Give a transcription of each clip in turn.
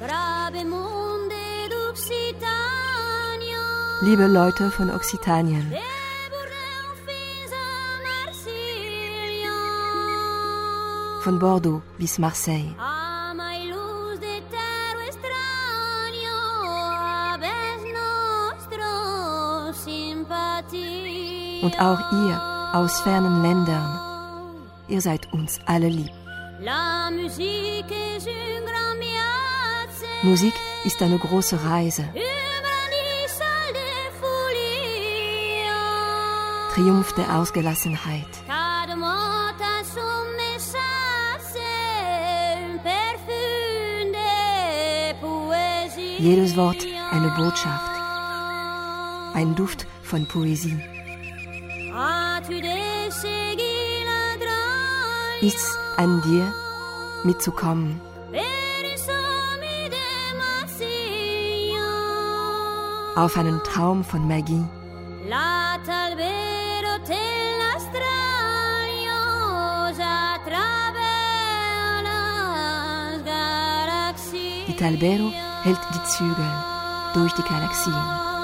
Liebe Leute von Occitanien. Von Bordeaux bis Marseille. Und auch ihr aus fernen Ländern. Ihr seid uns alle lieb. Musik ist eine große Reise. Triumph der Ausgelassenheit. Jedes Wort eine Botschaft. Ein Duft von Poesie. Ist's an dir, mitzukommen? Auf einen Traum von Magie. Die Talbero hält die Zügel durch die Galaxien.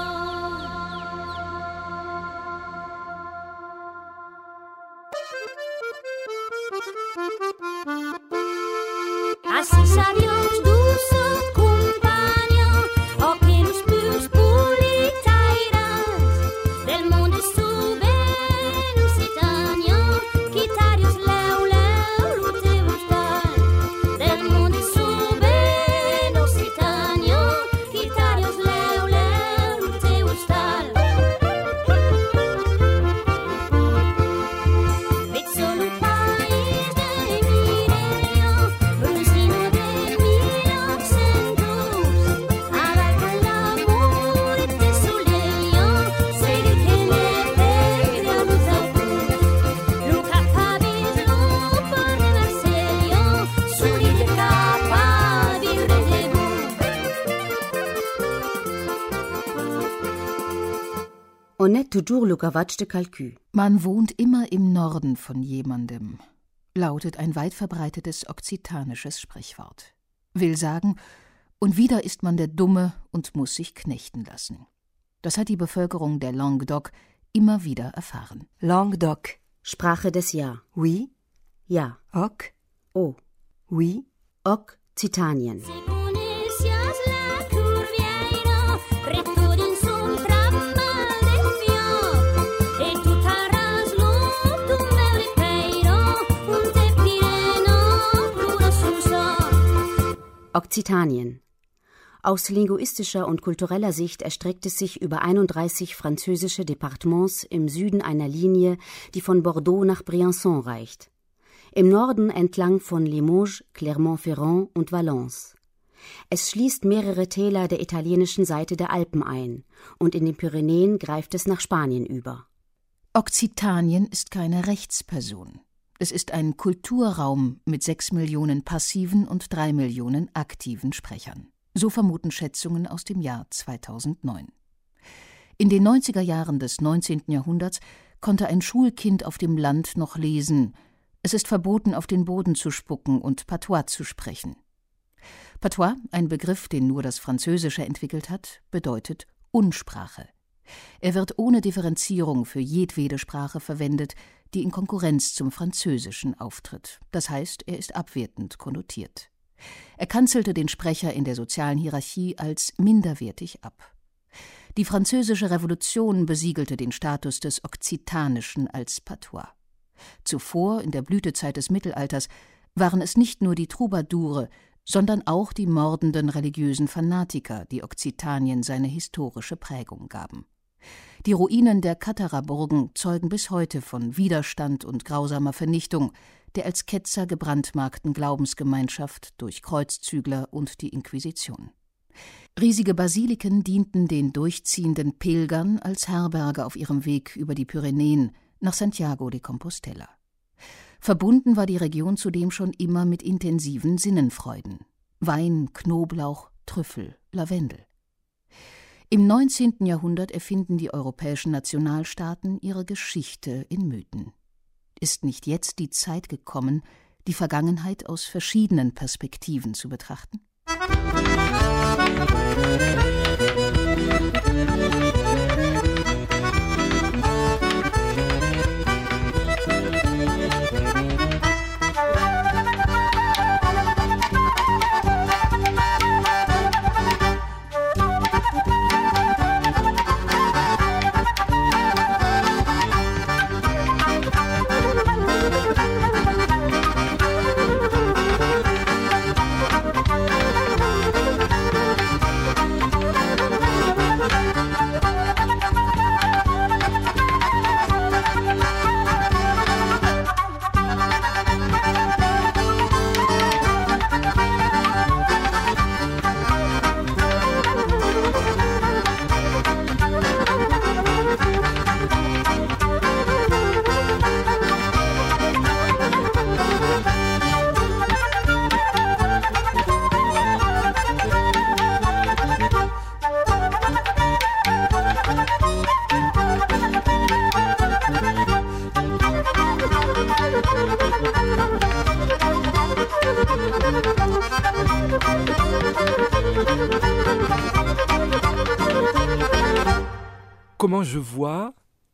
On est toujours le Gavach de Calcul. Man wohnt immer im Norden von jemandem, lautet ein weit verbreitetes okzitanisches Sprichwort. Will sagen, und wieder ist man der Dumme und muss sich knechten lassen. Das hat die Bevölkerung der Languedoc immer wieder erfahren. Languedoc. Sprache des Ja. Oui. Ja. Oc. O. Oui. Occitanien. Occitanien. Aus linguistischer und kultureller Sicht erstreckt es sich über 31 französische Departements im Süden einer Linie, die von Bordeaux nach Briançon reicht. Im Norden entlang von Limoges, Clermont-Ferrand und Valence. Es schließt mehrere Täler der italienischen Seite der Alpen ein und in den Pyrenäen greift es nach Spanien über. Occitanien ist keine Rechtsperson. Es ist ein Kulturraum mit 6 Millionen passiven und 3 Millionen aktiven Sprechern. So vermuten Schätzungen aus dem Jahr 2009. In den 90er Jahren des 19. Jahrhunderts konnte ein Schulkind auf dem Land noch lesen. Es ist verboten, auf den Boden zu spucken und Patois zu sprechen. Patois, ein Begriff, den nur das Französische entwickelt hat, bedeutet Unsprache. Er wird ohne Differenzierung für jedwede Sprache verwendet, die in Konkurrenz zum Französischen auftritt. Das heißt, er ist abwertend konnotiert. Er kanzelte den Sprecher in der sozialen Hierarchie als minderwertig ab. Die Französische Revolution besiegelte den Status des Okzitanischen als Patois. Zuvor, in der Blütezeit des Mittelalters, waren es nicht nur die Troubadoure, sondern auch die mordenden religiösen Fanatiker, die Okzitanien seine historische Prägung gaben. Die Ruinen der Katara-Burgen zeugen bis heute von Widerstand und grausamer Vernichtung der als Ketzer gebrandmarkten Glaubensgemeinschaft durch Kreuzzügler und die Inquisition. Riesige Basiliken dienten den durchziehenden Pilgern als Herberge auf ihrem Weg über die Pyrenäen nach Santiago de Compostela. Verbunden war die Region zudem schon immer mit intensiven Sinnenfreuden: Wein, Knoblauch, Trüffel, Lavendel. Im 19. Jahrhundert erfinden die europäischen Nationalstaaten ihre Geschichte in Mythen. Ist nicht jetzt die Zeit gekommen, die Vergangenheit aus verschiedenen Perspektiven zu betrachten? Comment je vois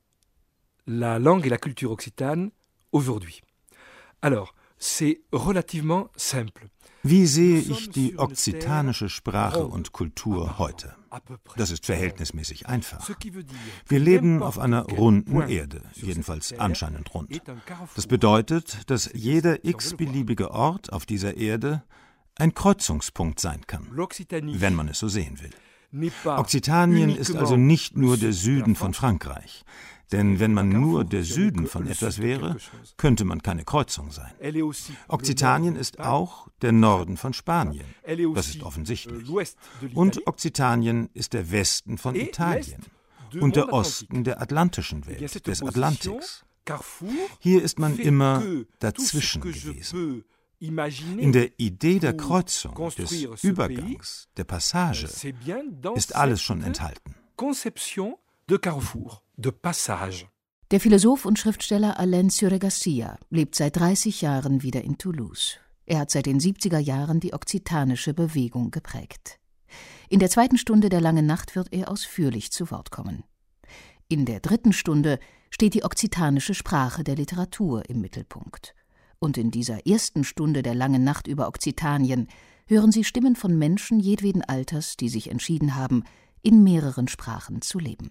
la langue et la culture occitane aujourd'hui? Alors, c'est relativement simple. Wie sehe ich die okzitanische Sprache und Kultur heute? Das ist verhältnismäßig einfach. Wir leben auf einer runden Erde, jedenfalls anscheinend rund. Das bedeutet, dass jeder x-beliebige Ort auf dieser Erde ein Kreuzungspunkt sein kann, wenn man es so sehen will. Okzitanien ist also nicht nur der Süden von Frankreich. Denn wenn man nur der Süden von etwas wäre, könnte man keine Kreuzung sein. Okzitanien ist auch der Norden von Spanien. Das ist offensichtlich. Und Okzitanien ist der Westen von Italien und der Osten der atlantischen Welt, des Atlantiks. Hier ist man immer dazwischen gewesen. In der Idee der Kreuzung, des Übergangs, der Passage ist alles schon enthalten. De Carrefour, de Passage. Der Philosoph und Schriftsteller Alain Siré-Garcia lebt seit 30 Jahren wieder in Toulouse. Er hat seit den 70er Jahren die okzitanische Bewegung geprägt. In der 2. Stunde der langen Nacht wird er ausführlich zu Wort kommen. In der 3. Stunde steht die okzitanische Sprache der Literatur im Mittelpunkt. Und in dieser 1. Stunde der langen Nacht über Okzitanien hören Sie Stimmen von Menschen jedweden Alters, die sich entschieden haben, in mehreren Sprachen zu leben.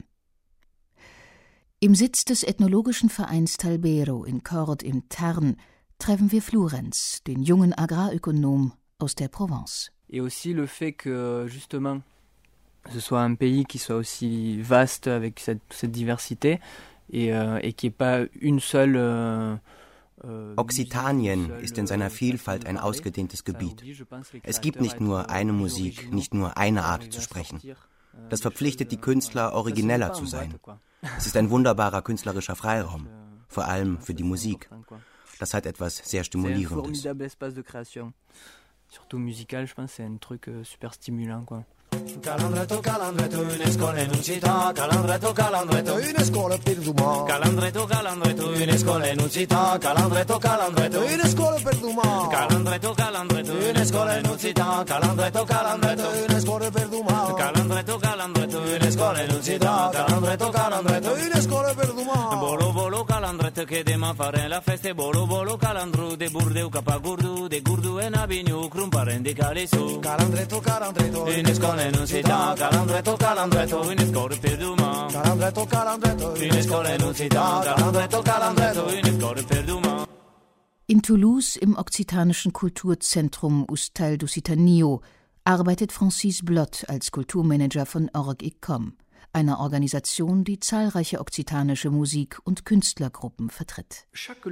Im Sitz des Ethnologischen Vereins Talbero in Cordes im Tarn treffen wir Florenz, den jungen Agrarökonom aus der Provence. Et aussi le fait que justement ce soit un pays qui soit aussi vaste avec cette diversité et qui n'est pas une seule Okzitanien ist in seiner Vielfalt ein ausgedehntes Gebiet. Es gibt nicht nur eine Musik, nicht nur eine Art zu sprechen. Das verpflichtet die Künstler, origineller zu sein. Es ist ein wunderbarer künstlerischer Freiraum, vor allem für die Musik. Das hat etwas sehr Stimulierendes. Surtout musical, je pense, c'est un truc super stimulant, quoi. Calandretto, calandretto, une scuola in un città. Calandretto, calandretto, une scuola per domani. Calandretto, calandretto, une scuola in un città. Calandretto, calandretto, une scuola per domani. Calandretto, calandretto, une scuola in un città. Calandretto, calandretto, une scuola per domani. Calandretto, calandretto, une scuola in un città. Calandretto, calandretto, une scuola per domani. Bolo, bolo, calandretto, che dema fare la festa. Bolo, bolo, calandru, de burdeu, capagurdu, de gurdu e nabignu, crumparen di calisu. Calandretto, calandretto, une scuola non si dà, calandretto, calandretto, in scuola per domani. Calandretto, calandretto, in scuola non si dà, calandretto, calandretto, in scuola per domani. In Toulouse, im okzitanischen Kulturzentrum Hostal d'Occitanie, arbeitet Francis Blot als Kulturmanager von Org-I-Com, einer Organisation, die zahlreiche okzitanische Musik- und Künstlergruppen vertritt.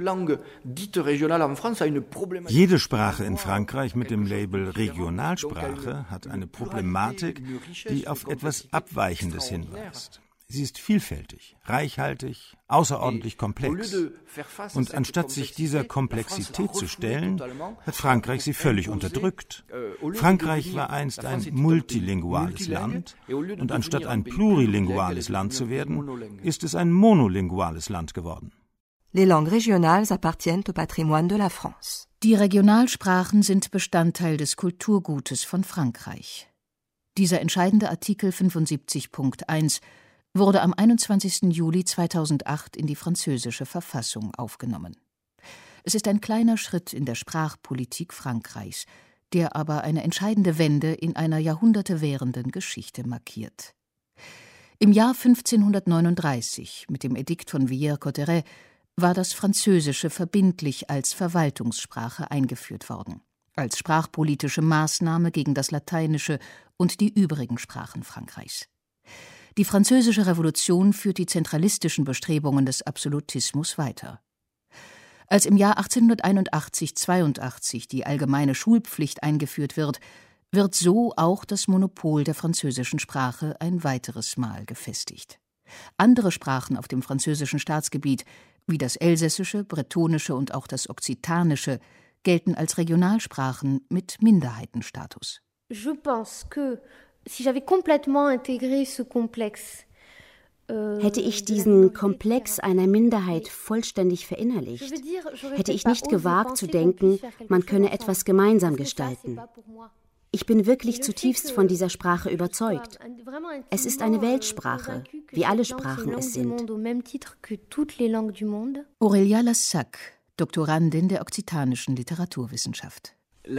Jede Sprache in Frankreich mit dem Label Regionalsprache hat eine Problematik, die auf etwas Abweichendes hinweist. Sie ist vielfältig, reichhaltig, außerordentlich komplex. Und anstatt sich dieser Komplexität zu stellen, hat Frankreich sie völlig unterdrückt. Frankreich war einst ein multilinguales Land und anstatt ein plurilinguales Land zu werden, ist es ein monolinguales Land geworden. Les langues régionales appartiennent au patrimoine de la France. Die Regionalsprachen sind Bestandteil des Kulturgutes von Frankreich. Dieser entscheidende Artikel 75.1 wurde am 21. Juli 2008 in die französische Verfassung aufgenommen. Es ist ein kleiner Schritt in der Sprachpolitik Frankreichs, der aber eine entscheidende Wende in einer Jahrhunderte währenden Geschichte markiert. Im Jahr 1539, mit dem Edikt von Villers-Cotterêts, war das Französische verbindlich als Verwaltungssprache eingeführt worden, als sprachpolitische Maßnahme gegen das Lateinische und die übrigen Sprachen Frankreichs. Die Französische Revolution führt die zentralistischen Bestrebungen des Absolutismus weiter. Als im Jahr 1881/82 die allgemeine Schulpflicht eingeführt wird so auch das Monopol der französischen Sprache ein weiteres Mal gefestigt. Andere Sprachen auf dem französischen Staatsgebiet, wie das Elsässische, Bretonische und auch das Okzitanische, gelten als Regionalsprachen mit Minderheitenstatus. Je pense que si j'avais complètement intégré ce complexe, hätte ich diesen Komplex einer Minderheit vollständig verinnerlicht, hätte ich nicht gewagt zu denken, man könne etwas gemeinsam gestalten. Ich bin wirklich zutiefst von dieser Sprache überzeugt. Es ist eine Weltsprache, wie alle Sprachen es sind. Aurélia Lassac, Doktorandin der okzitanischen Literaturwissenschaft.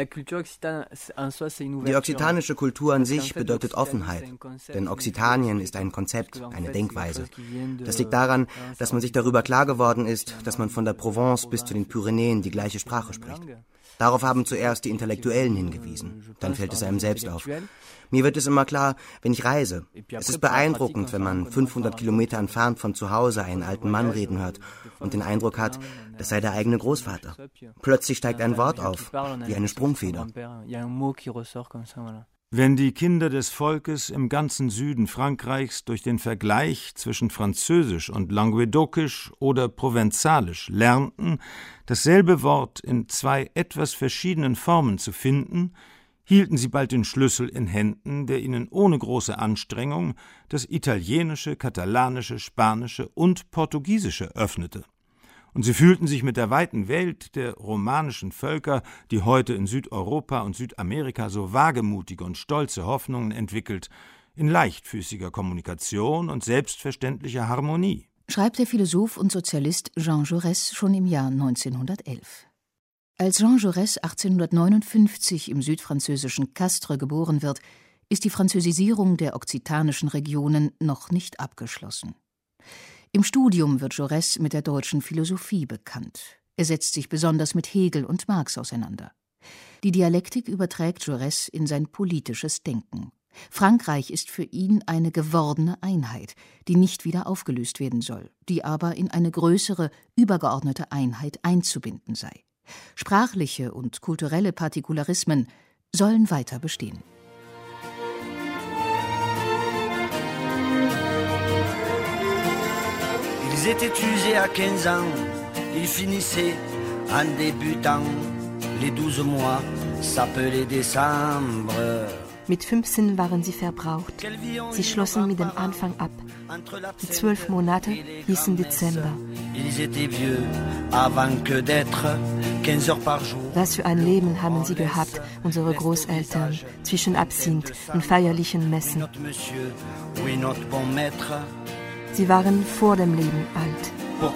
Die okzitanische Kultur an sich bedeutet Offenheit, denn Okzitanien ist ein Konzept, eine Denkweise. Das liegt daran, dass man sich darüber klar geworden ist, dass man von der Provence bis zu den Pyrenäen die gleiche Sprache spricht. Darauf haben zuerst die Intellektuellen hingewiesen, dann fällt es einem selbst auf. Mir wird es immer klar, wenn ich reise. Es ist beeindruckend, wenn man 500 Kilometer entfernt von zu Hause einen alten Mann reden hört und den Eindruck hat, das sei der eigene Großvater. Plötzlich steigt ein Wort auf, wie eine Sprungfeder. Wenn die Kinder des Volkes im ganzen Süden Frankreichs durch den Vergleich zwischen Französisch und Languedocisch oder Provenzalisch lernten, dasselbe Wort in zwei etwas verschiedenen Formen zu finden, hielten sie bald den Schlüssel in Händen, der ihnen ohne große Anstrengung das Italienische, Katalanische, Spanische und Portugiesische öffnete. Und sie fühlten sich mit der weiten Welt der romanischen Völker, die heute in Südeuropa und Südamerika so wagemutige und stolze Hoffnungen entwickelt, in leichtfüßiger Kommunikation und selbstverständlicher Harmonie. Schreibt der Philosoph und Sozialist Jean Jaurès schon im Jahr 1911. Als Jean Jaurès 1859 im südfranzösischen Castres geboren wird, ist die Französisierung der okzitanischen Regionen noch nicht abgeschlossen. Im Studium wird Jaurès mit der deutschen Philosophie bekannt. Er setzt sich besonders mit Hegel und Marx auseinander. Die Dialektik überträgt Jaurès in sein politisches Denken. Frankreich ist für ihn eine gewordene Einheit, die nicht wieder aufgelöst werden soll, die aber in eine größere, übergeordnete Einheit einzubinden sei. Sprachliche und kulturelle Partikularismen sollen weiter bestehen. Ils étaient usés à 15 ans, ils finissaient en débutant. Les 12 mois s'appelaient décembre. Mit 15 waren sie verbraucht. Sie schlossen mit dem Anfang ab. Die 12 Monate hießen Dezember. Was für ein Leben haben sie gehabt, unsere Großeltern, zwischen Absinth und feierlichen Messen. Sie waren vor dem Leben alt.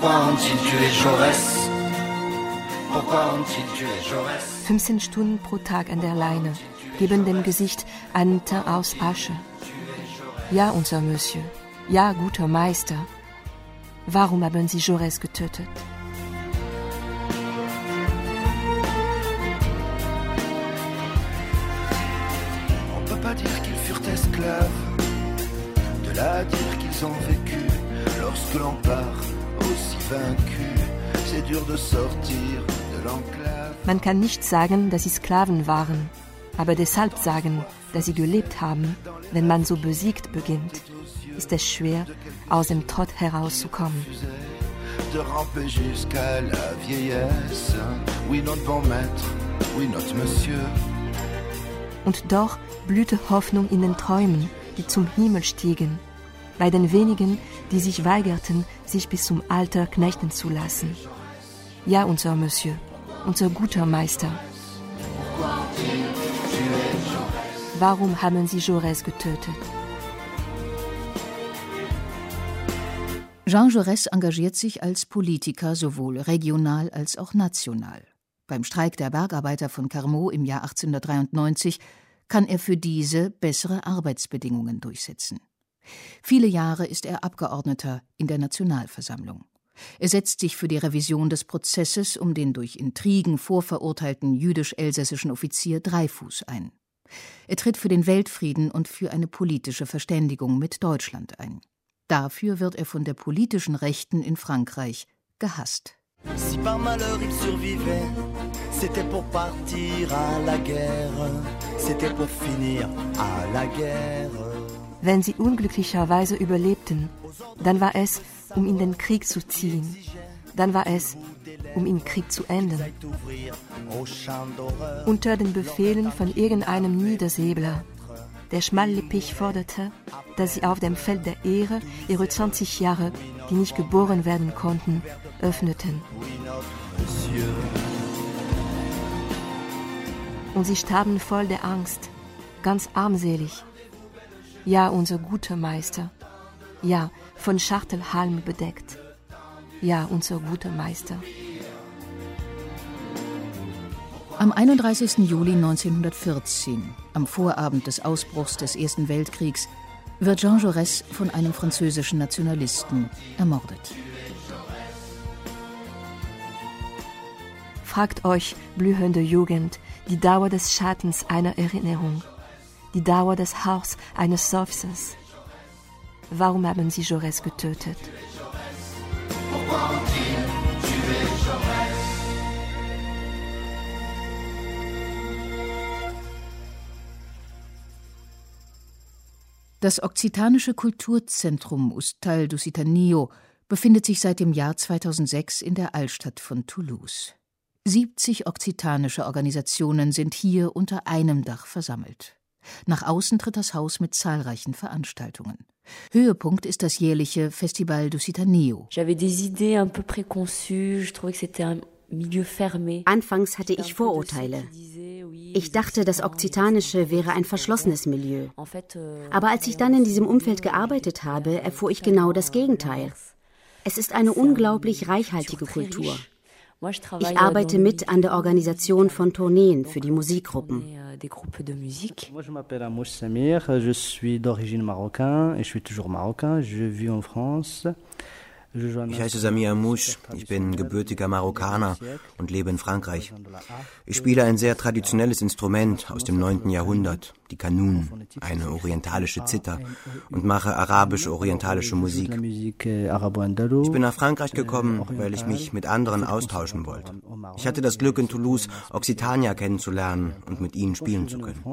15 Stunden pro Tag an der Leine, geben dem Gesicht einen Teint aus Asche. Ja, unser Monsieur, ja, guter Meister. Warum haben Sie Jaurès getötet? On peut pas dire qu'ils furent esclaves, de là à dire qu'ils ont vécu. Lorsque l'on part aussi vaincu, c'est dur de sortir de l'enclave. Man kann nicht sagen, dass sie Sklaven waren, aber deshalb sagen, dass sie gelebt haben, wenn man so besiegt beginnt, ist es schwer, aus dem Tod herauszukommen. De ramper jusqu'à la vieillesse. Oui, notre bon maître, oui, notre monsieur. Und doch blühte Hoffnung in den Träumen, die zum Himmel stiegen, bei den wenigen, die sich weigerten, sich bis zum Alter knechten zu lassen. Ja, unser Monsieur, unser guter Meister. Warum haben sie Jaurès getötet? Jean Jaurès engagiert sich als Politiker sowohl regional als auch national. Beim Streik der Bergarbeiter von Carmaux im Jahr 1893 kann er für diese bessere Arbeitsbedingungen durchsetzen. Viele Jahre ist er Abgeordneter in der Nationalversammlung. Er setzt sich für die Revision des Prozesses um den durch Intrigen vorverurteilten jüdisch-elsässischen Offizier Dreyfus ein. Er tritt für den Weltfrieden und für eine politische Verständigung mit Deutschland ein. Dafür wird er von der politischen Rechten in Frankreich gehasst. Si par malheur il survivait, c'était pour partir à la guerre, c'était pour finir à la guerre. Wenn sie unglücklicherweise überlebten, dann war es, um in den Krieg zu ziehen. Dann war es, um im Krieg zu enden. Unter den Befehlen von irgendeinem Niedersäbler, der schmallippig forderte, dass sie auf dem Feld der Ehre ihre 20 Jahre, die nicht geboren werden konnten, öffneten. Und sie starben voll der Angst, ganz armselig. Ja, unser guter Meister. Ja, von Schachtelhalm bedeckt. Ja, unser guter Meister. Am 31. Juli 1914, am Vorabend des Ausbruchs des Ersten Weltkriegs, wird Jean Jaurès von einem französischen Nationalisten ermordet. Fragt euch, blühende Jugend, die Dauer des Schattens einer Erinnerung, die Dauer des Hauchs eines Seufzers. Warum haben sie Jaurès getötet? Das Okzitanische Kulturzentrum Hostal-du-Cittanillo befindet sich seit dem Jahr 2006 in der Altstadt von Toulouse. 70 okzitanische Organisationen sind hier unter einem Dach versammelt. Nach außen tritt das Haus mit zahlreichen Veranstaltungen. Höhepunkt ist das jährliche Festival du Cittanillo. Anfangs hatte ich Vorurteile. Ich dachte, das Okzitanische wäre ein verschlossenes Milieu. Aber als ich dann in diesem Umfeld gearbeitet habe, erfuhr ich genau das Gegenteil. Es ist eine unglaublich reichhaltige Kultur. Ich arbeite mit an der Organisation von Tourneen für die Musikgruppen. Ich suis d'origine marocaine et je suis toujours marocain. Je vis en France. Ich heiße Samir Amouche, ich bin gebürtiger Marokkaner und lebe in Frankreich. Ich spiele ein sehr traditionelles Instrument aus dem 9. Jahrhundert, die Kanun, eine orientalische Zither, und mache arabisch-orientalische Musik. Ich bin nach Frankreich gekommen, weil ich mich mit anderen austauschen wollte. Ich hatte das Glück, in Toulouse Occitania kennenzulernen und mit ihnen spielen zu können.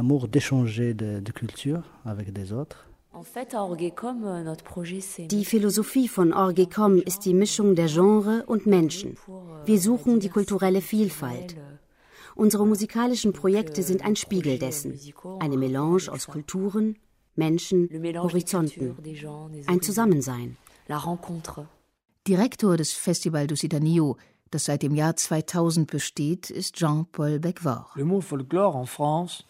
Die Philosophie von Orgecom ist die Mischung der Genre und Menschen. Wir suchen die kulturelle Vielfalt. Unsere musikalischen Projekte sind ein Spiegel dessen. Eine Melange aus Kulturen, Menschen, Horizonten. Ein Zusammensein. Direktor des Festival du Cittanillo, das seit dem Jahr 2000 besteht, ist Jean-Paul Becquart. Le mot folklore en France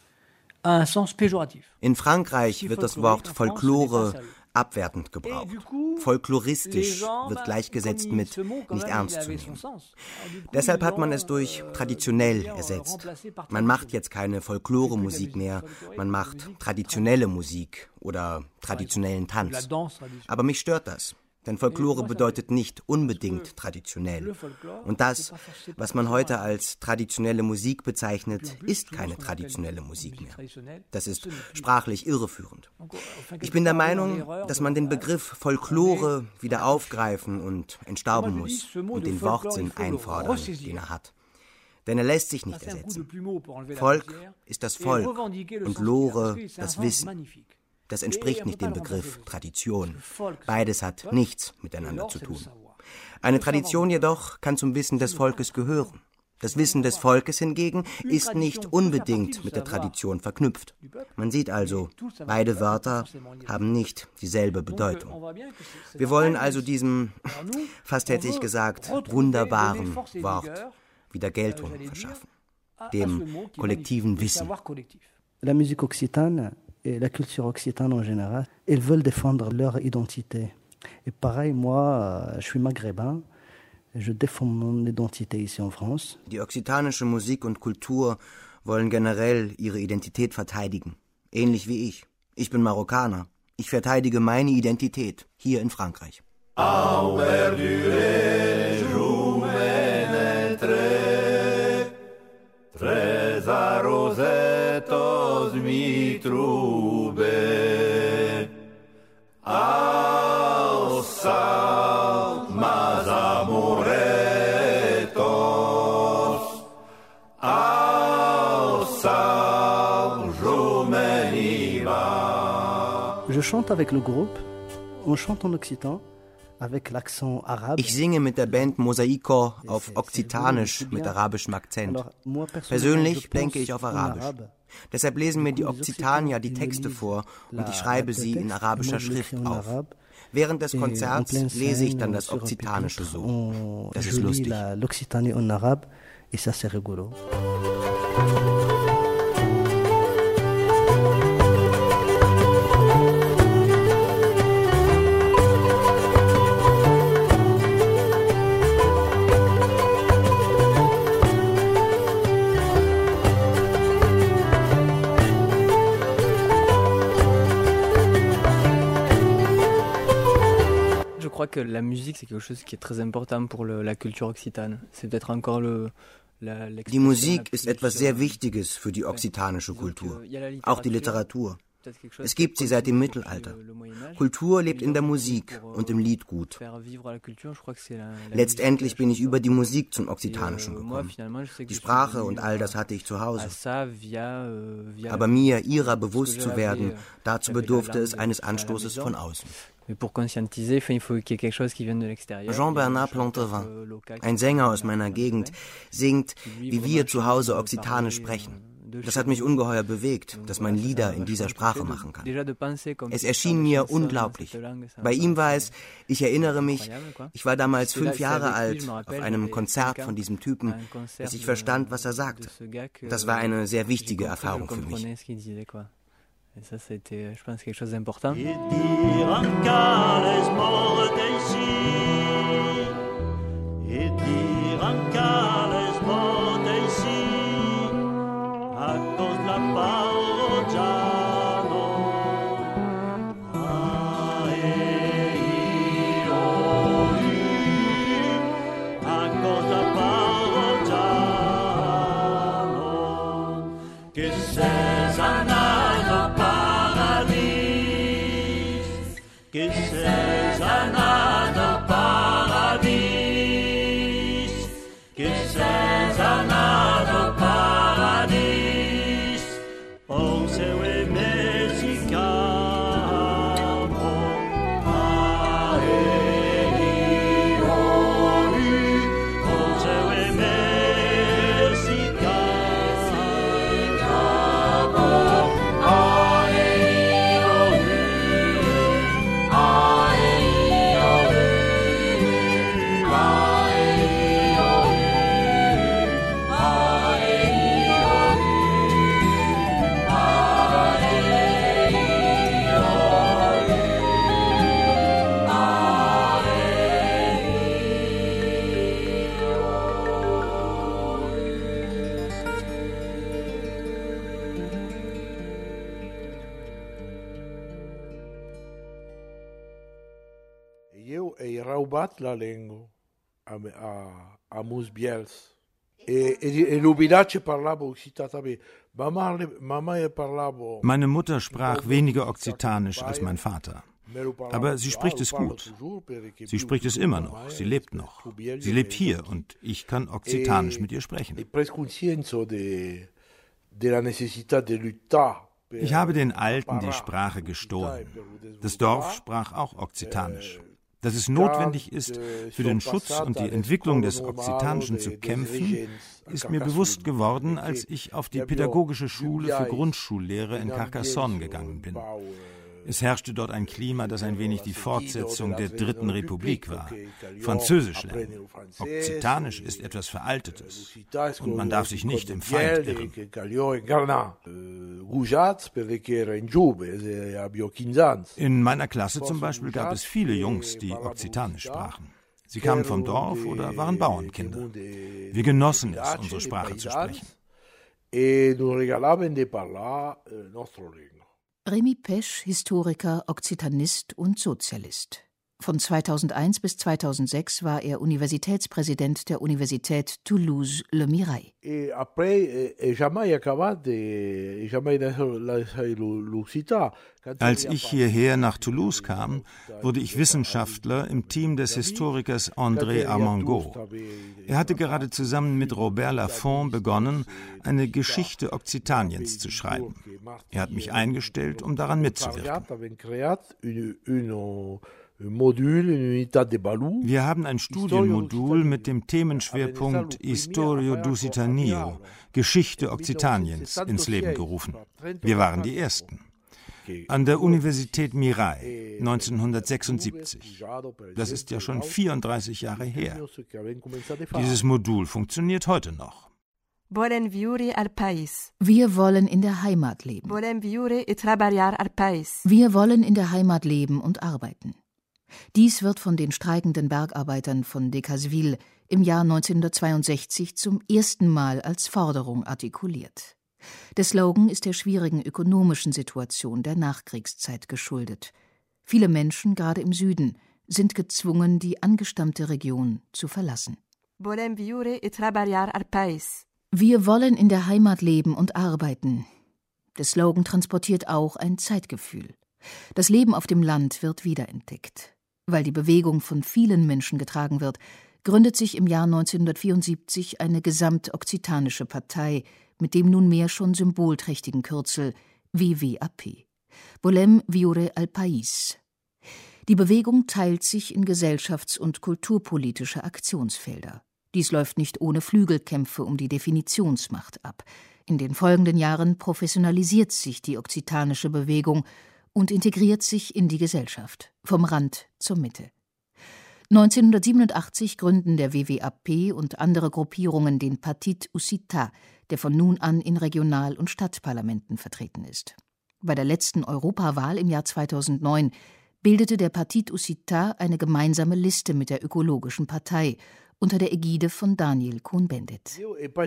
in Frankreich wird das Wort Folklore abwertend gebraucht. Folkloristisch wird gleichgesetzt mit nicht ernst zu nehmen. Deshalb hat man es durch traditionell ersetzt. Man macht jetzt keine Folklore-Musik mehr, man macht traditionelle Musik oder traditionellen Tanz. Aber mich stört das. Denn Folklore bedeutet nicht unbedingt traditionell. Und das, was man heute als traditionelle Musik bezeichnet, ist keine traditionelle Musik mehr. Das ist sprachlich irreführend. Ich bin der Meinung, dass man den Begriff Folklore wieder aufgreifen und entstauben muss und den Wortsinn einfordern, den er hat. Denn er lässt sich nicht ersetzen. Volk ist das Volk und Lore das Wissen. Das entspricht nicht dem Begriff Tradition. Beides hat nichts miteinander zu tun. Eine Tradition jedoch kann zum Wissen des Volkes gehören. Das Wissen des Volkes hingegen ist nicht unbedingt mit der Tradition verknüpft. Man sieht also, beide Wörter haben nicht dieselbe Bedeutung. Wir wollen also diesem, fast hätte ich gesagt, wunderbaren Wort wieder Geltung verschaffen, dem kollektiven Wissen. La musique occitane et la culture occitane en général, ils veulent défendre leur identité. Et pareil, moi, je suis maghrébin, je défends mon identité ici en France. Die okzitanische Musik und Kultur wollen generell ihre Identität verteidigen, ähnlich wie ich. Ich bin Marokkaner. Ich verteidige meine Identität hier in Frankreich. Je chante avec le groupe, on chante en occitan, avec l'accent arabe. Ich singe mit der Band Mosaiko auf Okzitanisch mit arabischem Akzent. Persönlich denke ich auf Arabisch. Deshalb lesen mir die Okzitanier die Texte vor und ich schreibe sie in arabischer Schrift auf. Während des Konzerts lese ich dann das Okzitanische so. Das ist lustig. L'Occitanie en arabe, et ça c'est rigolo. Je crois que la musique, c'est quelque chose qui est très important pour la culture occitane. C'est peut-être encore Die Musik ist etwas sehr Wichtiges für die okzitanische Kultur, auch die Literatur. Es gibt sie seit dem Mittelalter. Kultur lebt in der Musik und im Liedgut. Letztendlich bin ich über die Musik zum Okzitanischen gekommen. Die Sprache und all das hatte ich zu Hause. Aber mir ihrer bewusst zu werden, dazu bedurfte es eines Anstoßes von außen. Jean-Bernard Plantevin, ein Sänger aus meiner Gegend, singt, wie wir zu Hause Okzitanisch sprechen. Das hat mich ungeheuer bewegt, dass man Lieder in dieser Sprache machen kann. Es erschien mir unglaublich. Bei ihm war es, ich erinnere mich, ich war damals 5 Jahre alt, auf einem Konzert von diesem Typen, dass ich verstand, was er sagte. Das war eine sehr wichtige Erfahrung für mich. Et ça, c'était, je pense, quelque chose d'important. La lingua a Mus Biels e l'Ubinace parlavo occitano. Meine Mutter sprach weniger Okzitanisch als mein Vater. Aber sie spricht es gut. Sie spricht es immer noch. Sie lebt noch. Sie lebt hier und ich kann Okzitanisch mit ihr sprechen. Ich habe den Alten die Sprache gestohlen. Das Dorf sprach auch Okzitanisch. Dass es notwendig ist, für den Schutz und die Entwicklung des Okzitanischen zu kämpfen, ist mir bewusst geworden, als ich auf die pädagogische Schule für Grundschullehrer in Carcassonne gegangen bin. Es herrschte dort ein Klima, das ein wenig die Fortsetzung der Dritten Republik war. Französisch lernen. Okzitanisch ist etwas Veraltetes. Und man darf sich nicht im Feind irren. In meiner Klasse zum Beispiel gab es viele Jungs, die Okzitanisch sprachen. Sie kamen vom Dorf oder waren Bauernkinder. Wir genossen es, unsere Sprache zu sprechen. Rémi Pech, Historiker, Okzitanist und Sozialist. Von 2001 bis 2006 war er Universitätspräsident der Universität Toulouse-Le Mirail. Als ich hierher nach Toulouse kam, wurde ich Wissenschaftler im Team des Historikers André Armengaud. Er hatte gerade zusammen mit Robert Laffont begonnen, eine Geschichte Okzitaniens zu schreiben. Er hat mich eingestellt, um daran mitzuwirken. Wir haben ein Studienmodul mit dem Themenschwerpunkt Historia d'Occitania, Geschichte Okzitaniens, ins Leben gerufen. Wir waren die Ersten. An der Universität Mirail 1976. Das ist ja schon 34 Jahre her. Dieses Modul funktioniert heute noch. Wir wollen in der Heimat leben. Wir wollen in der Heimat leben und arbeiten. Dies wird von den streikenden Bergarbeitern von Decazeville im Jahr 1962 zum ersten Mal als Forderung artikuliert. Der Slogan ist der schwierigen ökonomischen Situation der Nachkriegszeit geschuldet. Viele Menschen, gerade im Süden, sind gezwungen, die angestammte Region zu verlassen. Wir wollen in der Heimat leben und arbeiten. Der Slogan transportiert auch ein Zeitgefühl. Das Leben auf dem Land wird wiederentdeckt. Weil die Bewegung von vielen Menschen getragen wird, gründet sich im Jahr 1974 eine gesamtokkitanische Partei mit dem nunmehr schon symbolträchtigen Kürzel WWAP, Volem Viure al País. Die Bewegung teilt sich in gesellschafts- und kulturpolitische Aktionsfelder. Dies läuft nicht ohne Flügelkämpfe um die Definitionsmacht ab. In den folgenden Jahren professionalisiert sich die okzitanische Bewegung und integriert sich in die Gesellschaft, vom Rand zur Mitte. 1987 gründen der WWAP und andere Gruppierungen den Parti Ussita, der von nun an in Regional- und Stadtparlamenten vertreten ist. Bei der letzten Europawahl im Jahr 2009 bildete der Parti Ussita eine gemeinsame Liste mit der Ökologischen Partei unter der Ägide von Daniel Cohn-Bendit.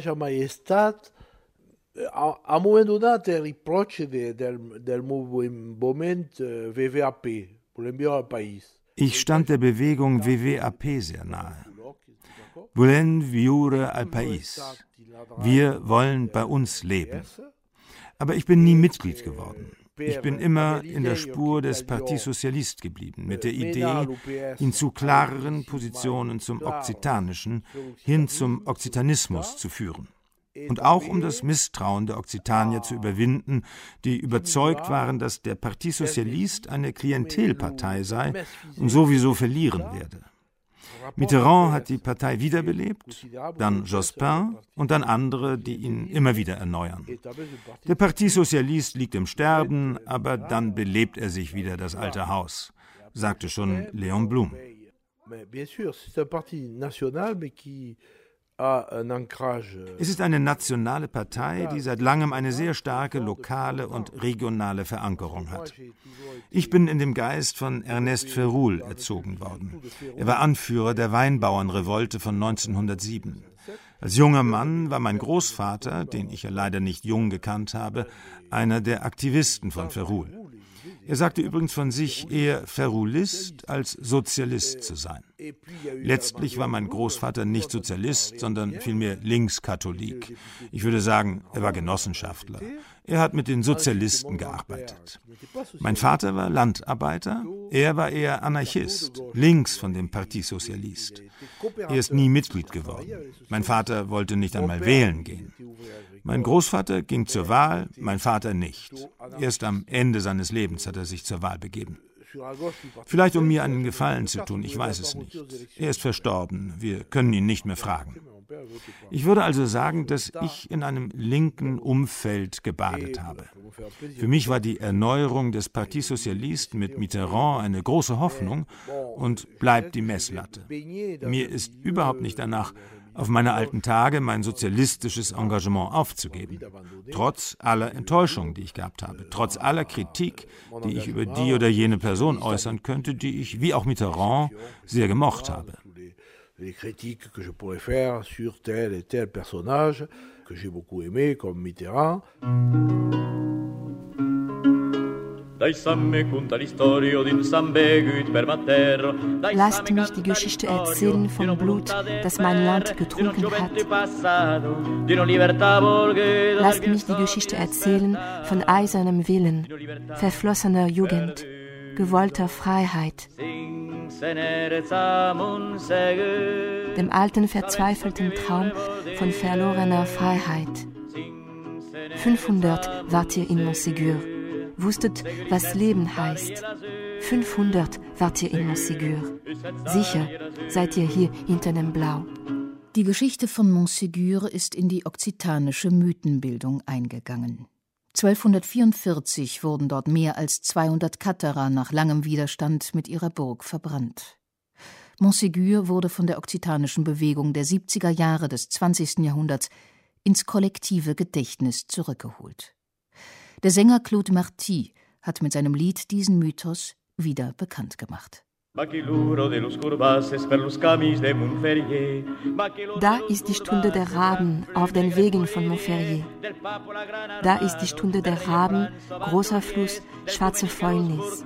A un momento dato riproche del movimento WWAP, Volem Viure al País. Ich stand der Bewegung WWAP sehr nahe. Volem Viure al País. Wir wollen bei uns leben. Aber ich bin nie Mitglied geworden. Ich bin immer in der Spur des Parti Socialiste geblieben, mit der Idee, ihn zu klareren Positionen zum Okzitanischen hin zum Okzitanismus zu führen. Und auch um das Misstrauen der Okzitanier zu überwinden, die überzeugt waren, dass der Parti Socialiste eine Klientelpartei sei und sowieso verlieren werde. Mitterrand hat die Partei wiederbelebt, dann Jospin und dann andere, die ihn immer wieder erneuern. Der Parti Socialiste liegt im Sterben, aber dann belebt er sich wieder, das alte Haus, sagte schon Léon Blum. Es ist eine nationale Partei, die seit langem eine sehr starke lokale und regionale Verankerung hat. Ich bin in dem Geist von Ernest Ferrul erzogen worden. Er war Anführer der Weinbauernrevolte von 1907. Als junger Mann war mein Großvater, den ich ja leider nicht jung gekannt habe, einer der Aktivisten von Ferrul. Er sagte übrigens von sich, eher Ferrulist als Sozialist zu sein. Letztlich war mein Großvater nicht Sozialist, sondern vielmehr Linkskatholik. Ich würde sagen, er war Genossenschaftler. Er hat mit den Sozialisten gearbeitet. Mein Vater war Landarbeiter, er war eher Anarchist, links von dem Parti Socialiste. Er ist nie Mitglied geworden. Mein Vater wollte nicht einmal wählen gehen. Mein Großvater ging zur Wahl, mein Vater nicht. Erst am Ende seines Lebens hat er sich zur Wahl begeben. Vielleicht um mir einen Gefallen zu tun, ich weiß es nicht. Er ist verstorben, wir können ihn nicht mehr fragen. Ich würde also sagen, dass ich in einem linken Umfeld gebadet habe. Für mich war die Erneuerung des Parti Socialiste mit Mitterrand eine große Hoffnung und bleibt die Messlatte. Mir ist überhaupt nicht danach, auf meine alten Tage mein sozialistisches Engagement aufzugeben. Trotz aller Enttäuschung, die ich gehabt habe, trotz aller Kritik, die ich über die oder jene Person äußern könnte, die ich, wie auch Mitterrand, sehr gemocht habe. Les critiques que je pourrais faire sur tel et tel personnage que j'ai beaucoup aimé, comme Mitterrand. Lasst mich die Geschichte erzählen vom Blut, das mein Land getrunken hat. Lasst mich die Geschichte erzählen von eisernem Willen, verflossener Jugend, gewollter Freiheit, dem alten verzweifelten Traum von verlorener Freiheit. 500 wart ihr in Montségur, wusstet, was Leben heißt. 500 wart ihr in Montségur. Sicher seid ihr hier hinter dem Blau. Die Geschichte von Montségur ist in die okzitanische Mythenbildung eingegangen. 1244 wurden dort mehr als 200 Katerer nach langem Widerstand mit ihrer Burg verbrannt. Montségur wurde von der okzitanischen Bewegung der 70er Jahre des 20. Jahrhunderts ins kollektive Gedächtnis zurückgeholt. Der Sänger Claude Marty hat mit seinem Lied diesen Mythos wieder bekannt gemacht. Da ist die Stunde der Raben auf den Wegen von Montferrier. Da ist die Stunde der Raben, großer Fluss, schwarze Fäulnis.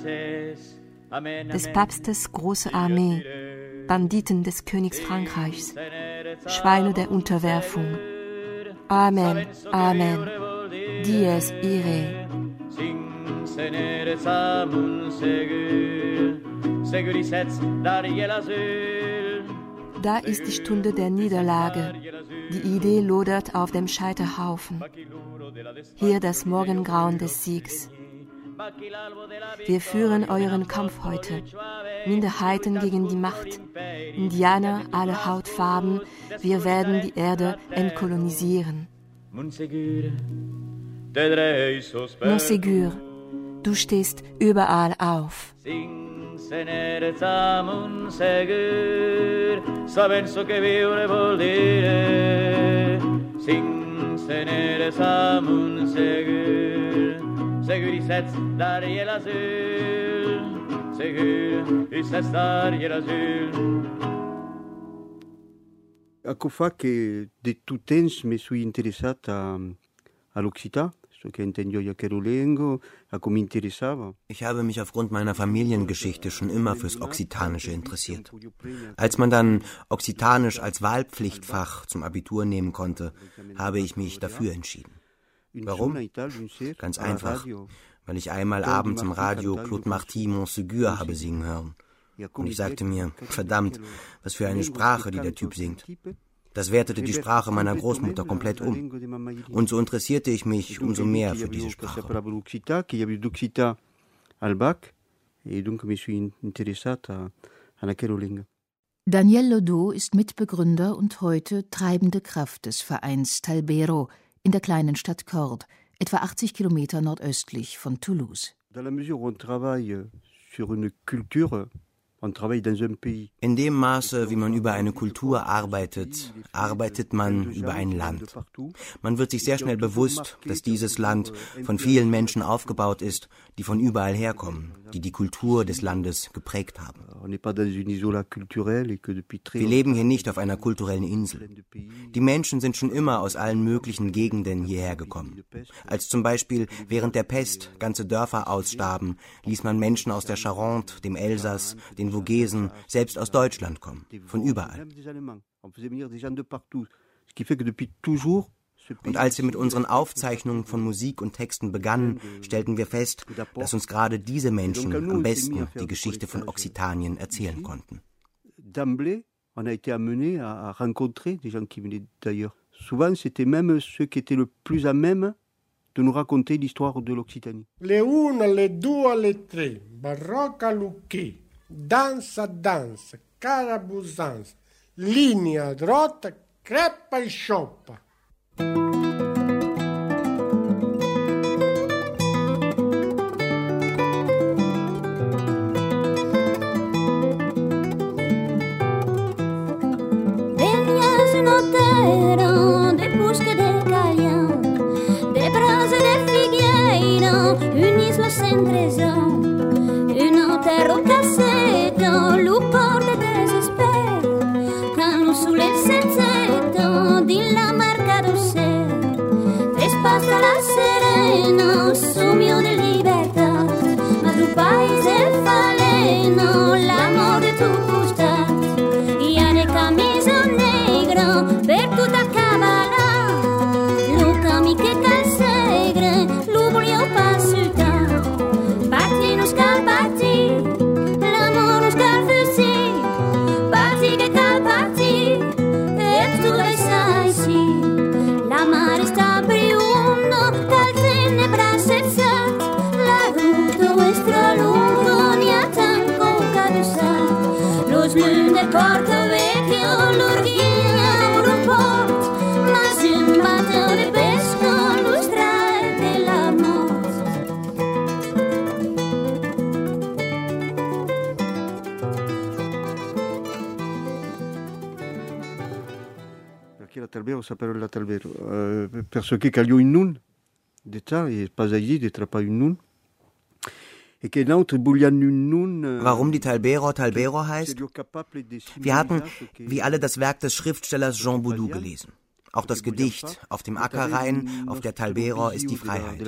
Des Papstes große Armee, Banditen des Königs Frankreichs, Schweine der Unterwerfung. Amen, Amen, Dies Irae. Da ist die Stunde der Niederlage. Die Idee lodert auf dem Scheiterhaufen. Hier das Morgengrauen des Siegs. Wir führen euren Kampf heute. Minderheiten gegen die Macht. Indianer aller Hautfarben. Wir werden die Erde entkolonisieren. Montségur, du stehst überall auf. Ecco fa che di tutto temps mi sono interessata all'Occitan. Ich habe mich aufgrund meiner Familiengeschichte schon immer fürs Okzitanische interessiert. Als man dann Okzitanisch als Wahlpflichtfach zum Abitur nehmen konnte, habe ich mich dafür entschieden. Warum? Ganz einfach, weil ich einmal abends im Radio Claude Marty Montségur habe singen hören. Und ich sagte mir, verdammt, was für eine Sprache, die der Typ singt. Das wertete die Sprache meiner Großmutter komplett um. Und so interessierte ich mich umso mehr für diese Sprache. Daniel Lodot ist Mitbegründer und heute treibende Kraft des Vereins Talbero in der kleinen Stadt Cordes, etwa 80 Kilometer nordöstlich von Toulouse. In dem Maße, wie man über eine Kultur arbeitet, arbeitet man über ein Land. Man wird sich sehr schnell bewusst, dass dieses Land von vielen Menschen aufgebaut ist, die von überall herkommen, die die Kultur des Landes geprägt haben. Wir leben hier nicht auf einer kulturellen Insel. Die Menschen sind schon immer aus allen möglichen Gegenden hierher gekommen. Als zum Beispiel während der Pest ganze Dörfer ausstarben, ließ man Menschen aus der Charente, dem Elsass, den Vogesen, selbst aus Deutschland kommen, von überall. Und als wir mit unseren Aufzeichnungen von Musik und Texten begannen, stellten wir fest, dass uns gerade diese Menschen am besten die Geschichte von Okzitanien erzählen konnten. D'emblée, on a été amené à rencontrer des gens qui venaient d'ailleurs. Souvent, c'était même ceux qui étaient le plus à même de nous raconter l'histoire de l'Occitanie. Le una, le due, le tre, barocca lucchi, danza, carabusans, linea drotta, creppa e scioppa. Talbero s'appelle la Talbero perché cagliò in nun d'età e pasaggi di trappa in nun. Warum die Talbero Talbero heißt? Wir hatten, wie alle, das Werk des Schriftstellers Jean Boudou gelesen. Auch das Gedicht Auf dem Ackerrhein, auf der Talbero ist die Freiheit.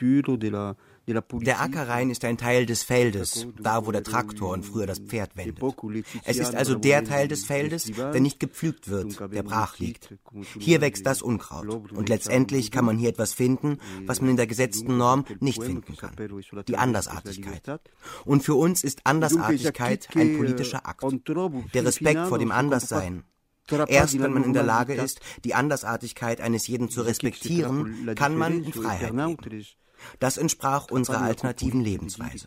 Der Ackerrhein ist ein Teil des Feldes, da wo der Traktor und früher das Pferd wendet. Es ist also der Teil des Feldes, der nicht gepflügt wird, der brach liegt. Hier wächst das Unkraut und letztendlich kann man hier etwas finden, was man in der gesetzten Norm nicht finden kann. Die Andersartigkeit. Und für uns ist Andersartigkeit ein politischer Akt. Der Respekt vor dem Anderssein. Erst wenn man in der Lage ist, die Andersartigkeit eines jeden zu respektieren, kann man in Freiheit leben. Das entsprach unserer alternativen Lebensweise.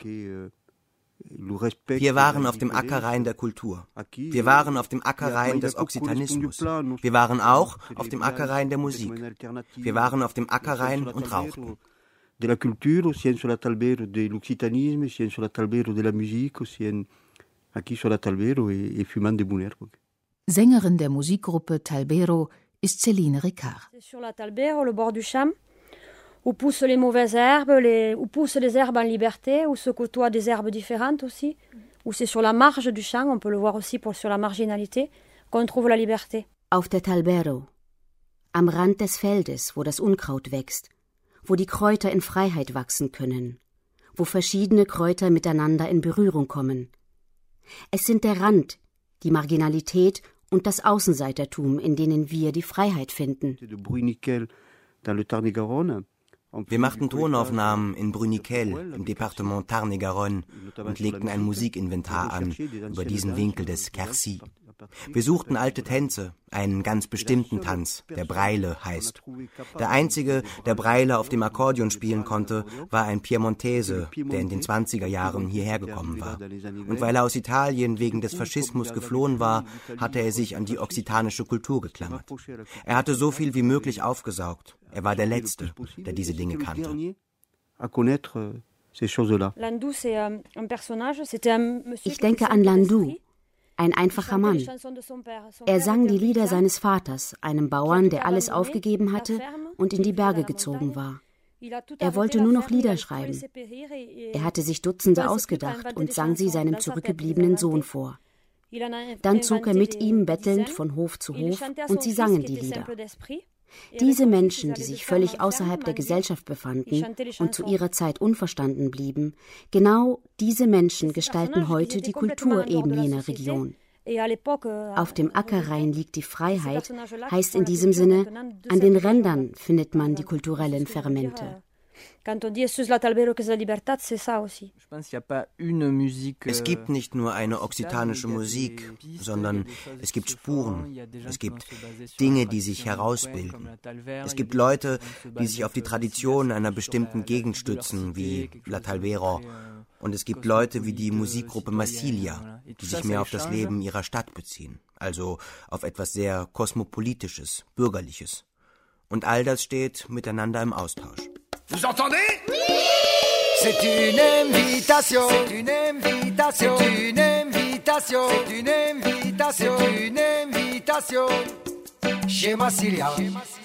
Wir waren auf dem Ackerrhein der Kultur. Wir waren auf dem Ackerrhein des Occitanismus. Wir waren auch auf dem Ackerrhein der Musik. Wir waren auf dem Ackerrhein und rauchten. De la culture, sien sur la Talbero de l'occitanisme, sien sur la Talbero de la musique, sien aquí sur la Talbero et fumant de bonheur. Sängerin der Musikgruppe Talbero ist Céline Ricard. Sur la Talbero, le bord du Cham, où poussent les mauvaises herbes, où poussent les herbes en liberté, où se côtoient des herbes différentes aussi, où c'est sur la marge du champ, on peut le voir aussi sur la marginalité, qu'on trouve la liberté. Auf der Talbero, am Rand des Feldes, wo das Unkraut wächst, wo die Kräuter in Freiheit wachsen können, wo verschiedene Kräuter miteinander in Berührung kommen. Es sind der Rand, die Marginalität und das Außenseitertum, in denen wir die Freiheit finden. Wir machten Tonaufnahmen in Bruniquel im Departement Tarn-et-Garonne und legten ein Musikinventar an über diesen Winkel des Quercy. Wir suchten alte Tänze, einen ganz bestimmten Tanz, der Breile heißt. Der einzige, der Breile auf dem Akkordeon spielen konnte, war ein Piemontese, der in den 20er Jahren hierher gekommen war. Und weil er aus Italien wegen des Faschismus geflohen war, hatte er sich an die occitanische Kultur geklammert. Er hatte so viel wie möglich aufgesaugt. Er war der Letzte, der diese Dinge kannte. Ich denke an Landou. Ein einfacher Mann. Er sang die Lieder seines Vaters, einem Bauern, der alles aufgegeben hatte und in die Berge gezogen war. Er wollte nur noch Lieder schreiben. Er hatte sich Dutzende ausgedacht und sang sie seinem zurückgebliebenen Sohn vor. Dann zog er mit ihm bettelnd von Hof zu Hof und sie sangen die Lieder. Diese Menschen, die sich völlig außerhalb der Gesellschaft befanden und zu ihrer Zeit unverstanden blieben, genau diese Menschen gestalten heute die Kultur eben jener Region. Auf dem Ackerrhein liegt die Freiheit, heißt in diesem Sinne, an den Rändern findet man die kulturellen Fermente. Es gibt nicht nur eine occitanische Musik, sondern es gibt Spuren, es gibt Dinge, die sich herausbilden. Es gibt Leute, die sich auf die Tradition einer bestimmten Gegend stützen, wie La Talbero. Und es gibt Leute wie die Musikgruppe Massilia, die sich mehr auf das Leben ihrer Stadt beziehen, also auf etwas sehr Kosmopolitisches, Bürgerliches. Und all das steht miteinander im Austausch. Vous entendez? C'est une invitation, c'est une invitation, c'est une invitation, c'est une invitation, c'est une invitation chez Massilia.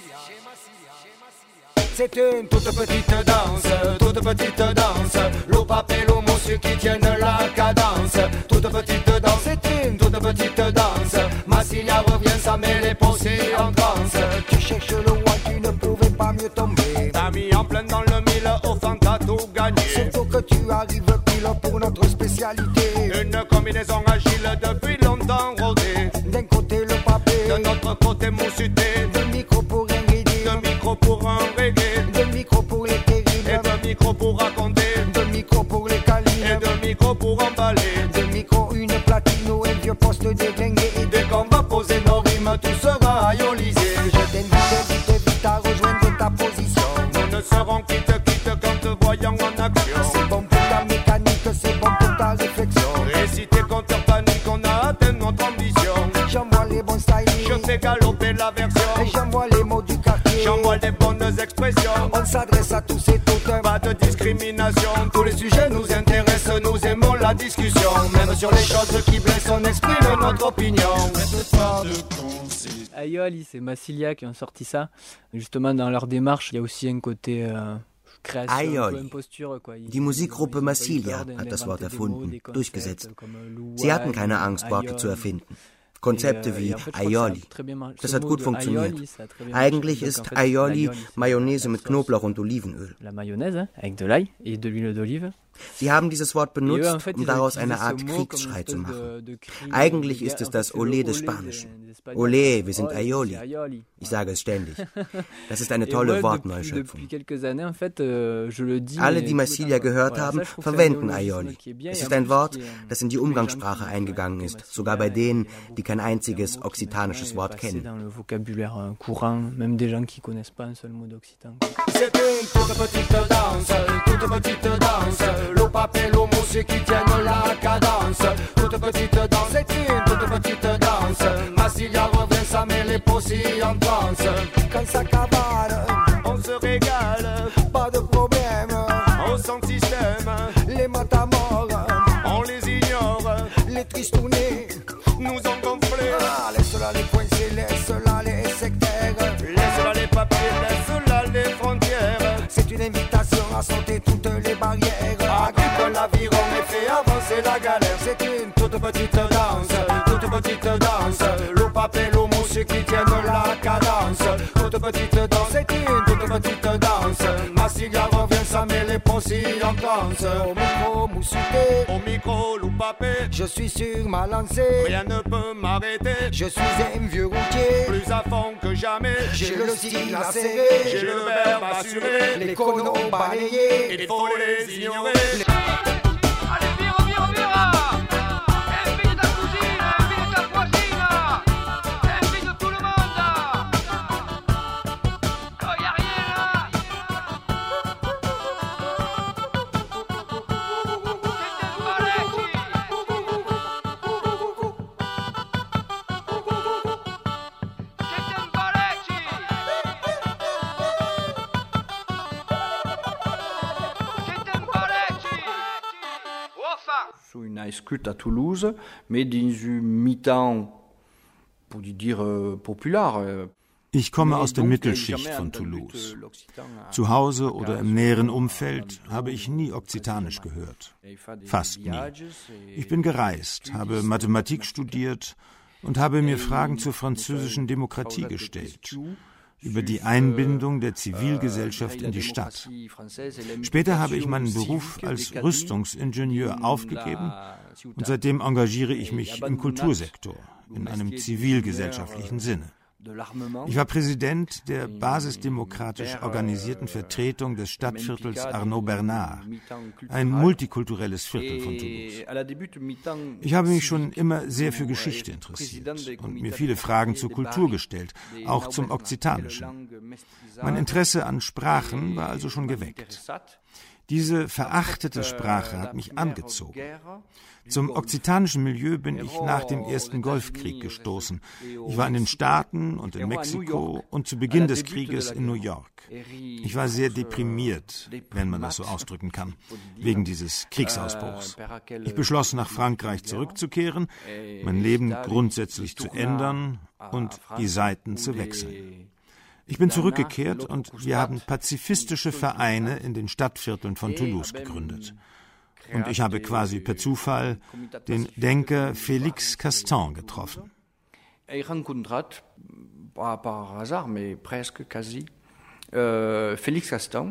C'est une toute petite danse, l'eau papé, l'eau monsieur qui tiennent la cadence. Toute petite danse, c'est une toute petite danse. Massilia revient, ça met les pensées en transe. Tu cherches le roi, tu ne pouvais pas mieux tomber. T'as mis en plein dans le mille, au fond t'as tout gagné. Surtout que tu arrives pile pour notre spécialité. Une combinaison agile depuis longtemps rodée. D'un côté le papé, de notre côté moussuté. Deux micros pour un rythme, deux micros pour un reggae. Deux micros pour les terribles, et deux micros pour raconter. Deux micros pour les câlines, et deux micros pour emballer. Deux micros, une platine ou un vieux poste déglingué. Et dès qu'on va poser nos rimes, tout sera aïolisé. Je t'invite vite à rejoindre ta position. Nous ne serons quitte quand te voyons en action. C'est bon pour ta mécanique, c'est bon pour ta réflexion. Et si t'es compteur panique, on a atteint notre ambition. J'envoie les bons styles, je fais galoper la version. Et j'envoie les mots du quartier, j'envoie les bonnes expressions. On s'adresse à tous et toutes, pas de discrimination. Tous les sujets nous intéressent, nous aimons la discussion. Même sur les choses qui blessent, on exprime notre opinion. Aioli, c'est Massilia qui ont sorti ça. Justement, dans leur démarche, il y a aussi un côté Aioli. Die Musikgruppe Massilia hat das Wort erfunden, durchgesetzt. Sie hatten keine Angst, Worte zu erfinden. Konzepte wie Aioli. Das hat gut funktioniert. Eigentlich ist Aioli Mayonnaise mit Knoblauch und Olivenöl. Sie haben dieses Wort benutzt, um daraus eine Art Kriegsschrei zu machen. Eigentlich ist es das Olé des Spanischen. Olé, wir sind Aioli. Ich sage es ständig. Das ist eine tolle Wortneuschöpfung. Alle, die Massilia gehört haben, verwenden Aioli. Es ist ein Wort, das in die Umgangssprache eingegangen ist, sogar bei denen, die kein einziges occitanisches Wort kennen. L'eau papé, l'eau mousse qui tiennent la cadence. Toute petite danse, c'est une toute petite danse. Massilia revient, ça met les possibles en transe. Quand ça cavale, on se régale. Pas de problème, on sent le système. Les matamores, on les ignore. Les tristounets nous ont gonflés. Ah, laisse-la les coincés, laisse-la les sectaires. Laisse-la les papiers, laisse-la les frontières. C'est une invitation à sauter toutes les barrières. Agrippe l'aviron et fait avancer la galère. C'est une toute petite danse. L'eau papé, l'eau mousse qui tiennent la cadence. Toute petite danse, c'est une toute petite danse. Massilia revient, ça met les possibles en transe. Au micro, moussuté, au micro, l'eau papé. Je suis sur ma lancée, rien ne peut m'arrêter. Je suis un vieux routier, plus à fond que jamais. J'ai le style acéré, j'ai le verbe assuré. Les conos balayés, il faut les ignorer. Allez, vira, vira, vira! Invite ta cousine, invite ta voisine! Invite tout le monde! Oh, y'a rien là! Sous une high school à Toulouse, mais dans un mi-temps, pour dire populaire. Ich komme aus der Mittelschicht von Toulouse. Zu Hause oder im näheren Umfeld habe ich nie Okzitanisch gehört. Fast nie. Ich bin gereist, habe Mathematik studiert und habe mir Fragen zur französischen Demokratie gestellt, über die Einbindung der Zivilgesellschaft in die Stadt. Später habe ich meinen Beruf als Rüstungsingenieur aufgegeben und seitdem engagiere ich mich im Kultursektor, in einem zivilgesellschaftlichen Sinne. Ich war Präsident der basisdemokratisch organisierten Vertretung des Stadtviertels Arnaud Bernard, ein multikulturelles Viertel von Toulouse. Ich habe mich schon immer sehr für Geschichte interessiert und mir viele Fragen zur Kultur gestellt, auch zum Okzitanischen. Mein Interesse an Sprachen war also schon geweckt. Diese verachtete Sprache hat mich angezogen. Zum okzitanischen Milieu bin ich nach dem ersten Golfkrieg gestoßen. Ich war in den Staaten und in Mexiko und zu Beginn des Krieges in New York. Ich war sehr deprimiert, wenn man das so ausdrücken kann, wegen dieses Kriegsausbruchs. Ich beschloss, nach Frankreich zurückzukehren, mein Leben grundsätzlich zu ändern und die Seiten zu wechseln. Ich bin zurückgekehrt und wir haben pazifistische Vereine in den Stadtvierteln von Toulouse gegründet. Und ich habe quasi per Zufall den Denker Félix Castan getroffen. Félix Castan.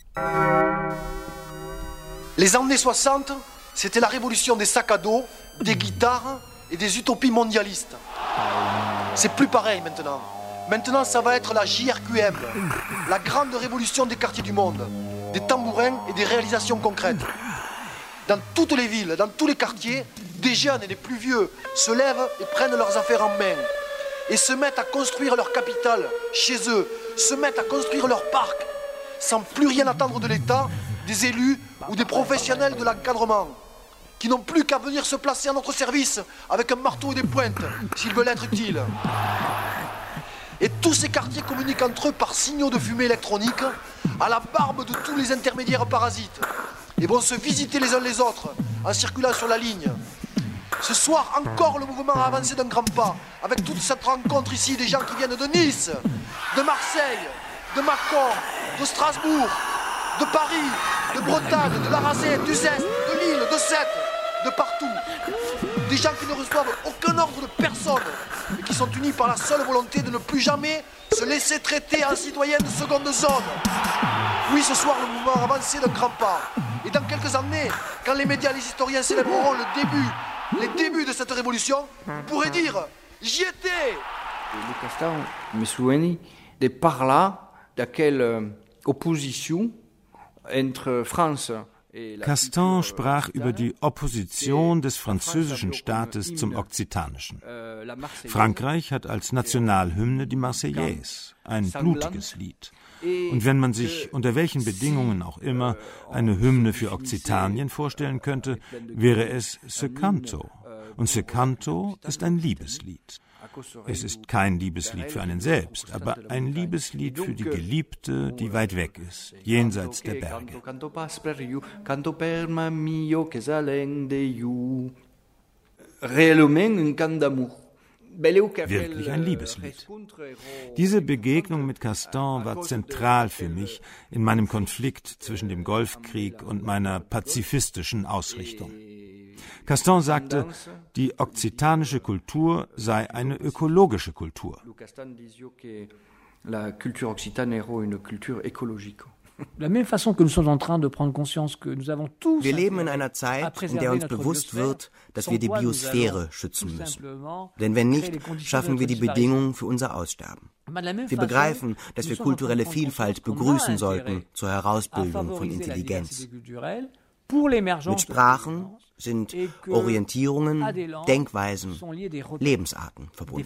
Les années 60, c'était la révolution des sacs à dos, des guitares et des utopies mondialistes. C'est plus pareil maintenant. Maintenant, ça va être la JRQM, la grande révolution des quartiers du monde, des tambourins et des réalisations concrètes. Dans toutes les villes, dans tous les quartiers, des jeunes et des plus vieux se lèvent et prennent leurs affaires en main et se mettent à construire leur capitale chez eux, se mettent à construire leur parc, sans plus rien attendre de l'État, des élus ou des professionnels de l'encadrement, qui n'ont plus qu'à venir se placer à notre service avec un marteau et des pointes, s'ils veulent être utiles. Et tous ces quartiers communiquent entre eux par signaux de fumée électronique, à la barbe de tous les intermédiaires parasites, et vont se visiter les uns les autres en circulant sur la ligne. Ce soir, encore le mouvement a avancé d'un grand pas, avec toute cette rencontre ici des gens qui viennent de Nice, de Marseille, de Mâcon, de Strasbourg, de Paris, de Bretagne, de la Rasée, d'Uzès, de Lille, de Sète, de partout. Des gens qui ne reçoivent aucun ordre de personne et qui sont unis par la seule volonté de ne plus jamais se laisser traiter en citoyens de seconde zone. Oui, ce soir, le mouvement a avancé d'un grand pas. Et dans quelques années, quand les médias et les historiens célébreront les débuts de cette révolution, vous pourrez dire « J'y étais !» Le Castan me souviens de par là, de quelle opposition entre France. Castan sprach über die Opposition des französischen Staates zum Okzitanischen. Frankreich hat als Nationalhymne die Marseillaise, ein blutiges Lied. Und wenn man sich unter welchen Bedingungen auch immer eine Hymne für Okzitanien vorstellen könnte, wäre es Ce Canto. Und Ce Canto ist ein Liebeslied. Es ist kein Liebeslied für einen selbst, aber ein Liebeslied für die Geliebte, die weit weg ist, jenseits der Berge. Wirklich ein Liebeslied. Diese Begegnung mit Castan war zentral für mich in meinem Konflikt zwischen dem Golfkrieg und meiner pazifistischen Ausrichtung. Castan sagte, die okzitanische Kultur sei eine ökologische Kultur. Wir leben in einer Zeit, in der uns bewusst wird, dass wir die Biosphäre schützen müssen. Denn wenn nicht, schaffen wir die Bedingungen für unser Aussterben. Wir begreifen, dass wir kulturelle Vielfalt begrüßen sollten zur Herausbildung von Intelligenz. Mit Sprachen sind Orientierungen, Denkweisen, Lebensarten verbunden.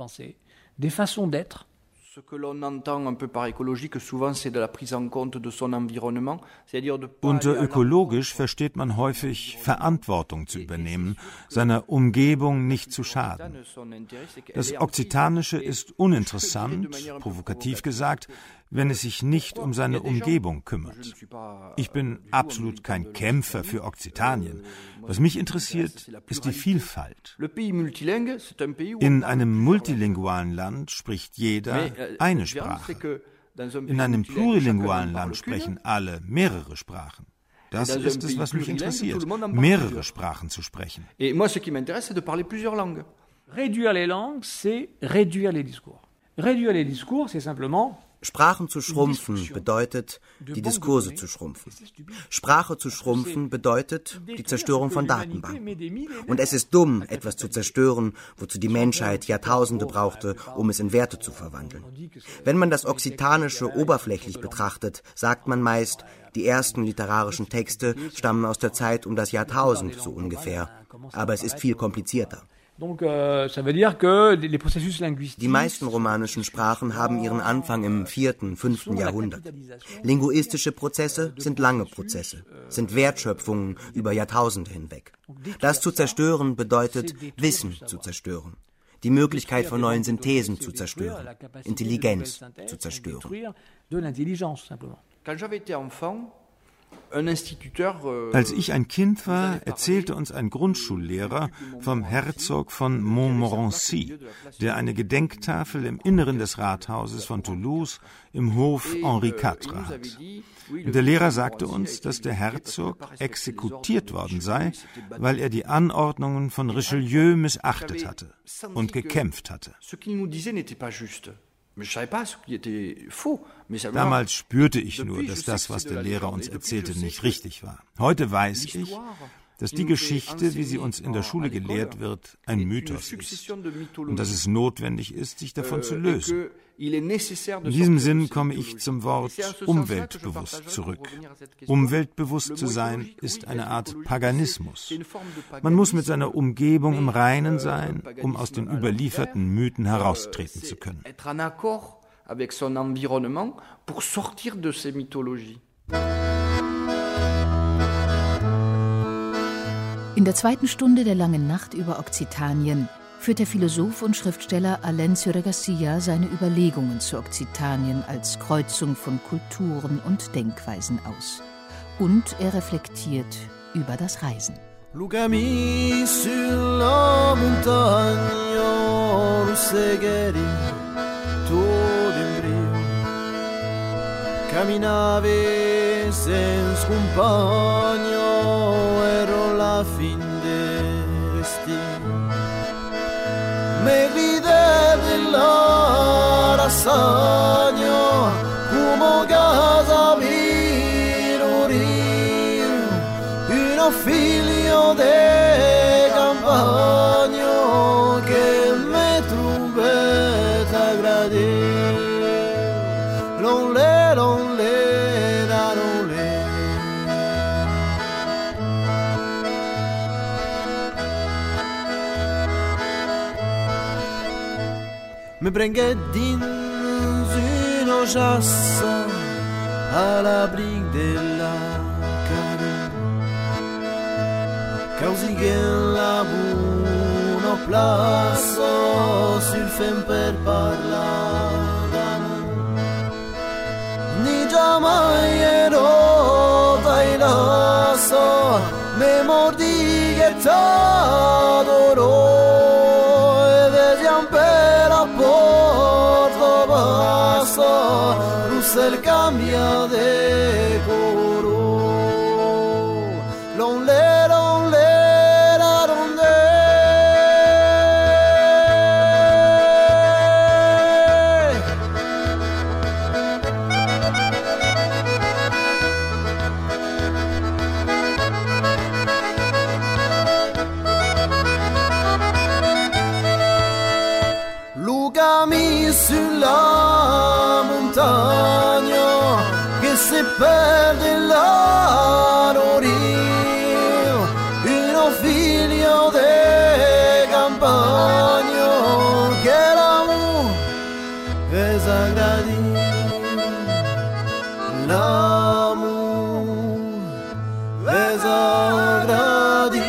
Ce que l'on entend un peu par écologique, souvent c'est de la prise en compte de son environnement, c'est-à-dire de Unter ökologisch versteht man häufig Verantwortung zu übernehmen, seiner Umgebung nicht zu schaden. Das Okzitanische ist uninteressant, provokativ gesagt, wenn es sich nicht um seine Umgebung kümmert. Ich bin absolut kein Kämpfer für Okzitanien. Was mich interessiert, ist die Vielfalt. In einem multilingualen Land spricht jeder eine Sprache. In einem plurilingualen Land sprechen alle mehrere Sprachen. Das ist es, was mich interessiert, mehrere Sprachen zu sprechen. Réduire les langues, c'est réduire les discours. Réduire les discours, c'est simplement Sprachen zu schrumpfen bedeutet, die Diskurse zu schrumpfen. Sprache zu schrumpfen bedeutet die Zerstörung von Datenbanken. Und es ist dumm, etwas zu zerstören, wozu die Menschheit Jahrtausende brauchte, um es in Werte zu verwandeln. Wenn man das Okzitanische oberflächlich betrachtet, sagt man meist, die ersten literarischen Texte stammen aus der Zeit um das Jahrtausend, so ungefähr. Aber es ist viel komplizierter. Die meisten romanischen Sprachen haben ihren Anfang im 4., 5. Jahrhundert. Linguistische Prozesse sind lange Prozesse, sind Wertschöpfungen über Jahrtausende hinweg. Das zu zerstören bedeutet, Wissen zu zerstören, die Möglichkeit von neuen Synthesen zu zerstören, Intelligenz zu zerstören. Als ich ein Kind war, erzählte uns ein Grundschullehrer vom Herzog von Montmorency, der eine Gedenktafel im Inneren des Rathauses von Toulouse im Hof Henri IV hat. Der Lehrer sagte uns, dass der Herzog exekutiert worden sei, weil er die Anordnungen von Richelieu missachtet hatte und gekämpft hatte. Damals spürte ich nur, dass das, was der Lehrer uns erzählte, nicht richtig war. Heute weiß ich, dass die Geschichte, wie sie uns in der Schule gelehrt wird, ein Mythos ist und dass es notwendig ist, sich davon zu lösen. In diesem Sinn komme ich zum Wort umweltbewusst zurück. Umweltbewusst zu sein, ist eine Art Paganismus. Man muss mit seiner Umgebung im Reinen sein, um aus den überlieferten Mythen heraustreten zu können. In der zweiten Stunde der langen Nacht über Okzitanien führt der Philosoph und Schriftsteller Alain Siré-Garcia seine Überlegungen zu Okzitanien als Kreuzung von Kulturen und Denkweisen aus. Und er reflektiert über das Reisen. Lucami sulla montagna russegheri todo in brio camminavi senza compagno ero la fin de resti me videvi la rassagna come casa virori uno figlio de campagno che me trumbetta gradì lonle lonle da lonle me bringuet dins une chasse à l'abric de la carrière causiguen la buona place sul fem per parlare ni jamais ero dai lasso me mordi che t'adoro e vediam per a porto basso Russell cambia de coro lonle lonle la ronde Lucami sulla montagna che si perde la rio uno figlio de campagno che l'amore desagradi l'amore desagradi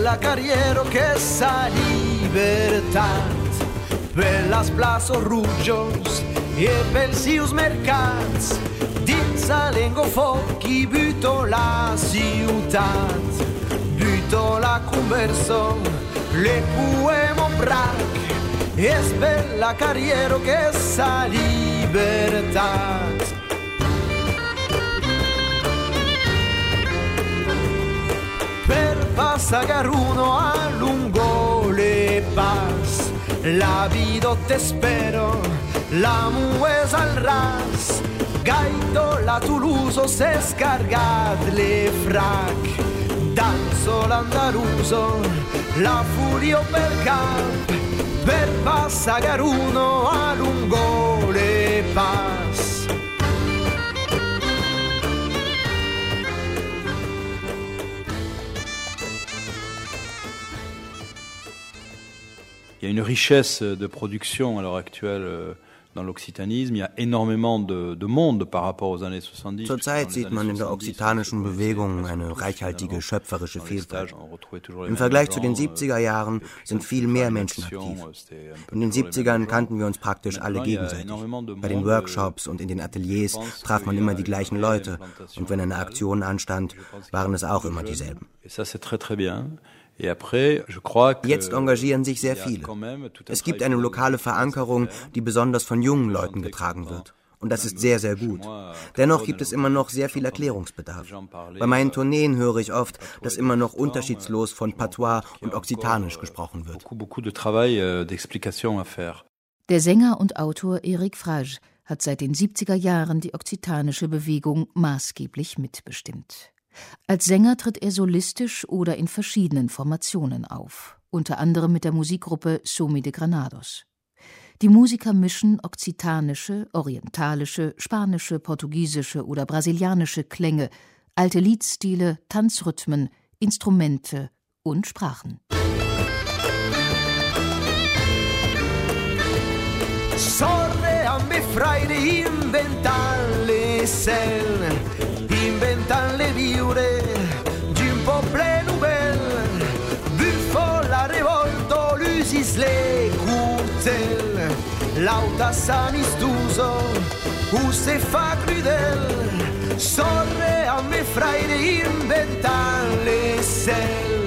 bella carriera che sa libertà. Per las plazos ruggios e per sius mercats, dins a lengo fochi buto la ciutat, buto la converso, le puemo brac, es bella carriera che sa libertà. Per Passagaruno a lungo le pas, la vido te spero, la mues al ras, gaito la Toulouse se scargat le frac, danzo l'andaluso, la furio per camp, per Passagaruno a lungo le pas. Il y a une richesse de production à l'heure actuelle dans l'occitanisme. Il y a énormément de monde par rapport aux années 70. Zurzeit sieht man in der okzitanischen Bewegung eine reichhaltige schöpferische Vielfalt. Im Vergleich zu den 70er Jahren sind viel mehr Menschen aktiv. In den 70ern kannten wir uns praktisch alle gegenseitig. Bei den Workshops und in den Ateliers traf man immer die gleichen Leute. Und wenn eine Aktion anstand, waren es auch immer dieselben. Jetzt engagieren sich sehr viele. Es gibt eine lokale Verankerung, die besonders von jungen Leuten getragen wird. Und das ist sehr, sehr gut. Dennoch gibt es immer noch sehr viel Erklärungsbedarf. Bei meinen Tourneen höre ich oft, dass immer noch unterschiedslos von Patois und Okzitanisch gesprochen wird. Der Sänger und Autor Eric Frage hat seit den 70er Jahren die okzitanische Bewegung maßgeblich mitbestimmt. Als Sänger tritt er solistisch oder in verschiedenen Formationen auf, unter anderem mit der Musikgruppe Somi de Granados. Die Musiker mischen okzitanische, orientalische, spanische, portugiesische oder brasilianische Klänge, alte Liedstile, Tanzrhythmen, Instrumente und Sprachen. Sorre a me fraire inventan le sel, inventan le viure d'un peuple nouvel, buffo la revolto, l'usis le coutel, l'auta s'amistuso, ou se fa crudel, sorre a me fraire inventan le sel.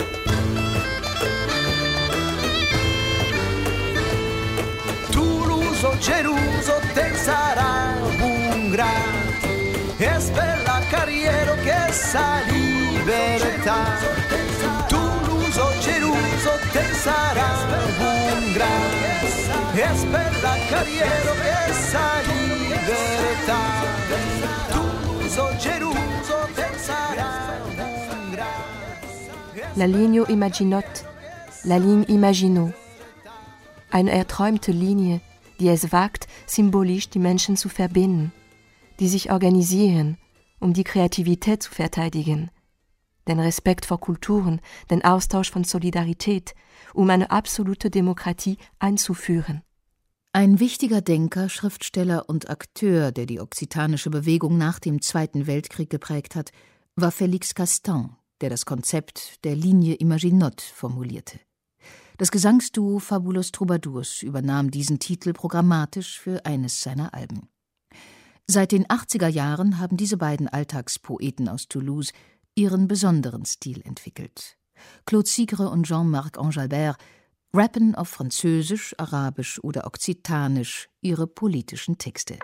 Geruso te sarà un gran, es bella carriera che sa libertà. Toulouse, Geruso te sarà un gran, es bella carriera che sa libertà. Toulouse, Geruso te sarà un gran. La ligne Imaginot, la ligne Imagino. Eine erträumte Linie, die es wagt, symbolisch die Menschen zu verbinden, die sich organisieren, um die Kreativität zu verteidigen, den Respekt vor Kulturen, den Austausch von Solidarität, um eine absolute Demokratie einzuführen. Ein wichtiger Denker, Schriftsteller und Akteur, der die okzitanische Bewegung nach dem Zweiten Weltkrieg geprägt hat, war Félix Castan, der das Konzept der Linie Imaginot formulierte. Das Gesangsduo Fabulos Troubadours übernahm diesen Titel programmatisch für eines seiner Alben. Seit den 80er Jahren haben diese beiden Alltagspoeten aus Toulouse ihren besonderen Stil entwickelt. Claude Sigre und Jean-Marc Enjalbert rappen auf Französisch, Arabisch oder Okzitanisch ihre politischen Texte.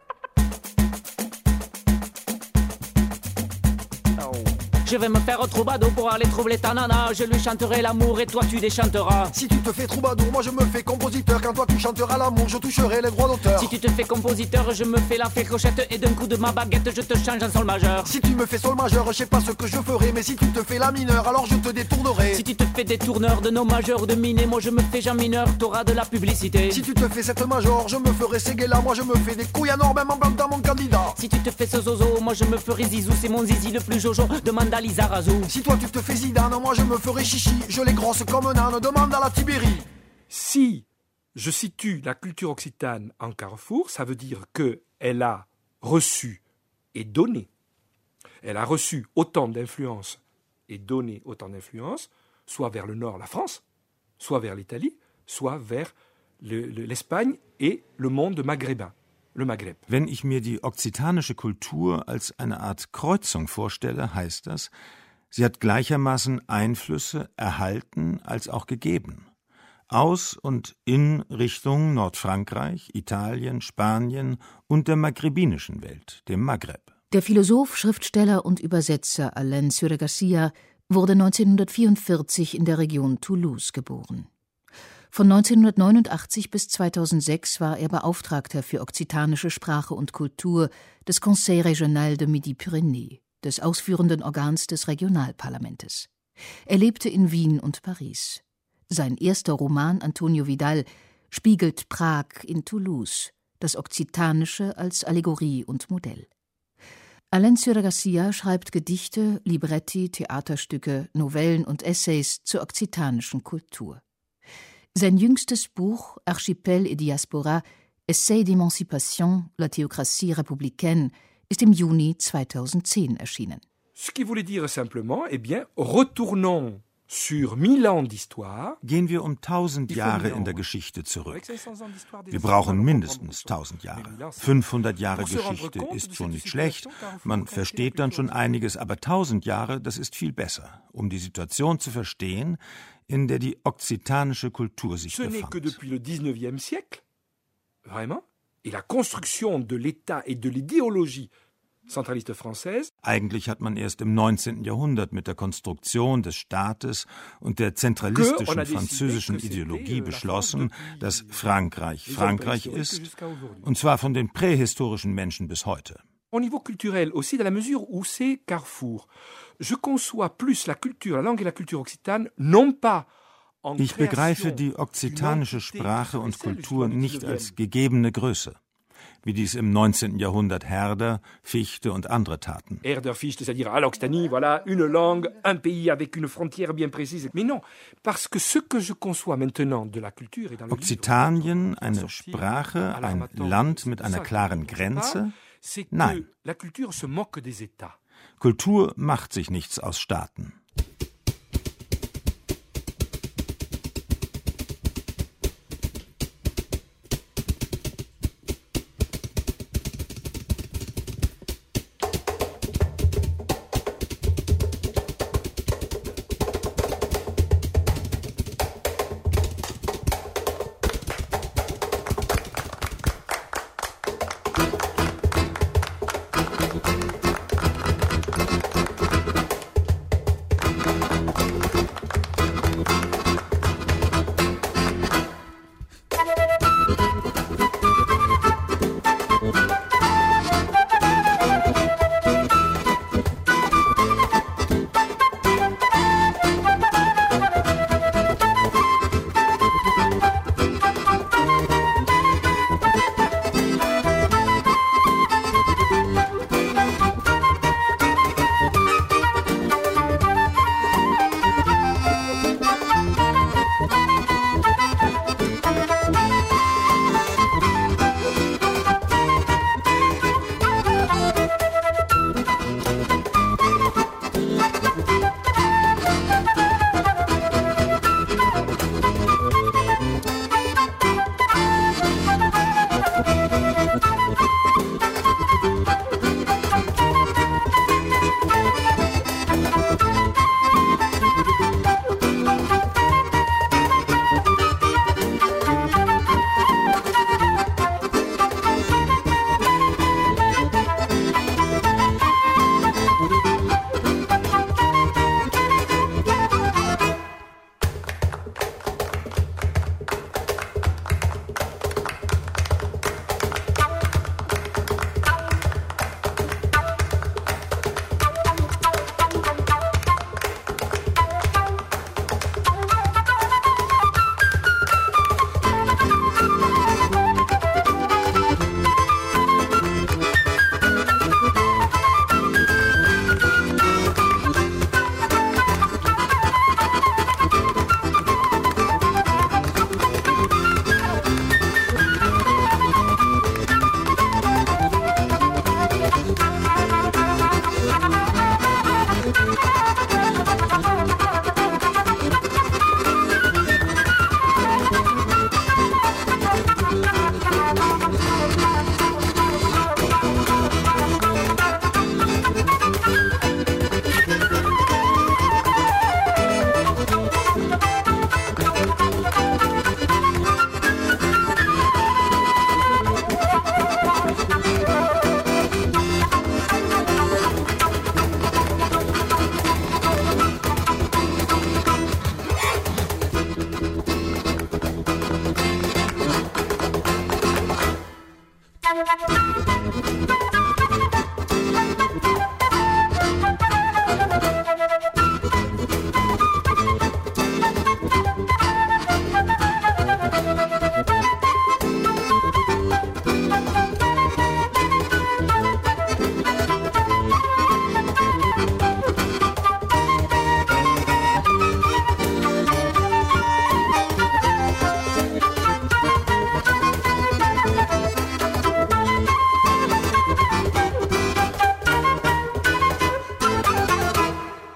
Je vais me faire troubadour pour aller troubler ta nana. Je lui chanterai l'amour et toi tu déchanteras. Si tu te fais troubadour, moi je me fais compositeur. Quand toi tu chanteras l'amour, je toucherai les droits d'auteur. Si tu te fais compositeur, je me fais la flécochette. Et d'un coup de ma baguette, je te change en sol majeur. Si tu me fais sol majeur, je sais pas ce que je ferai. Mais si tu te fais la mineure, alors je te détournerai. Si tu te fais détourneur de nos majeurs ou de minés, moi je me fais Jean mineur, t'auras de la publicité. Si tu te fais cette major, je me ferai Séguéla. Moi je me fais des couilles énormes en plantant mon candidat. Si tu te fais ce zozo, moi je me ferai Zizou. C'est mon zizi le plus jojo, demande à Lizarazu. Si toi tu te fais Zidane, moi je me ferai chichi. Je les grosse comme un âne, demande à la Tibérie. Si je situe la culture occitane en carrefour, ça veut dire qu'elle a reçu et donné. Elle a reçu autant d'influence et donné autant d'influence soit vers le nord, la France, soit vers l'Italie, soit vers l'Espagne et le monde maghrébin, le Maghreb. Wenn ich mir die okzitanische Kultur als eine Art Kreuzung vorstelle, heißt das, sie hat gleichermaßen Einflüsse erhalten als auch gegeben. Aus und in Richtung Nordfrankreich, Italien, Spanien und der maghrebinischen Welt, dem Maghreb. Der Philosoph, Schriftsteller und Übersetzer Alain Suragacia wurde 1944 in der Region Toulouse geboren. Von 1989 bis 2006 war er Beauftragter für okzitanische Sprache und Kultur des Conseil Régional de Midi-Pyrénées, des ausführenden Organs des Regionalparlamentes. Er lebte in Wien und Paris. Sein erster Roman Antonio Vidal spiegelt Prag in Toulouse, das Okzitanische als Allegorie und Modell. Alain Suragacia schreibt Gedichte, Libretti, Theaterstücke, Novellen und Essays zur okzitanischen Kultur. Sein jüngstes Buch Archipel et Diaspora, Essai d'émancipation, la théocratie républicaine, ist im Juni 2010 erschienen. Ce qui voulait dire simplement, eh bien, retournons sur 1000 ans d'histoire. Gehen wir um 1000 Jahre in der Geschichte zurück. Wir brauchen mindestens 1000 Jahre. 500 Jahre Geschichte ist schon nicht schlecht, man versteht dann schon einiges, aber 1000 Jahre, das ist viel besser, um die Situation zu verstehen, in der die okzitanische Kultur sich befand. Ce n'est que depuis le 19e siècle, vraiment, et la construction de l'État et de l'idéologie centraliste française. Eigentlich hat man erst im 19. Jahrhundert mit der Konstruktion des Staates und der zentralistischen französischen Ideologie beschlossen, dass Frankreich Frankreich ist, und zwar von den prähistorischen Menschen bis heute. Au niveau culturel aussi, dans la mesure où c'est Carrefour. Je conçois plus la culture, la langue et la culture occitane, non pas. Ich begreife die okzitanische Sprache und Kultur nicht als gegebene Größe, wie dies im 19. Jahrhundert Herder, Fichte und andere taten. Herder, Fichte, c'est-à-dire à l'Occitanie, voilà, une langue, un pays avec une frontière bien précise. Mais non, parce que ce que je conçois maintenant de la culture est dans le Okzitanien, eine Sprache, ein Land mit einer klaren Grenze? Nein. La culture se moque des États. Kultur macht sich nichts aus Staaten.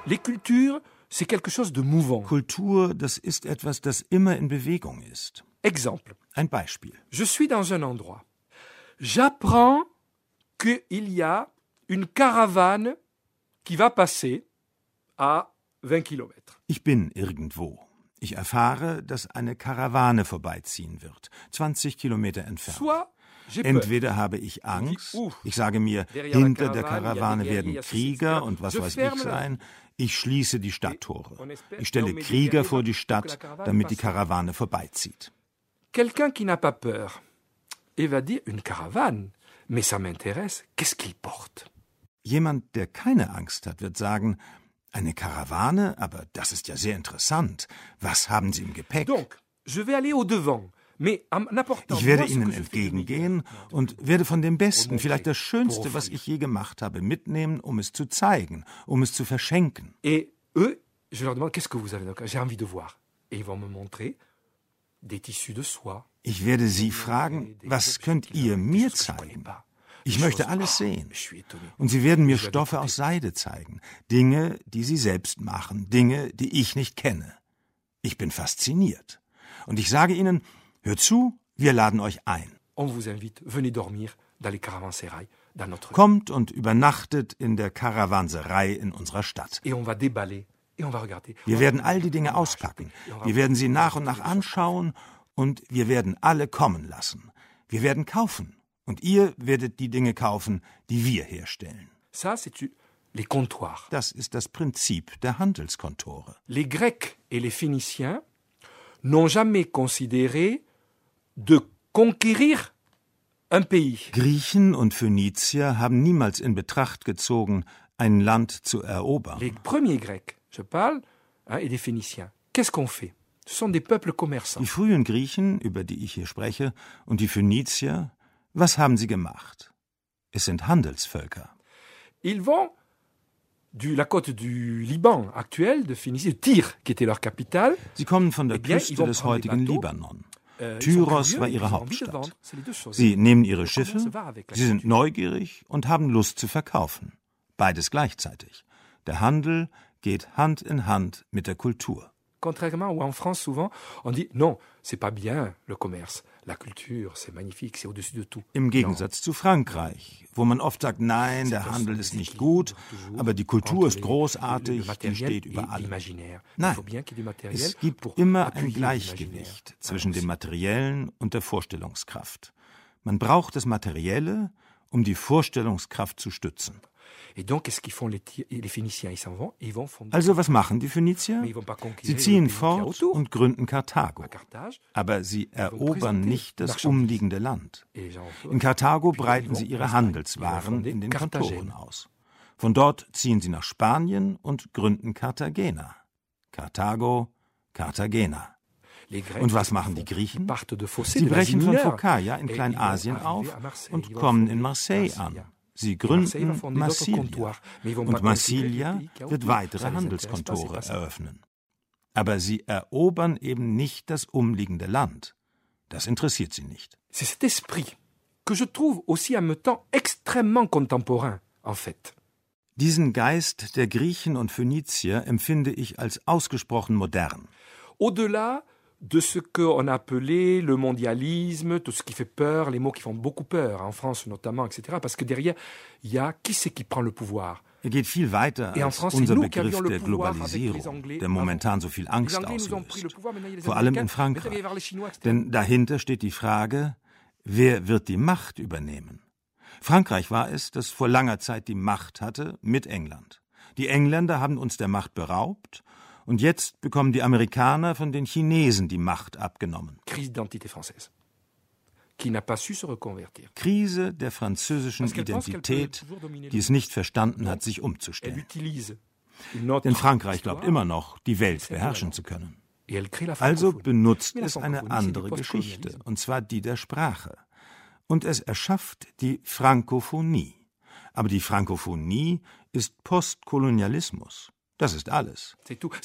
Les cultures, c'est quelque chose de mouvant. Kultur, das ist etwas, das immer in Bewegung ist. Exemple. Ein Beispiel. Je suis dans un endroit. J'apprends qu'il y a une caravane qui va passer à 20 Kilometer. Ich bin irgendwo. Ich erfahre, dass eine Karawane vorbeiziehen wird, 20 Kilometer entfernt. Entweder habe ich Angst, ich sage mir, hinter der Karawane werden Krieger und was weiß ich sein, ich schließe die Stadttore. Ich stelle Krieger vor die Stadt, damit die Karawane vorbeizieht. Quelqu'un qui n'a pas peur, il va dire une caravane, mais ça m'intéresse, qu'est-ce qu'il porte? Jemand, der keine Angst hat, wird sagen, eine Karawane, aber das ist ja sehr interessant. Was haben Sie im Gepäck? Donc, je vais aller au-devant. Ich werde Ihnen entgegengehen und werde von dem Besten, vielleicht das Schönste, was ich je gemacht habe, mitnehmen, um es zu zeigen, um es zu verschenken. Et eux, je leur demande, qu'est-ce que vous avez? J'ai envie de voir. Et ils vont me montrer des tissus de soie. Ich werde Sie fragen, was könnt ihr mir zeigen? Ich möchte alles sehen. Und Sie werden mir Stoffe aus Seide zeigen, Dinge, die Sie selbst machen, Dinge, die ich nicht kenne. Ich bin fasziniert. Und ich sage Ihnen, hört zu, wir laden euch ein. Kommt und übernachtet in der Karawanserei in unserer Stadt. Wir werden all die Dinge auspacken. Wir werden sie nach und nach anschauen und wir werden alle kommen lassen. Wir werden kaufen und ihr werdet die Dinge kaufen, die wir herstellen. Das ist das Prinzip der Handelskontore. Les Grecs et les Phéniciens n'ont jamais considéré de conquérir un pays. Griechen und Phönizier haben niemals in Betracht gezogen, ein Land zu erobern. Les premiers Grecs, je parle, et des Phéniciens. Qu'est-ce qu'on fait? Ce sont des peuples commerçants. Die frühen Griechen, über die ich hier spreche, und die Phönizier, was haben sie gemacht? Es sind Handelsvölker. Ils vont la côte du Liban actuelle, de Phénicie, de Tyr, qui était leur capitale. Sie kommen von der Küste des heutigen Libanon. Tyros war ihre Hauptstadt. Sie nehmen ihre Schiffe, sie sind neugierig und haben Lust zu verkaufen. Beides gleichzeitig. Der Handel geht Hand in Hand mit der Kultur. Contrairement où en France souvent on dit non, c'est pas bien le commerce, la culture, c'est magnifique, c'est au-dessus de tout. Im Gegensatz zu Frankreich, wo man oft sagt, nein, der Handel ist nicht gut, aber die Kultur ist großartig, die steht über allem. Nein, es gibt immer ein Gleichgewicht zwischen dem Materiellen und der Vorstellungskraft. Man braucht das Materielle, um die Vorstellungskraft zu stützen. Also was machen die Phönizier? Sie ziehen fort und gründen Karthago. Aber sie erobern nicht das umliegende Land. In Karthago breiten sie ihre Handelswaren in den Kantoren aus. Von dort ziehen sie nach Spanien und gründen Cartagena. Karthago, Cartagena. Und was machen die Griechen? Sie brechen von Phocaia in Kleinasien auf und kommen in Marseille an. Sie gründen Massilia und Massilia wird weitere Handelskontore eröffnen. Aber sie erobern eben nicht das umliegende Land. Das interessiert sie nicht. C'est cet esprit que je trouve aussi en même temps extrêmement contemporain, en fait. Diesen Geist der Griechen und Phönizier empfinde ich als ausgesprochen modern. Au-delà de ce qu'on a appelé le mondialisme, tout ce qui fait peur, les mots qui font beaucoup peur, en France notamment, etc. Parce que derrière, il y a qui c'est qui prend le pouvoir. Geht viel weiter als unser Begriff der Globalisierung, der momentan so viel Angst auslöst. Vor allem in Frankreich. Denn dahinter steht die Frage, wer wird die Macht übernehmen? Frankreich war es, das vor langer Zeit die Macht hatte mit England. Die Engländer haben uns der Macht beraubt. Und jetzt bekommen die Amerikaner von den Chinesen die Macht abgenommen. Krise der französischen Identität, die es nicht verstanden hat, sich umzustellen. Denn Frankreich glaubt immer noch, die Welt beherrschen zu können. Also benutzt es eine andere Geschichte, und zwar die der Sprache. Und es erschafft die Frankophonie. Aber die Frankophonie ist Postkolonialismus. Das ist alles.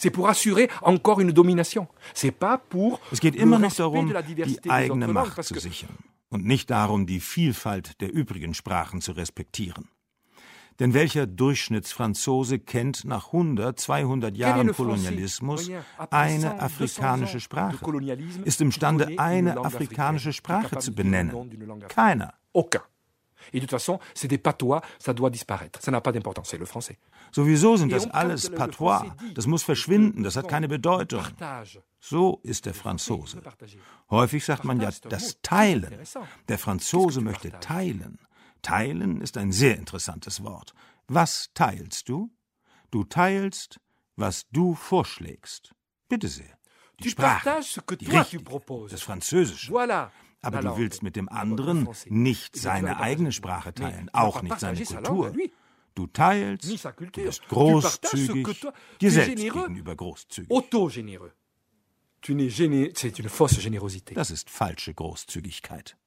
Es geht immer noch darum, die eigene Macht zu sichern und nicht darum, die Vielfalt der übrigen Sprachen zu respektieren. Denn welcher Durchschnittsfranzose kennt nach 100, 200 Jahren Kolonialismus eine afrikanische Sprache? Ist imstande, eine afrikanische Sprache zu benennen? Keiner. Aucun. Et de toute façon, c'est des patois, ça doit disparaître. Ça n'a pas d'importance, c'est le français. Sowieso sind das alles Patois. Das muss verschwinden, das hat keine Bedeutung. So ist der Franzose. Häufig sagt man ja das Teilen. Der Franzose möchte teilen. Teilen ist ein sehr interessantes Wort. Was teilst du? Du teilst, was du vorschlägst. Bitte sehr. Die Sprache, die richtige, das Französische. Aber du willst mit dem anderen nicht seine eigene Sprache teilen, auch nicht seine Kultur. Du teilst, du bist großzügig, dir selbst gegenüber großzügig. Das ist falsche Großzügigkeit.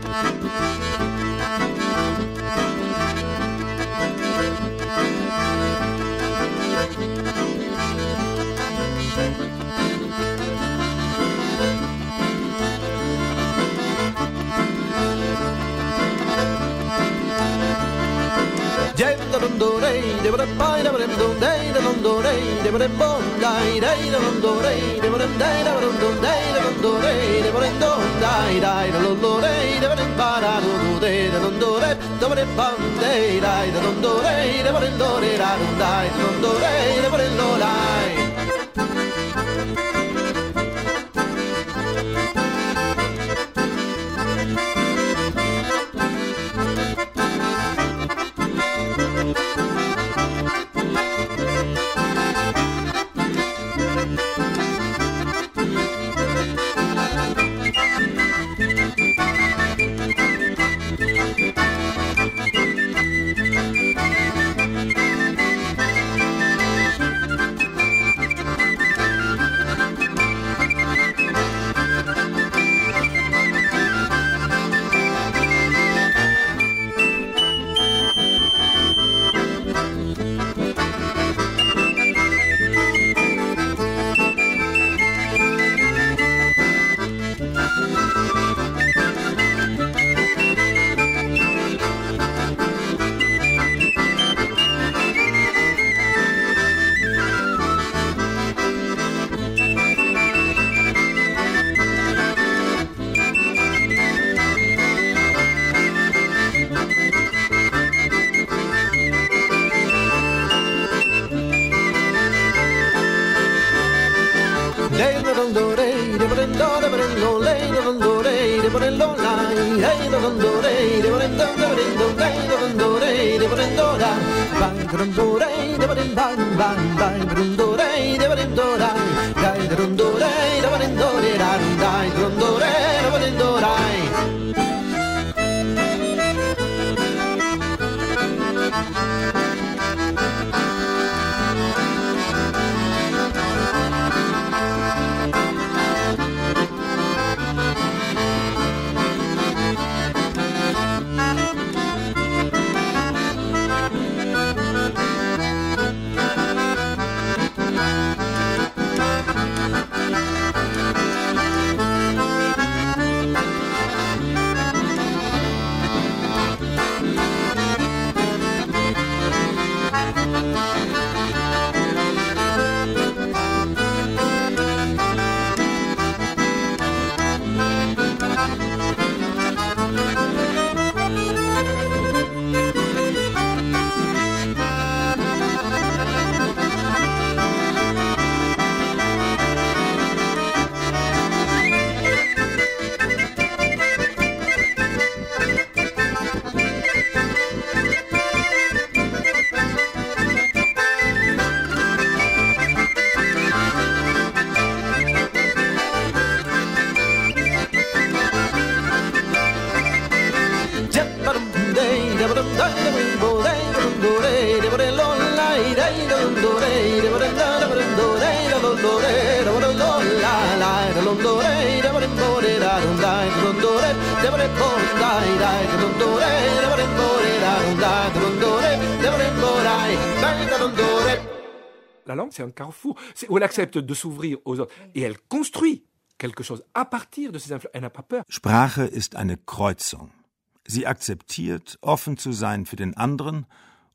La langue, c'est un carrefour où elle accepte de s'ouvrir aux autres et elle construit quelque chose à partir de ses influences. Elle n'a pas peur. Sprache ist eine Kreuzung. Sie akzeptiert, offen zu sein für den anderen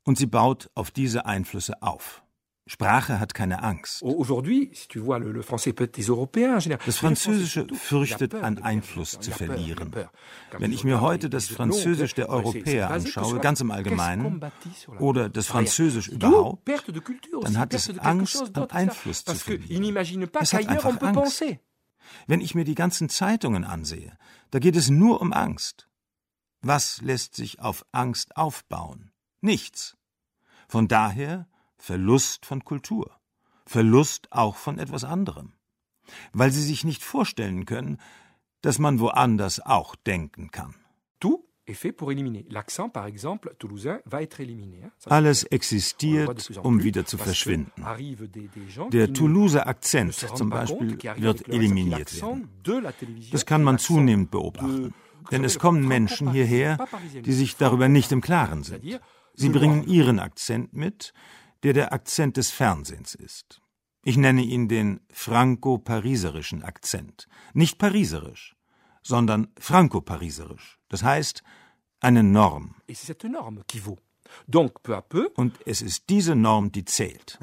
Und sie baut auf diese Einflüsse auf. Sprache hat keine Angst. Das Französische fürchtet, an Einfluss zu verlieren. Wenn ich mir heute das Französisch der Europäer anschaue, ganz im Allgemeinen, oder das Französisch überhaupt, dann hat es Angst, an Einfluss zu verlieren. Es hat einfach Angst. Wenn ich mir die ganzen Zeitungen ansehe, da geht es nur um Angst. Was lässt sich auf Angst aufbauen? Nichts. Von daher Verlust von Kultur, Verlust auch von etwas anderem, weil sie sich nicht vorstellen können, dass man woanders auch denken kann. Alles existiert, um wieder zu verschwinden. Der Toulouser Akzent zum Beispiel wird eliminiert werden. Das kann man zunehmend beobachten, denn es kommen Menschen hierher, die sich darüber nicht im Klaren sind. Sie bringen ihren Akzent mit, der Akzent des Fernsehens ist. Ich nenne ihn den franco-pariserischen Akzent. Nicht pariserisch, sondern franco-pariserisch. Das heißt, eine Norm. Und es ist diese Norm, die zählt.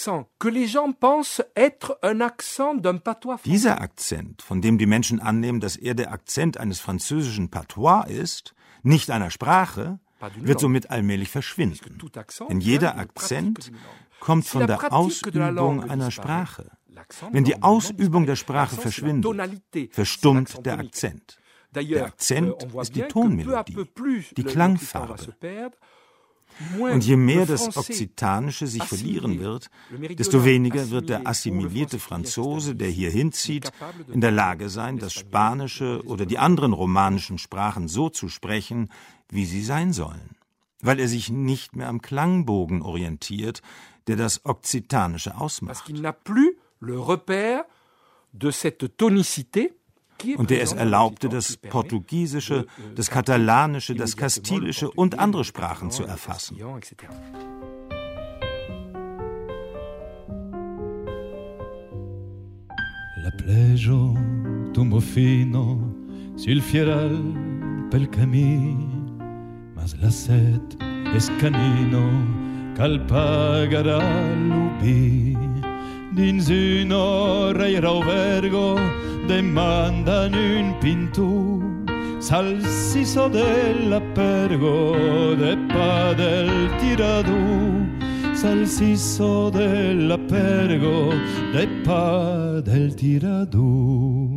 Dieser Akzent, von dem die Menschen annehmen, dass er der Akzent eines französischen Patois ist, nicht einer Sprache, wird somit allmählich verschwinden. Denn jeder Akzent kommt von der Ausübung einer Sprache. Wenn die Ausübung der Sprache verschwindet, verstummt der Akzent. Der Akzent ist die Tonmelodie, die Klangfarbe. Und je mehr das Okzitanische sich verlieren wird, desto weniger wird der assimilierte Franzose, der hier hinzieht, in der Lage sein, das Spanische oder die anderen romanischen Sprachen so zu sprechen, wie sie sein sollen, weil er sich nicht mehr am Klangbogen orientiert, der das Okzitanische ausmacht. Und der es erlaubte, das Portugiesische, das Katalanische, das Kastilische und andere Sprachen zu erfassen. L'arpeggio tumbo fino sul fieral pel cammin, mas la set es canino cal pagarà l'ubi. Dins un orrei rauvergo demandan un pintù, salsiso dell'apergo de pa del tiradù, salsiso dell'apergo de pa del tiradù.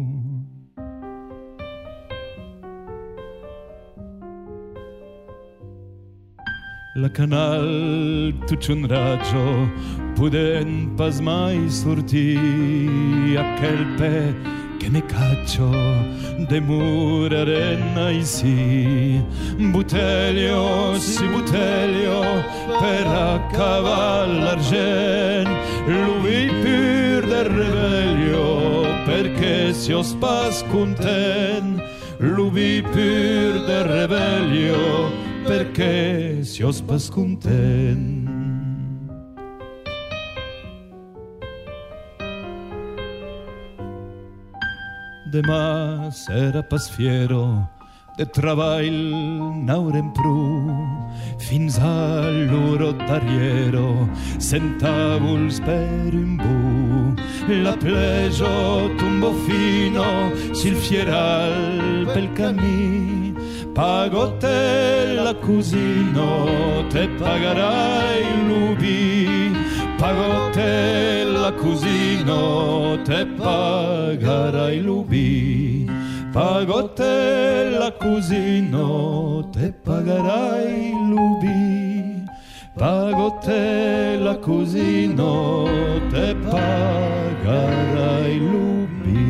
La canal tuc'è un raggio puden pas mai sortir aquel pe che me caccio de murarena ici butelio si butelio per accavar l'argent lui pur del revelio perché si os pas content lui pur del revelio perché si os pas content. Demà sera pas fiero de treball n'haurem pru fins a l'uro d'arriero centàvols per un bu la plejo tumbo fino sil fieral pel camí pago te la cusino te pagarai l'ubi pago te la cusino te pagarai l'ubi pago te la cusino te pagarai l'ubi pago te la cusino te pagarai l'ubi.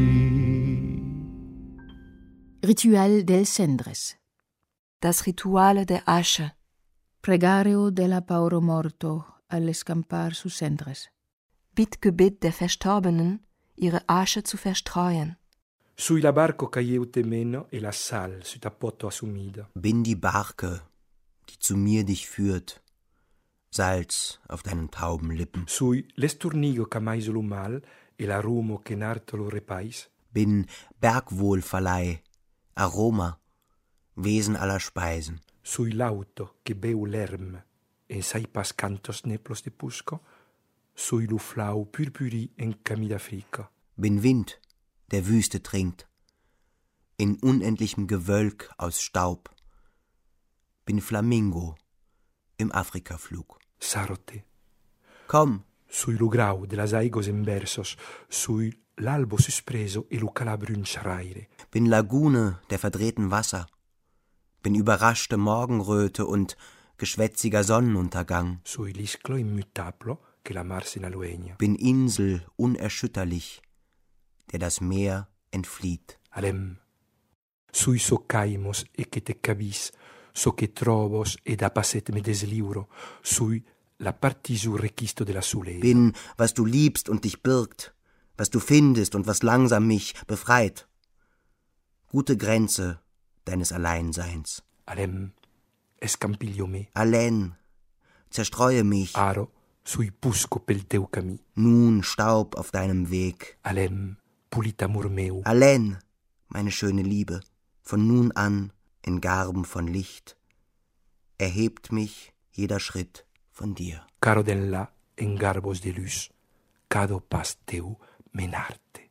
Ritual del Cendres. Das Ritual der Asche. Pregario della Pauro Morto all'escampar su Cendres. Bittgebet der Verstorbenen, ihre Asche zu verstreuen. Sui la barco caeu temeno e la sal su tappoto assumida. Bin die Barke, die zu mir dich führt, Salz auf deinen tauben Lippen. Sui l'esturnigo camai mal e l'aromo che nartolo repais. Bin Bergwohlverleih, Aroma, Wesen aller Speisen. Sui l'auto che beu l'erm saipas cantos neplos de Pusco, sui luflau purpuri en cami d'Africa. Bin Wind, der Wüste trinkt, in unendlichem Gewölk aus Staub. Bin Flamingo im Afrikaflug. Sarote. Komm. Sui lugrau de las aigos en versos, sui l'albo suspreso e lu calabrun schreire. Bin Lagune der verdrehten Wasser. Bin überraschte Morgenröte und geschwätziger Sonnenuntergang. Sui l'isclo immutablo che la mar s'inaluegna. Bin Insel unerschütterlich, der das Meer entflieht. Alem. Sui so caimos e che te cabis, so che trovos ed apaset me desliuro, sui la partisur requisto della Suleda. Bin, was du liebst und dich birgt, was du findest und was langsam mich befreit. Gute Grenze deines Alleinseins. Alem, escampiglio me. Alen, zerstreue mich. Aro, sui pusco pel teu cami. Nun Staub auf deinem Weg. Alem, pulita amor meu. Alen, meine schöne Liebe, von nun an in Garben von Licht, erhebt mich jeder Schritt von dir. Caro della en garbos de luz, cado pas teu menarte.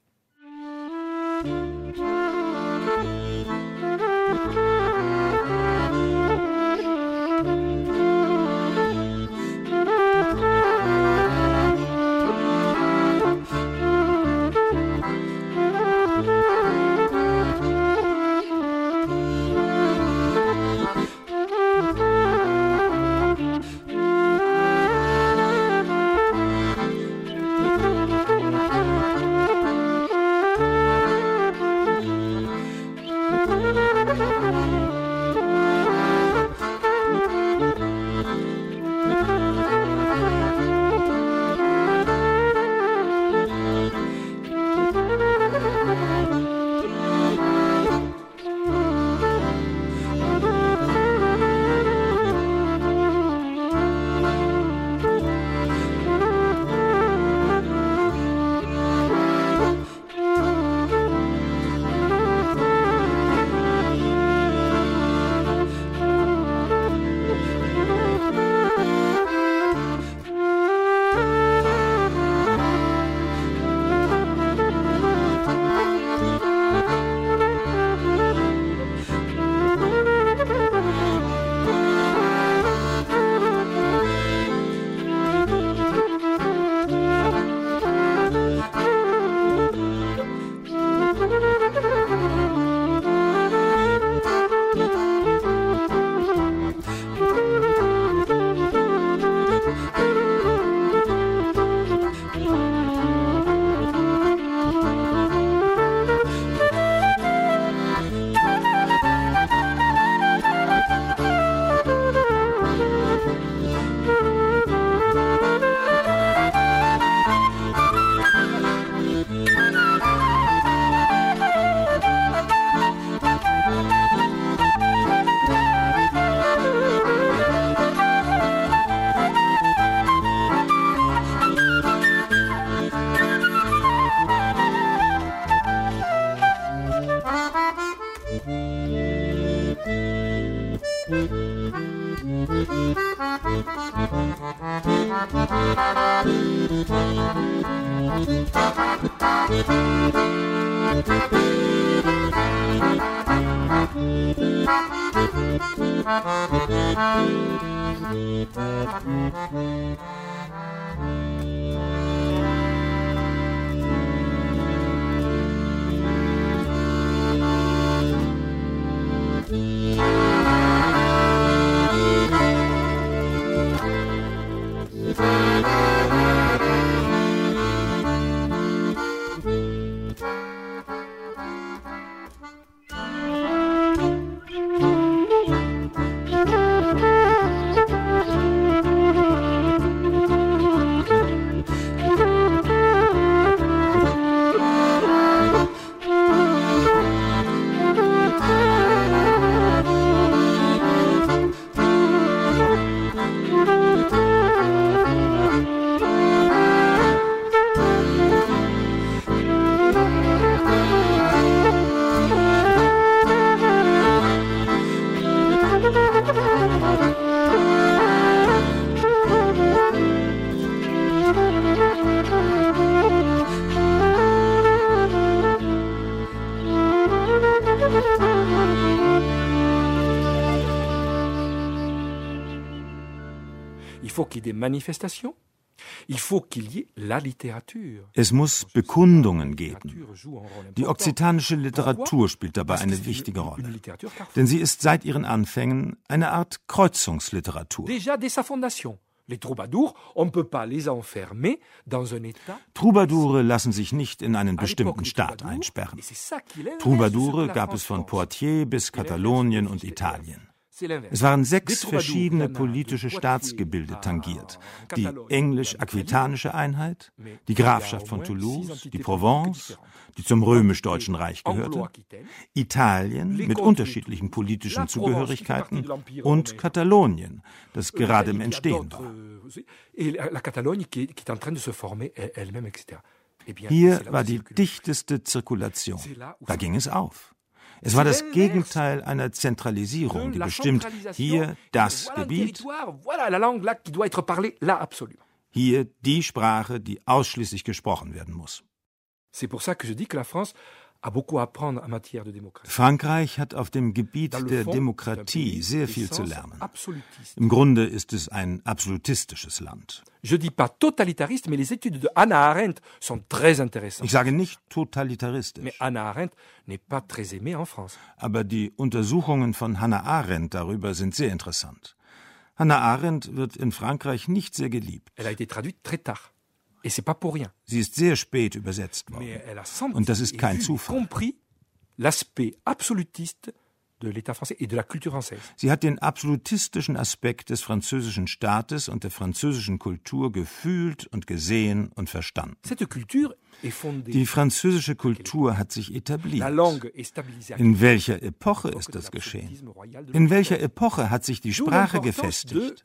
faut qu'il y ait des manifestations. Es muss Bekundungen geben. Die okzitanische Literatur spielt dabei eine wichtige Rolle. Denn sie ist seit ihren Anfängen eine Art Kreuzungsliteratur. Troubadoure lassen sich nicht in einen bestimmten Staat einsperren. Troubadoure gab es von Poitiers bis Katalonien und Italien. Es waren 6 verschiedene politische Staatsgebilde tangiert. Die englisch-aquitanische Einheit, die Grafschaft von Toulouse, die Provence, die zum römisch-deutschen Reich gehörte, Italien mit unterschiedlichen politischen Zugehörigkeiten und Katalonien, das gerade im Entstehen war. Hier war die dichteste Zirkulation. Da ging es auf. Es war das Gegenteil einer Zentralisierung, die bestimmt, hier das Gebiet, hier die Sprache, die ausschließlich gesprochen werden muss. Frankreich hat auf dem Gebiet der Demokratie sehr viel zu lernen. Im Grunde ist es ein absolutistisches Land. Ich sage nicht totalitaristisch. Aber die Untersuchungen von Hannah Arendt darüber sind sehr interessant. Hannah Arendt wird in Frankreich nicht sehr geliebt. Sie ist sehr spät übersetzt worden. Und das ist kein Zufall. Sie hat den absolutistischen Aspekt des französischen Staates und der französischen Kultur gefühlt und gesehen und verstanden. Die französische Kultur hat sich etabliert. In welcher Epoche ist das geschehen? In welcher Epoche hat sich die Sprache gefestigt?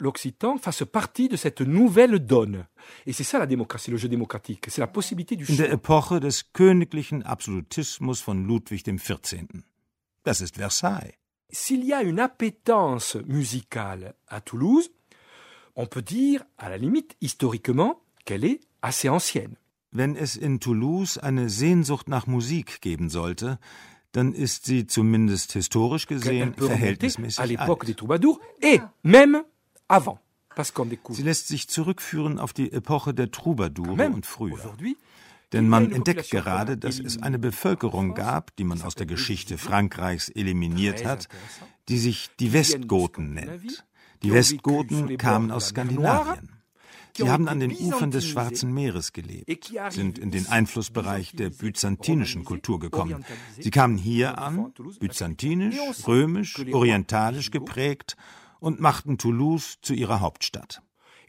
In der Epoche des königlichen Absolutismus von Ludwig XIV. Das ist Versailles. S'il y a une appétence musicale à Toulouse, on peut dire, à la limite, historiquement, qu'elle est assez ancienne. Wenn es in Toulouse eine Sehnsucht nach Musik geben sollte, dann ist sie zumindest historisch gesehen verhältnismäßig alt. Sie lässt sich zurückführen auf die Epoche der Troubadoure und früher. Denn man entdeckt gerade, dass es eine Bevölkerung gab, die man aus der Geschichte Frankreichs eliminiert hat, die sich die Westgoten nennt. Die Westgoten kamen aus Skandinavien. Sie haben an den Ufern des Schwarzen Meeres gelebt, sind in den Einflussbereich der byzantinischen Kultur gekommen. Sie kamen hier an, byzantinisch, römisch, orientalisch geprägt und machten Toulouse zu ihrer Hauptstadt.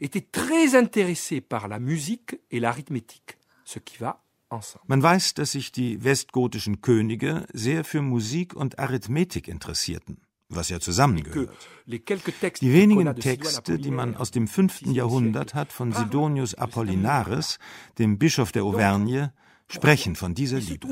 Man weiß, dass sich die westgotischen Könige sehr für Musik und Arithmetik interessierten, was ja zusammengehört. Die wenigen Texte, die man aus dem 5. Jahrhundert hat von Sidonius Apollinaris, dem Bischof der Auvergne, sprechen von dieser Liebe.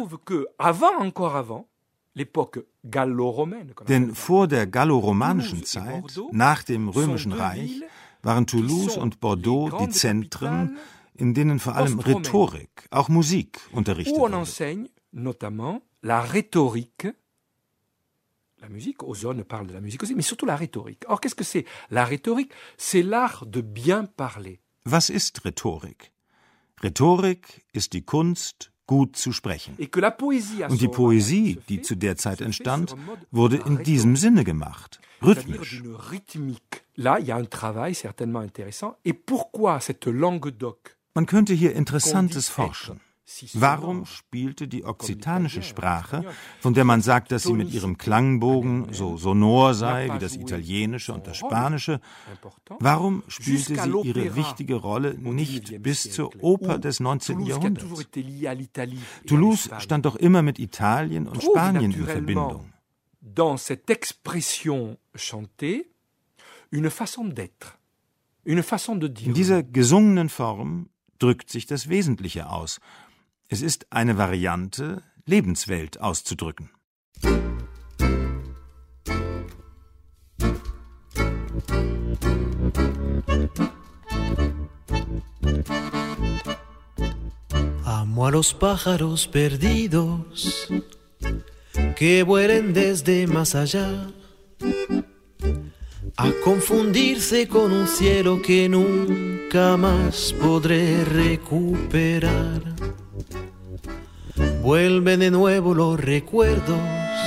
Denn vor der galloromanischen Zeit, nach dem Römischen Reich, waren Toulouse und Bordeaux die Zentren, in denen vor allem Rhetorik, auch Musik unterrichtet wurde. La musique, Ozone parle de la musique aussi, mais surtout la rhétorique. Or, qu'est-ce que c'est? La rhétorique, c'est l'art de bien parler. Was ist Rhetorik? Rhetorik ist die Kunst, gut zu sprechen. Und die Poesie, die zu der Zeit entstand, wurde in diesem Sinne gemacht, rhythmisch. Là, il y a un travail certainement intéressant. Et pourquoi cette langue d'oc? Man könnte hier Interessantes forschen. Warum spielte die okzitanische Sprache, von der man sagt, dass sie mit ihrem Klangbogen so sonor sei wie das Italienische und das Spanische, warum spielte sie ihre wichtige Rolle nicht bis zur Oper des 19. Jahrhunderts? Toulouse stand doch immer mit Italien und Spanien in Verbindung. Dans cette expression chantée, une façon d'être, une façon de dire. In dieser gesungenen Form drückt sich das Wesentliche aus. Es ist eine Variante, Lebenswelt auszudrücken. Amo a los pájaros perdidos que vuelen desde más allá. a confundirse con un cielo que nunca más podré recuperar. Vuelven de nuevo los recuerdos,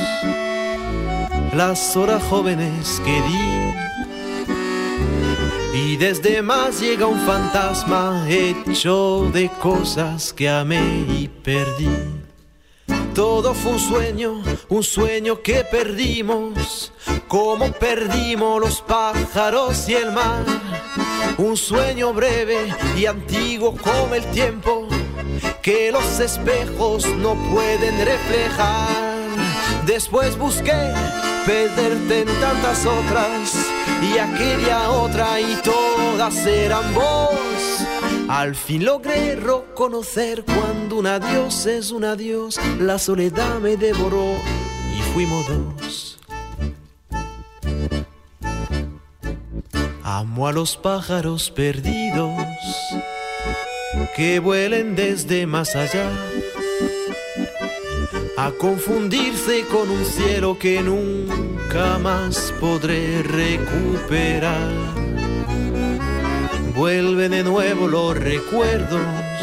las horas jóvenes que di, y desde más llega un fantasma hecho de cosas que amé y perdí. Todo fue un sueño que perdimos, como perdimos los pájaros y el mar. Un sueño breve y antiguo como el tiempo, que los espejos no pueden reflejar. Después busqué perderte en tantas otras, y aquella otra y todas eran vos. Al fin logré reconocer cuando un adiós es un adiós. La soledad me devoró y fuimos dos. Amo a los pájaros perdidos que vuelen desde más allá, a confundirse con un cielo que nunca más podré recuperar. Vuelven de nuevo los recuerdos,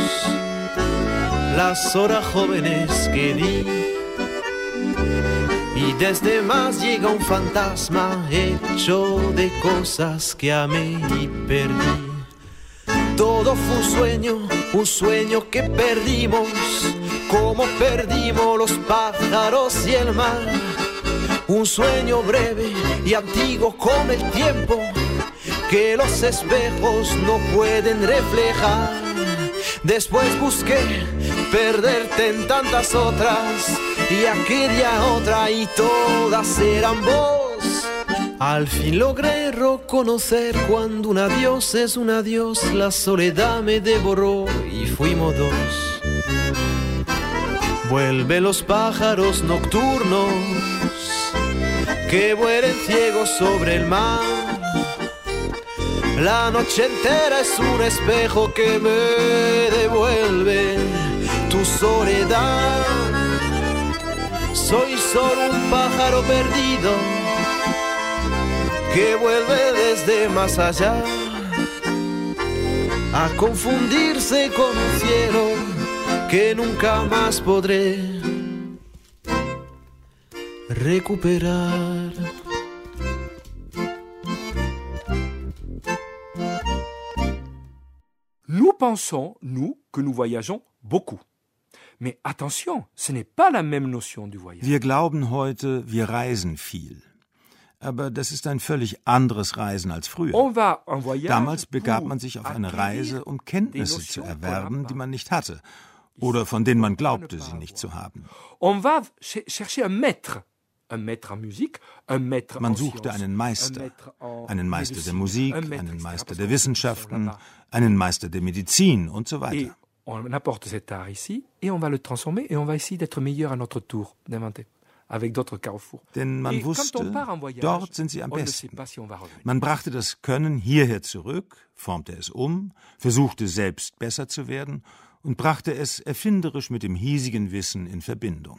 las horas jóvenes que di, y desde más llega un fantasma hecho de cosas que amé y perdí. Todo fue un sueño que perdimos, como perdimos los pájaros y el mar. Un sueño breve y antiguo como el tiempo, que los espejos no pueden reflejar. Después busqué perderte en tantas otras, y aquella otra y todas eran vos. Al fin logré reconocer cuando un adiós es un adiós. La soledad me devoró y fuimos dos. Vuelven los pájaros nocturnos que vuelen ciegos sobre el mar. La noche entera es un espejo que me devuelve tu soledad. Soy solo un pájaro perdido que vuelve desde más allá, a confundirse con un cielo que nunca más podré recuperar. Nous pensons, nous, que nous voyageons beaucoup. Mais attention, ce n'est pas la même notion du voyage. Wir glauben heute, wir reisen viel. Aber das ist ein völlig anderes Reisen als früher. Damals begab man sich auf eine Reise, um Kenntnisse zu erwerben, die man nicht hatte oder von denen man glaubte, sie nicht zu haben. Man suchte einen Meister der Musik, einen Meister der Wissenschaften, einen Meister der Medizin und so weiter. On apporte cet art ici et on va le transformer et on va essayer d'être meilleur à notre tour, d'inventer. Avec d'autres carrefours. Denn man wusste, dort sind sie am besten. Man brachte das Können hierher zurück, formte es um, versuchte selbst besser zu werden und brachte es erfinderisch mit dem hiesigen Wissen in Verbindung.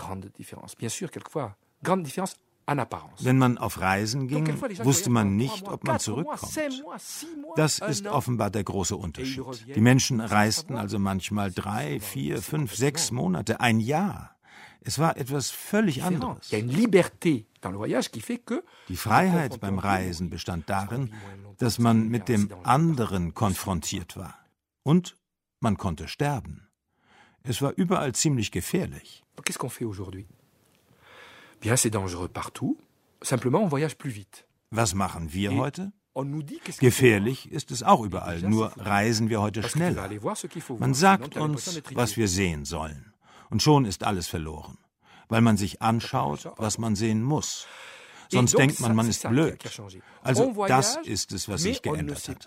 Wenn man auf Reisen ging, wusste man nicht, ob man zurückkommt. Das ist offenbar der große Unterschied. Die Menschen reisten also manchmal 3, 4, 5, 6 Monate, ein Jahr. Es war etwas völlig anderes. Die Freiheit beim Reisen bestand darin, dass man mit dem anderen konfrontiert war. Und man konnte sterben. Es war überall ziemlich gefährlich. Qu'est-ce qu'on fait aujourd'hui? Bien, c'est dangereux partout. Simplement, on voyage plus vite. Was machen wir heute? Gefährlich ist es auch überall, nur reisen wir heute schneller. Man sagt uns, was wir sehen sollen. Und schon ist alles verloren, weil man sich anschaut, was man sehen muss. Sonst denkt man, man ist blöd. Also das ist es, was sich geändert hat.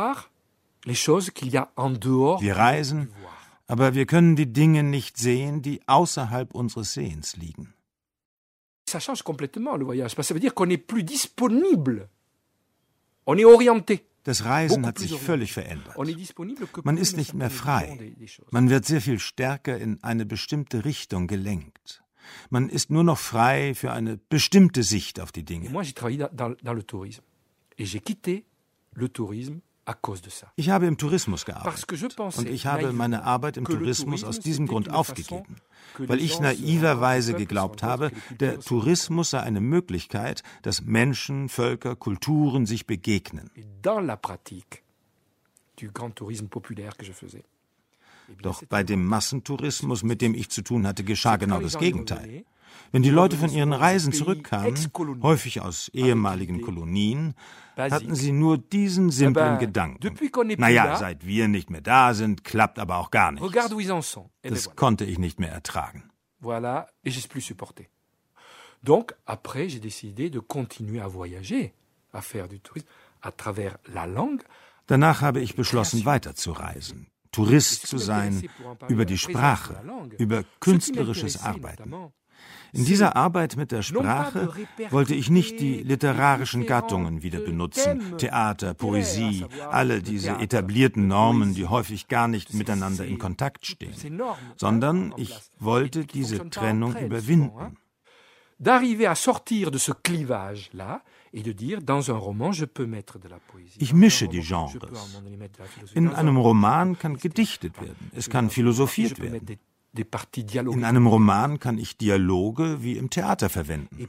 Wir reisen, aber wir können die Dinge nicht sehen, die außerhalb unseres Sehens liegen. Ça change complètement le voyage, parce que ça veut dire qu'on n'est plus disponible. On est orienté. Das Reisen hat sich völlig verändert. Man ist nicht mehr frei. Man wird sehr viel stärker in eine bestimmte Richtung gelenkt. Man ist nur noch frei für eine bestimmte Sicht auf die Dinge. Et j'ai quitté le tourisme à cause de ça. Ich habe im Tourismus gearbeitet und ich habe meine Arbeit im Tourismus aus diesem Grund aufgegeben, weil ich naiverweise geglaubt habe, der Tourismus sei eine Möglichkeit, dass Menschen, Völker, Kulturen sich begegnen. Dans la pratique du grand tourisme populaire que je faisais. Doch bei dem Massentourismus, mit dem ich zu tun hatte, geschah genau das Gegenteil. Wenn die Leute von ihren Reisen zurückkamen, häufig aus ehemaligen Kolonien, hatten sie nur diesen simplen Gedanken. Naja, seit wir nicht mehr da sind, klappt aber auch gar nichts. Das konnte ich nicht mehr ertragen. Voilà, et j'ai plus supporté. Donc, après, j'ai décidé de continuer à voyager, à faire du tourisme, à travers la langue. Danach habe ich beschlossen, weiterzureisen, Tourist zu sein, über die Sprache, über künstlerisches Arbeiten. In dieser Arbeit mit der Sprache wollte ich nicht die literarischen Gattungen wieder benutzen, Theater, Poesie, alle diese etablierten Normen, die häufig gar nicht miteinander in Kontakt stehen, sondern ich wollte diese Trennung überwinden. D'arriver à sortir de ce clivage-là et de dire, dans un roman, je peux mettre de la poésie. Ich mische die Genres. In einem Roman kann gedichtet werden, es kann philosophiert werden. In einem Roman kann ich Dialoge wie im Theater verwenden.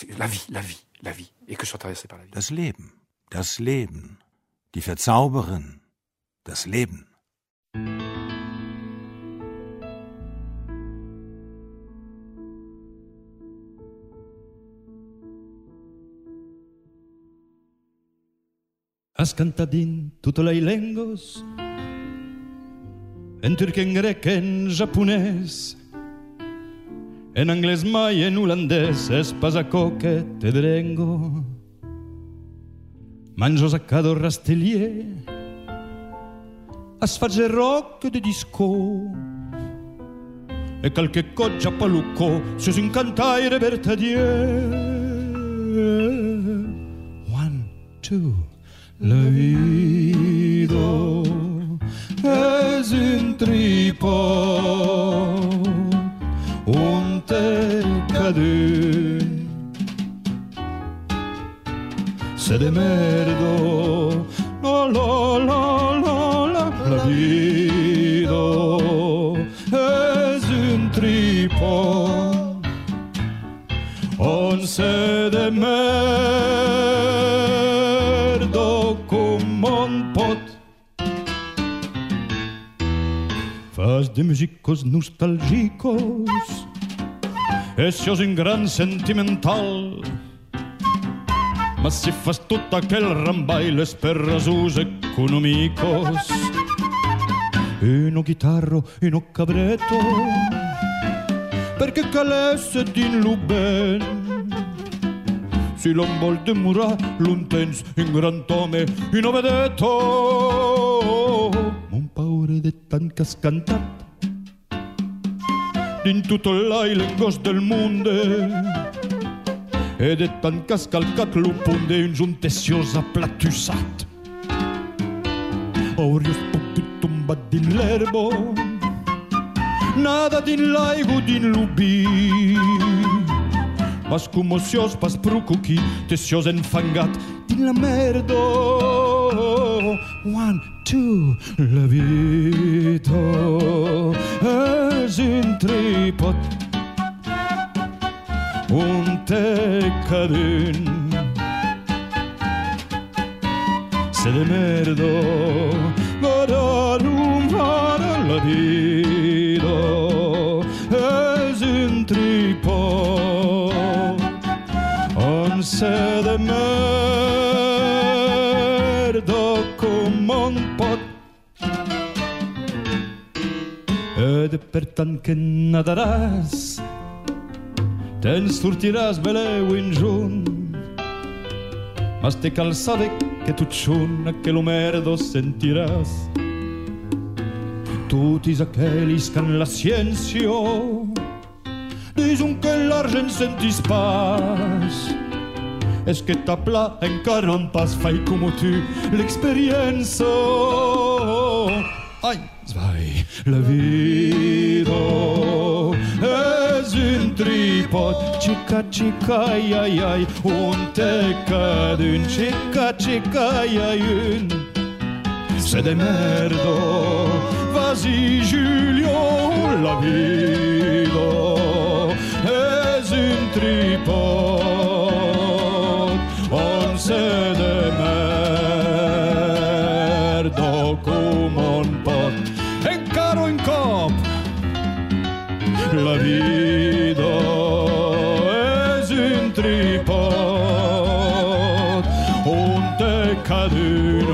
Das Leben, die Verzauberin, das Leben. Has cantat in tutte le lengos, en turc, en grec, en japonès, en anglès mai, en holandès, es pasacò que te drengo. Mangio saccado rastellier, as fagge rock de disco, e qualche coggia palucco, se si incantaire vertadier. 1, 2, la vida es un tripod, un te cadè, se de merdo, la la la la la, la vida es un tripod, un se de merdo come un pot. Fas de musicos nostalgicos, essios un gran sentimental, ma si fas tot aquel rambail per rasus economicos. Uno chitarro, uno cabretto, perché calesse din lu ben, si l'on vol demorar l'untens un gran tome, un vedetto. Mon paure de tant que has cantat din tutto l'ai lengos del monde, e de tant que has calcat l'upunde un junteciós aplatussat. Aurios pupit tombat din l'herbo, nada din l'aigu din l'ubi, mas comociós pas procuqui, teciós enfangat din la merdo. 1, 2, la vida es un tripod, un te cadent, se de merdo, la vida es un tripod, un se de merdo come un pot. Ed per tant que nadaràs, te'n sortiràs beleu in junt, mas te cal saber que tu txun aquel merdo sentiràs. Tutis aquells que en la ciència diuen que l'argent sentis pas, es que ta pla encara un pas fai como tu l'experienza. Ai, vai, la vida es un trip pot, cica, cica, ai, ai, ai, unde cadun, cica, cica, ai, ai, un. C'est des merdes, vas-y Julio, la vida est une tripote, on sait des merdes comme on pot, un caro un cop, la vida est une tripote, on te cadune,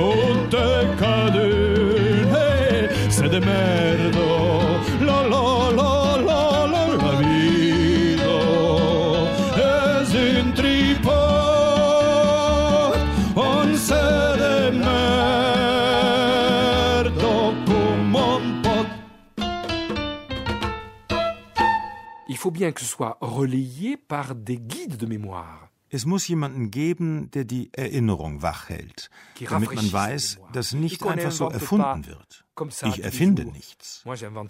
hey, c'est des merdes, la la la la la, la vida est une tripote, on sait des merdes comme on pot. Il faut bien que ce soit relayé par des guides de mémoire. Es muss jemanden geben, der die Erinnerung wachhält, damit man weiß, dass nicht einfach so erfunden wird. Ich erfinde nichts.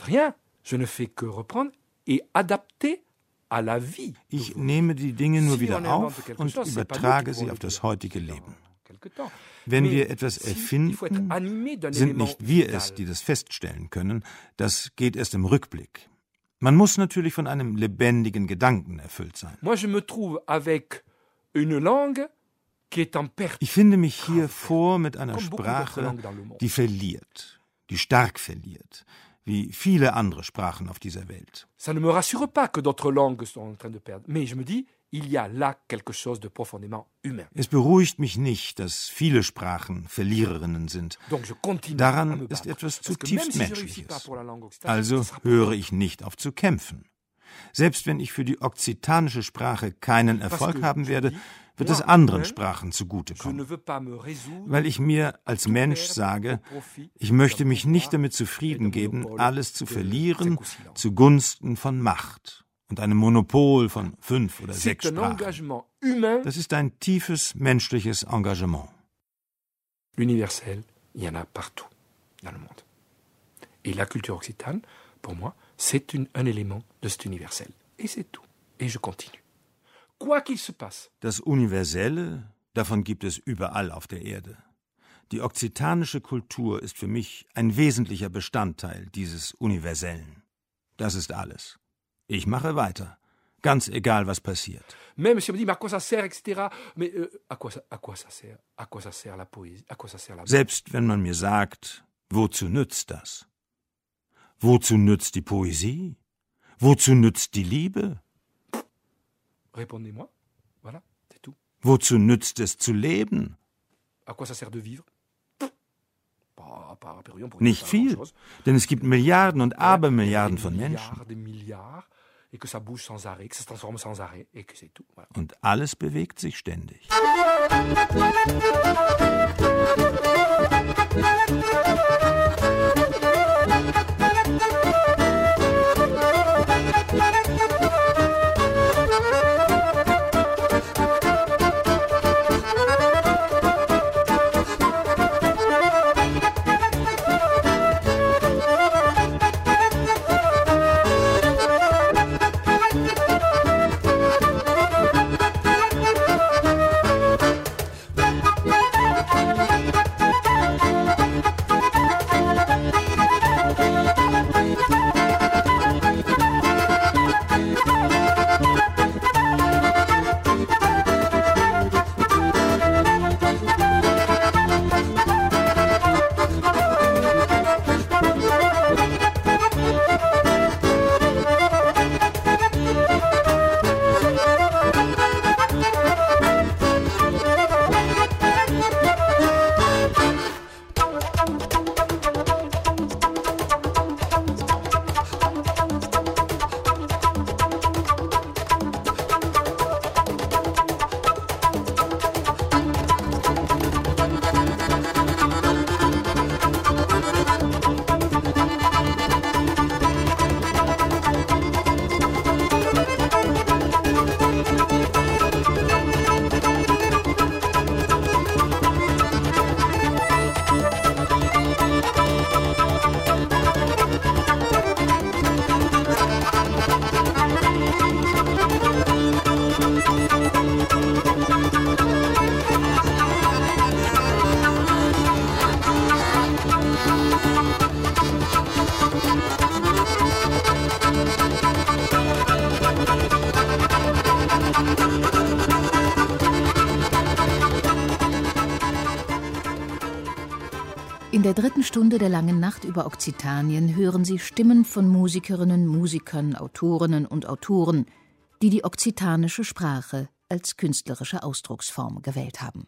Ich nehme die Dinge nur wieder auf und übertrage sie auf das heutige Leben. Wenn wir etwas erfinden, sind nicht wir es, die das feststellen können. Das geht erst im Rückblick. Man muss natürlich von einem lebendigen Gedanken erfüllt sein. Ich finde mich hier vor mit einer Sprache, die verliert, die stark verliert, wie viele andere Sprachen auf dieser Welt. Ça ne me rassure pas que d'autres langues sont en train de perdre, mais je me dis, il y a là quelque chose de profondément humain. Es beruhigt mich nicht, dass viele Sprachen Verliererinnen sind. Daran ist etwas zutiefst Menschliches. Also höre ich nicht auf zu kämpfen. Selbst wenn ich für die okzitanische Sprache keinen Erfolg haben werde, wird es anderen Sprachen zugutekommen. Weil ich mir als Mensch sage, ich möchte mich nicht damit zufrieden geben, alles zu verlieren zugunsten von Macht und einem Monopol von 5 oder 6 Sprachen. Das ist ein tiefes menschliches Engagement. L'universel, il y en a partout dans le monde. Et la culture occitane, pour moi, c'est un élément de cet universel. Et c'est tout. Et je continue. Quoi qu'il se passe. Das Universelle, davon gibt es überall auf der Erde. Die okzitanische Kultur ist für mich ein wesentlicher Bestandteil dieses Universellen. Das ist alles. Ich mache weiter. Ganz egal, was passiert. Même si on me dit, mais à quoi ça sert, etc. Mais à quoi ça sert? À quoi ça sert la poésie? À quoi ça sert la... Selbst wenn man mir sagt, wozu nützt das? Wozu nützt die Poesie? Wozu nützt die Liebe? Répondez-moi. Voilà, c'est tout. Wozu nützt es zu leben? À quoi ça sert de vivre? Nicht viel, denn es gibt Milliarden und Abermilliarden von Menschen. Und alles bewegt sich ständig. In der 3. Stunde der langen Nacht über Okzitanien hören Sie Stimmen von Musikerinnen, Musikern, Autorinnen und Autoren, die die okzitanische Sprache als künstlerische Ausdrucksform gewählt haben.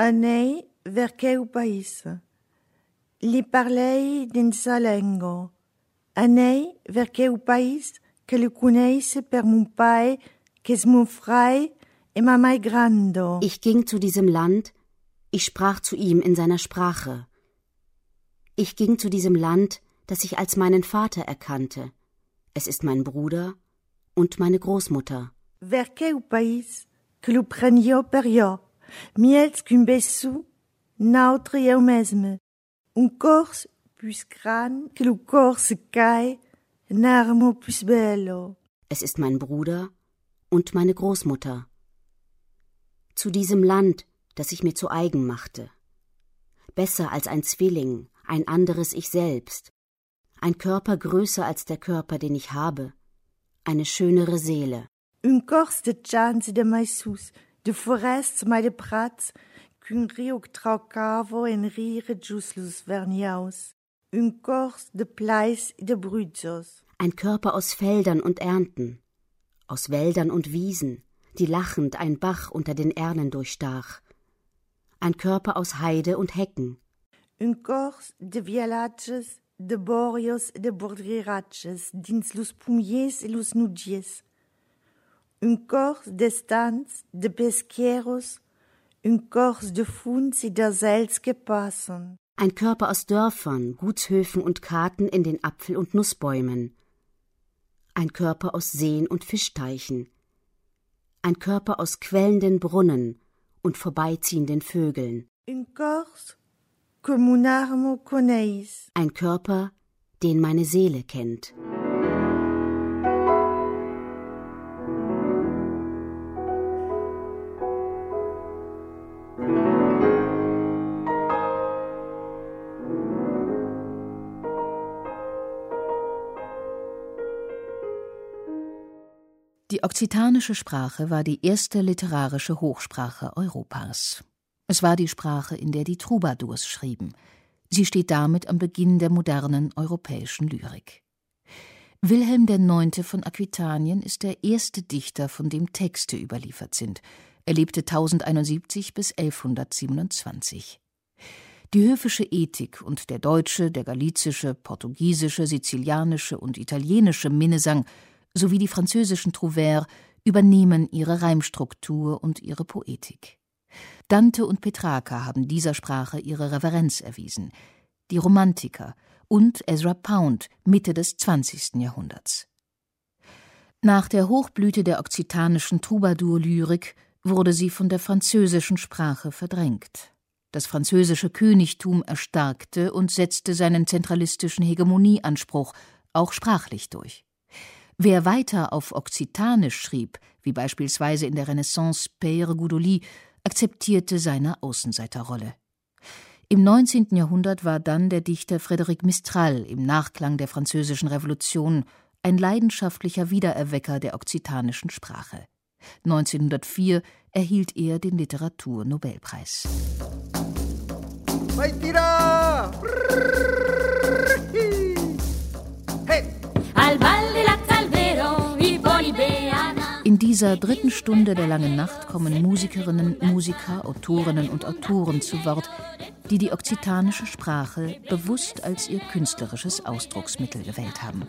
anei verqueu país. Li parlei d'ensa lengo. Anei verqueu país que le coneisse per mon pai, que es mon frei e ma mai grando. Ich ging zu diesem Land, ich sprach zu ihm in seiner Sprache. Ich ging zu diesem Land, das ich als meinen Vater erkannte. Es ist mein Bruder und meine Großmutter. Verqueu país que lo prenio per jo, miels qu'un besu, nautre eu mesme. Un cors plus gran que lo cors cae, n'armo plus bello. Es ist mein Bruder und meine Großmutter. Zu diesem Land, das ich mir zu eigen machte. Besser als ein Zwilling, ein anderes Ich selbst. Ein Körper größer als der Körper, den ich habe. Eine schönere Seele. Un cors de chans de maïsous, de forests mai de prats, qu'un rio traucavo en rire giuslus verniaus. Un cors de plais de brützos. Ein Körper aus Feldern und Ernten, aus Wäldern und Wiesen, die lachend ein Bach unter den Erlen durchstach. Ein Körper aus Heide und Hecken. Un cors de vialages, de borios, de bordriraches, dins los pumiers e los nugies. Un cors d'estants, de pesqueros, un cors de funs e d'azels que passen. Ein Körper aus Dörfern, Gutshöfen und Karten in den Apfel- und Nussbäumen. Ein Körper aus Seen und Fischteichen. Ein Körper aus quellenden Brunnen und vorbeiziehenden Vögeln. Un cors comme un armo coneis. Ein Körper, den meine Seele kennt. Die okzitanische Sprache war die erste literarische Hochsprache Europas. Es war die Sprache, in der die Troubadours schrieben. Sie steht damit am Beginn der modernen europäischen Lyrik. Wilhelm IX. Von Aquitanien ist der erste Dichter, von dem Texte überliefert sind. Er lebte 1071 bis 1127. Die höfische Ethik und der deutsche, der galizische, portugiesische, sizilianische und italienische Minnesang sowie die französischen Trouvères übernehmen ihre Reimstruktur und ihre Poetik. Dante und Petrarca haben dieser Sprache ihre Reverenz erwiesen, die Romantiker und Ezra Pound Mitte des 20. Jahrhunderts. Nach der Hochblüte der okzitanischen Troubadour-Lyrik wurde sie von der französischen Sprache verdrängt. Das französische Königtum erstarkte und setzte seinen zentralistischen Hegemonieanspruch auch sprachlich durch. Wer weiter auf Okzitanisch schrieb, wie beispielsweise in der Renaissance Père Goudoly, akzeptierte seine Außenseiterrolle. Im 19. Jahrhundert war dann der Dichter Frédéric Mistral im Nachklang der Französischen Revolution ein leidenschaftlicher Wiedererwecker der okzitanischen Sprache. 1904 erhielt er den Literaturnobelpreis. In dieser dritten Stunde der langen Nacht kommen Musikerinnen, Musiker, Autorinnen und Autoren zu Wort, die die okzitanische Sprache bewusst als ihr künstlerisches Ausdrucksmittel gewählt haben.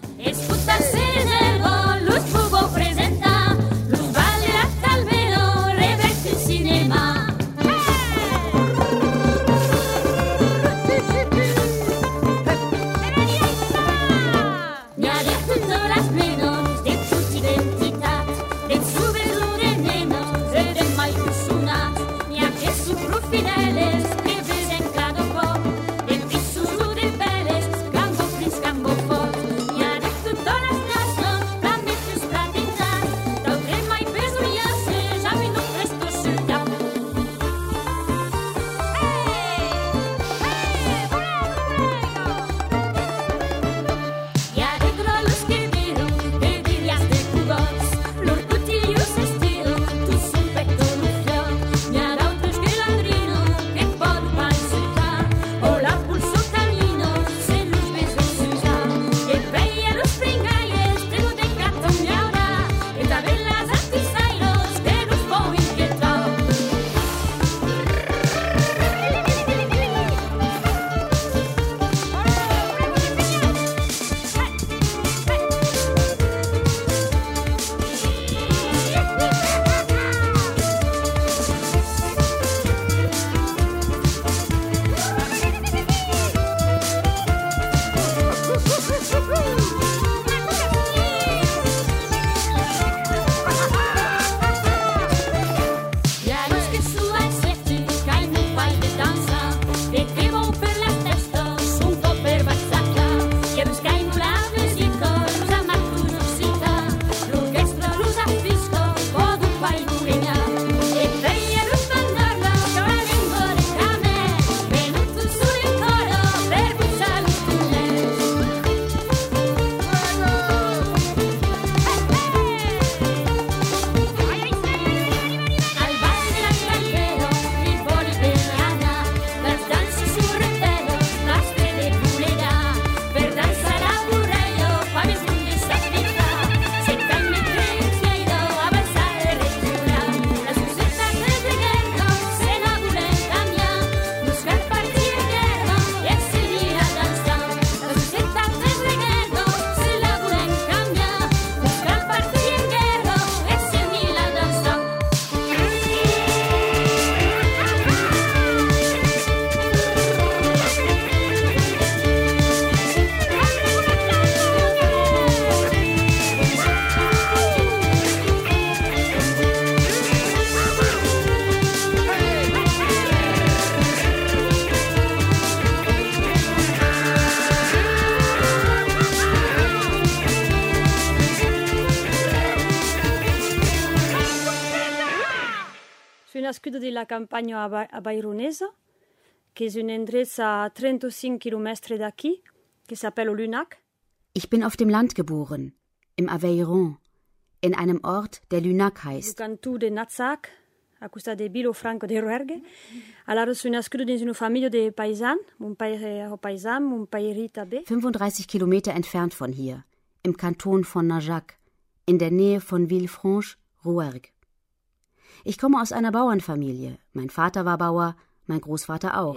nascuta della campagna abaironesa, che è un'endrezza a 35 km da qui, che s'appelle Lunac. Ich bin auf dem Land geboren, im Aveyron, in einem Ort, der Lunac heißt. Cantu de Natsac, a costa de Bilo Franco de Ruergue. Alors, sono nascuto in una famiglia de paysan, mon père paysan, mon père tabé. 35 Kilometer entfernt von hier, im Kanton von Najac, in der Nähe von Villefranche-Rouergue. Ich komme aus einer Bauernfamilie. Mein Vater war Bauer, mein Großvater auch.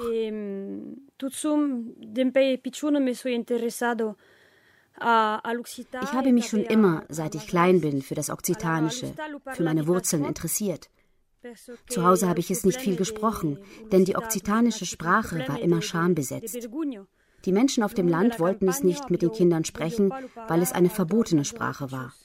Ich habe mich schon immer, seit ich klein bin, für das Okzitanische, für meine Wurzeln interessiert. Zu Hause habe ich es nicht viel gesprochen, denn die okzitanische Sprache war immer schambesetzt. Die Menschen auf dem Land wollten es nicht mit den Kindern sprechen, weil es eine verbotene Sprache war.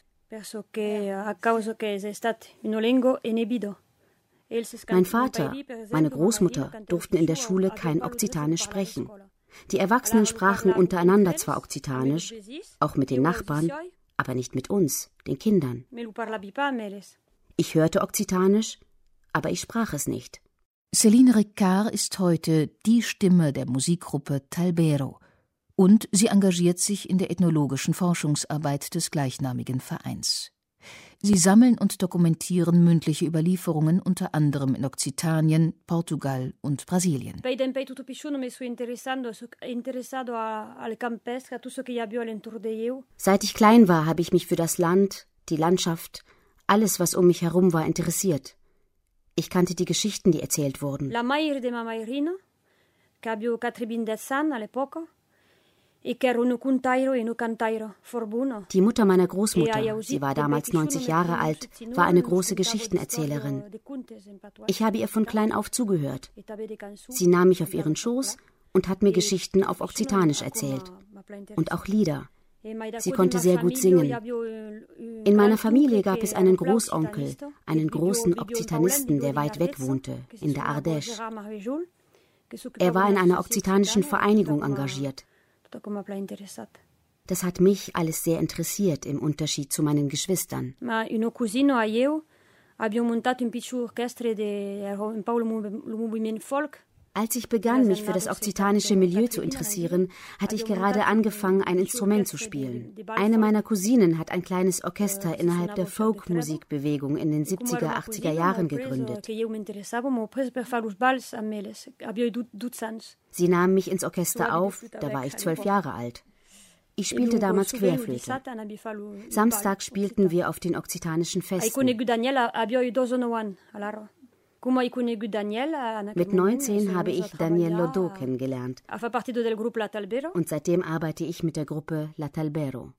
Mein Vater, meine Großmutter durften in der Schule kein Okzitanisch sprechen. Die Erwachsenen sprachen untereinander zwar Okzitanisch, auch mit den Nachbarn, aber nicht mit uns, den Kindern. Ich hörte Okzitanisch, aber ich sprach es nicht. Céline Ricard ist heute die Stimme der Musikgruppe Talbero und sie engagiert sich in der ethnologischen Forschungsarbeit des gleichnamigen Vereins. Sie sammeln und dokumentieren mündliche Überlieferungen unter anderem in Okzitanien, Portugal und Brasilien. Seit ich klein war, habe ich mich für das Land, die Landschaft, alles, was um mich herum war, interessiert. Ich kannte die Geschichten, die erzählt wurden. La madre de ma madrina, che abbia 90 anni all'epoca, e che era un contairo e un cantairo forbuno. Die Mutter meiner Großmutter, sie war damals 90 Jahre alt, war eine große Geschichtenerzählerin. Ich habe ihr von klein auf zugehört. Sie nahm mich auf ihren Schoß und hat mir Geschichten auf Okzitanisch erzählt. Und auch Lieder. Sie konnte sehr gut singen. In meiner Familie gab es einen Großonkel, einen großen Okzitanisten, der weit weg wohnte, in der Ardèche. Er war in einer okzitanischen Vereinigung engagiert. Das hat mich alles sehr interessiert, im Unterschied zu meinen Geschwistern. Als ich begann, mich für das okzitanische Milieu zu interessieren, hatte ich gerade angefangen, ein Instrument zu spielen. Eine meiner Cousinen hat ein kleines Orchester innerhalb der Folkmusikbewegung in den 70er, 80er Jahren gegründet. Sie nahm mich ins Orchester auf, da war ich 12 Jahre alt. Ich spielte damals Querflöte. Samstags spielten wir auf den okzitanischen Festen. Mit 19 habe ich Daniel Lodot kennengelernt. Und seitdem arbeite ich mit der Gruppe La Talbero.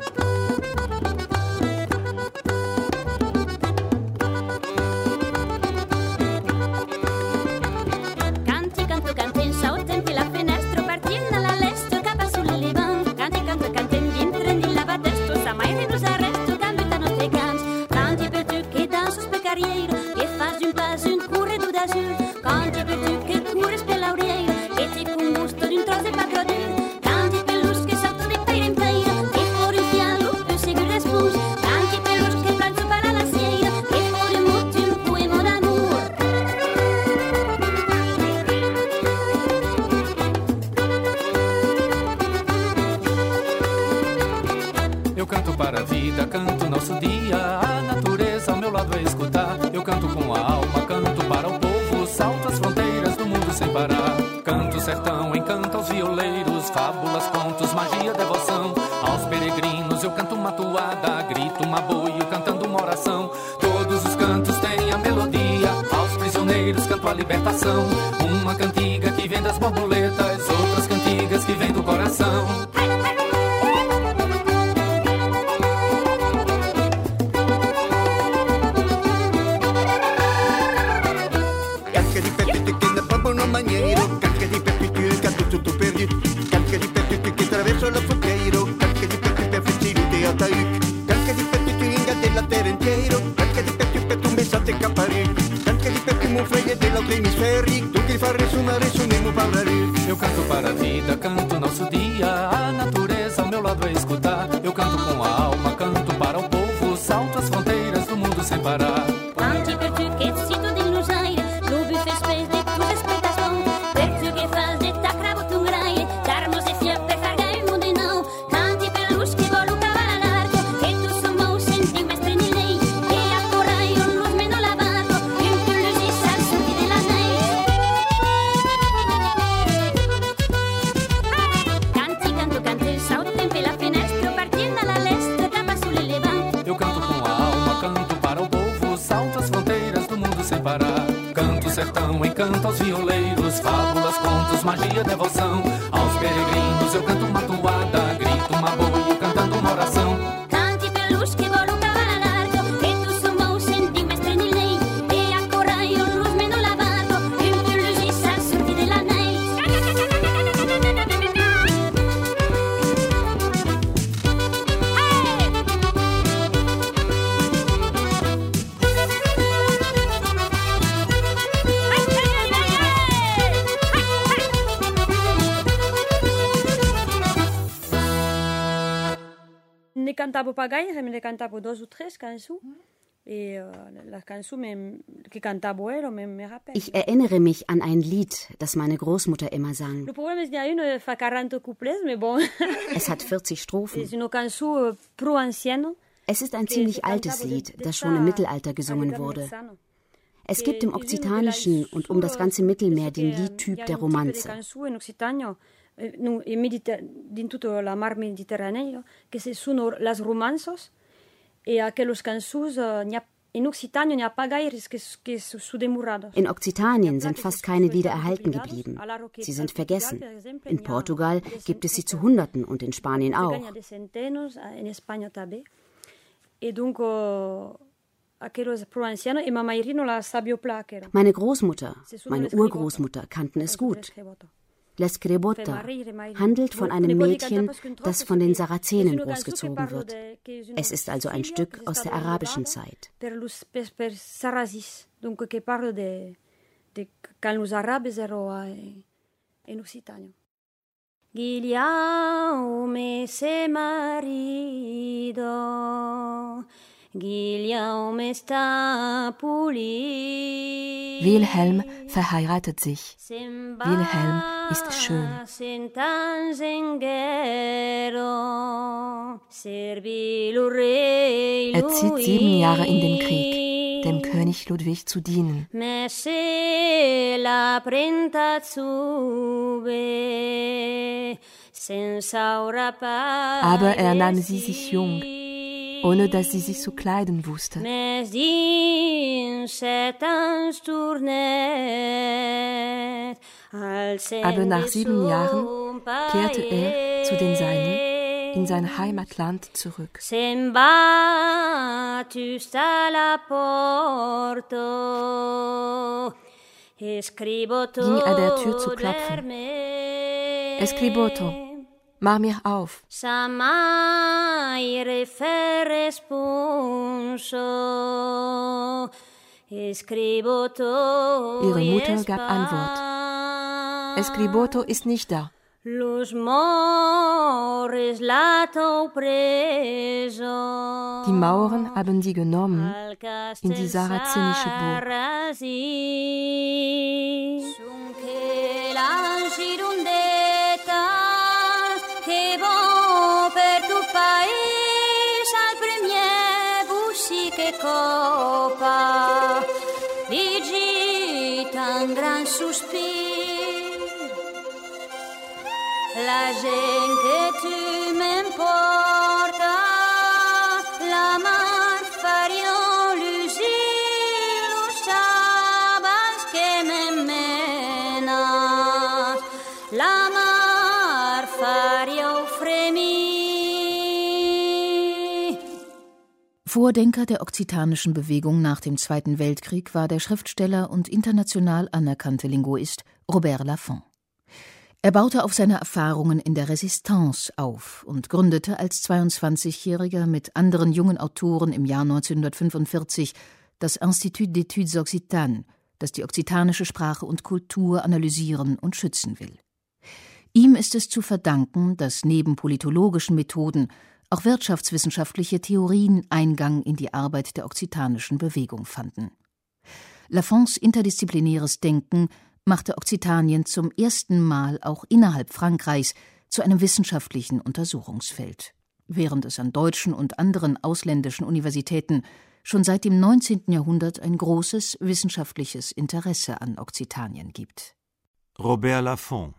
Uma cantiga que vem das borboletas, outras cantigas que vem do coração. Cacca di pepite che ne proprio non maniero, cacca di pepite il canto tutto perduto, cacca di pepite che attraverso la fogueiro, cacca di pepite facili di Ataik, cacca di pepite inga della terra intero, cacca di pepite tu messate capari. Freia dell'altro hemisfério, tu que faz ressonar, ressonemos para rir. Eu canto para a vida, canto nosso dia, a natureza ao meu lado a escutar. Eu canto com a alma, canto para o povo, salto as fronteiras do mundo sem parar. Canti per tu che sito di Lusaire, canto aos violeiros, fábulas, contos, magia, devoção. Aos peregrinos eu canto uma toada, grito uma boia cantando uma oração. Canti per luz che vola un cavallo largo, e tu somos senti mestre nel lei, e a coraio luz me non lavato, e un luz sa sorti della nei. Ne cantavo pagaille, ne cantavo 2 ou 3 chansons. Et la chanson que cantavo ero me rappelle. Ich erinnere mich an ein Lied, das meine Großmutter immer sang. Le problème c'est qu'il y a une fait 40 couplets, mais bon. Es hat 40 Strophen. C'est une chanson pro ancienne. Es ist ein ziemlich altes Lied, das schon im Mittelalter gesungen wurde. Es gibt im Okzitanischen und um das ganze Mittelmeer den Liedtyp der Romanze. In tutta la mar Mediterraneo, che sono las romanzos, e aquellos cançons in Occitanien n'y a pas gaires que sont demurados. In Okzitanien sind fast keine Lieder erhalten geblieben. Sie sind vergessen. In Portugal gibt es sie zu Hunderten und in Spanien auch. Meine Großmutter, meine Urgroßmutter kannten es gut. L'Escrebota handelt von einem Mädchen, das von den Sarazenen großgezogen wird. Es ist also ein Stück aus der arabischen Zeit. Guillaume se marido, Guillaume está pulido. Wilhelm verheiratet sich. Wilhelm ist schön. Er zieht 7 Jahre in den Krieg, dem König Ludwig zu dienen. Aber er nahm sie sich jung, ohne dass sie sich zu kleiden wusste. Aber nach 7 Jahren kehrte er zu den Seinen in sein Heimatland zurück. Ging er der Tür zu klopfen. Escriboto, mach mir auf. Ihre Mutter gab Antwort. Escriboto ist nicht da. Die Mauren haben sie genommen in die sarazenische Burg. La gente que tu m'importa, la mar fario lucir los sabas que me menas, la mar fario fremir. Vordenker der okzitanischen Bewegung nach dem Zweiten Weltkrieg war der Schriftsteller und international anerkannte Linguist Robert Laffont. Er baute auf seine Erfahrungen in der Resistance auf und gründete als 22-Jähriger mit anderen jungen Autoren im Jahr 1945 das Institut d'études occitanes, das die okzitanische Sprache und Kultur analysieren und schützen will. Ihm ist es zu verdanken, dass neben politologischen Methoden auch wirtschaftswissenschaftliche Theorien Eingang in die Arbeit der okzitanischen Bewegung fanden. Laffonts interdisziplinäres Denken machte Okzitanien zum ersten Mal auch innerhalb Frankreichs zu einem wissenschaftlichen Untersuchungsfeld, während es an deutschen und anderen ausländischen Universitäten schon seit dem 19. Jahrhundert ein großes wissenschaftliches Interesse an Okzitanien gibt. Robert Laffont.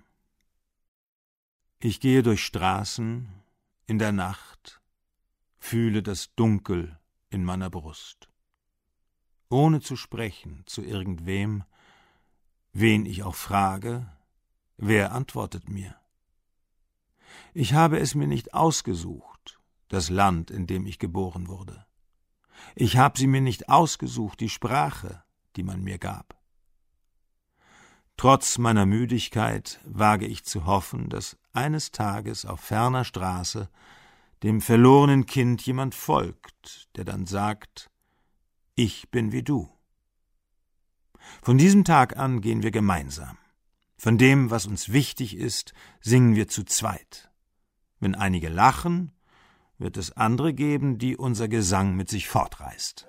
Ich gehe durch Straßen in der Nacht, fühle das Dunkel in meiner Brust. Ohne zu sprechen zu irgendwem, Wen ich auch frage, wer antwortet mir? Ich habe es mir nicht ausgesucht, das Land, in dem ich geboren wurde. Ich habe sie mir nicht ausgesucht, die Sprache, die man mir gab. Trotz meiner Müdigkeit wage ich zu hoffen, dass eines Tages auf ferner Straße dem verlorenen Kind jemand folgt, der dann sagt: Ich bin wie du. Von diesem Tag an gehen wir gemeinsam. Von dem, was uns wichtig ist, singen wir zu zweit. Wenn einige lachen, wird es andere geben, die unser Gesang mit sich fortreißt.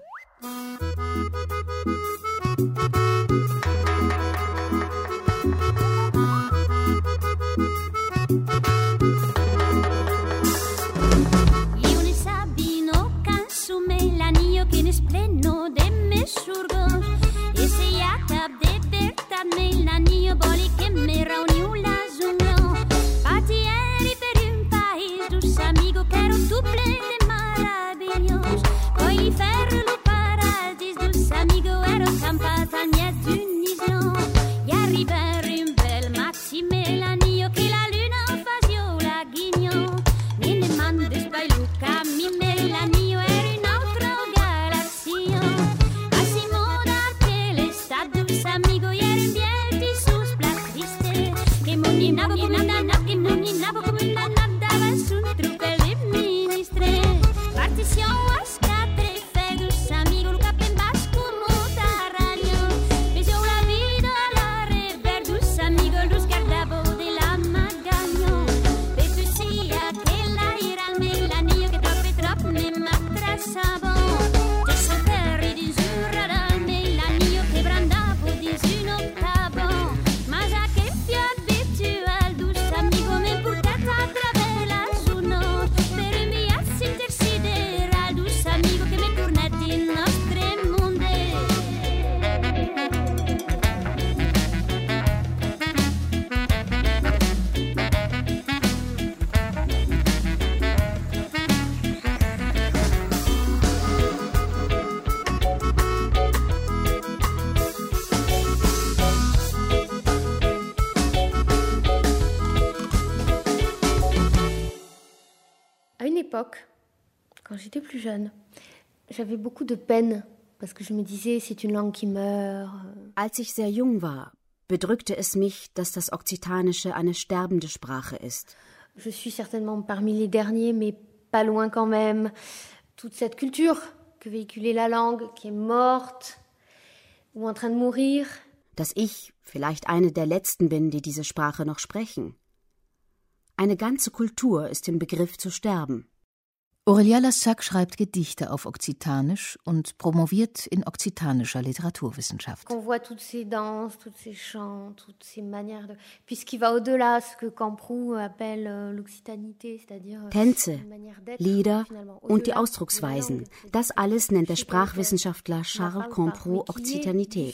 Io ne Sabino cansume l'anillo che ne spleno de me surgos e se ya cap de vertat me l'anillo boli che me rauniu la zunio patieri per un país dus amigo quero tu plene maravillos coi ferro paradis dus amigo ero campata mia d'unision y arriver un bel maxime l'anillo che la luna fasio la guignon ne mandes by Luca mi me l'anillo era un'altra galassia asimo darte l'estate dus amigo y era un vieti sus triste che moni nabo come una nadava su un truppe le ministre partition a scatre fedus amigo Luca ben basco motaragno peso la vida la reverdus amigo luz guardavo de la magagno petu sia che la ira me l'anillo che troppo me m'attrassavo te sapere di giurare me l'anillo che brandavo di un ottavo ma già che più abitual dus amigo me portato a través la zuno per inviarsi intersideral dus amigo che me tornati in nostre monde. À une époque, quand j'étais plus jeune, j'avais beaucoup de peine parce que je me disais c'est une langue qui meurt. Als ich sehr jung war, bedrückte es mich, dass das Okzitanische eine sterbende Sprache ist. Je suis certainement parmi les derniers, mais pas loin quand même. Toute cette culture que véhiculait la langue, qui est morte ou en train de mourir. Dass ich vielleicht eine der Letzten bin, die diese Sprache noch sprechen. Eine ganze Kultur ist im Begriff zu sterben. Aurélia Lassac schreibt Gedichte auf Okzitanisch und promoviert in okzitanischer Literaturwissenschaft. Qu'on voit toutes ces danses, tous ces chants, toutes ces manières de... Puis ce qui va au-delà, ce que Camproux appelle l'occitanité, c'est-à-dire... Tänze, Lieder und die Ausdrucksweisen, das alles nennt der Sprachwissenschaftler Charles Camproux Okzitanität.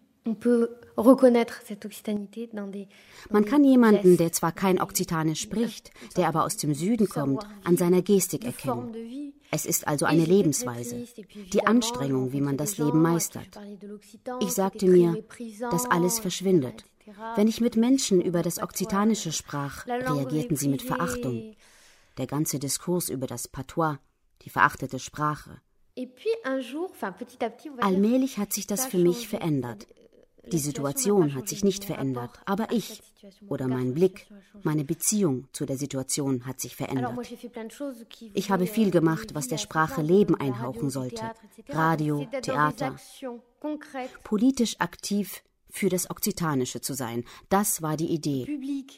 Man kann jemanden, der zwar kein Okzitanisch spricht, der aber aus dem Süden kommt, an seiner Gestik erkennen. Es ist also eine Lebensweise, die Anstrengung, wie man das Leben meistert. Ich sagte mir, das alles verschwindet. Wenn ich mit Menschen über das Okzitanische sprach, reagierten sie mit Verachtung. Der ganze Diskurs über das Patois, die verachtete Sprache. Allmählich hat sich das für mich verändert. Die Situation hat sich nicht verändert, aber ich oder mein Blick, meine Beziehung zu der Situation hat sich verändert. Ich habe viel gemacht, was der Sprache Leben einhauchen sollte. Radio, Theater. Politisch aktiv für das Okzitanische zu sein, das war die Idee.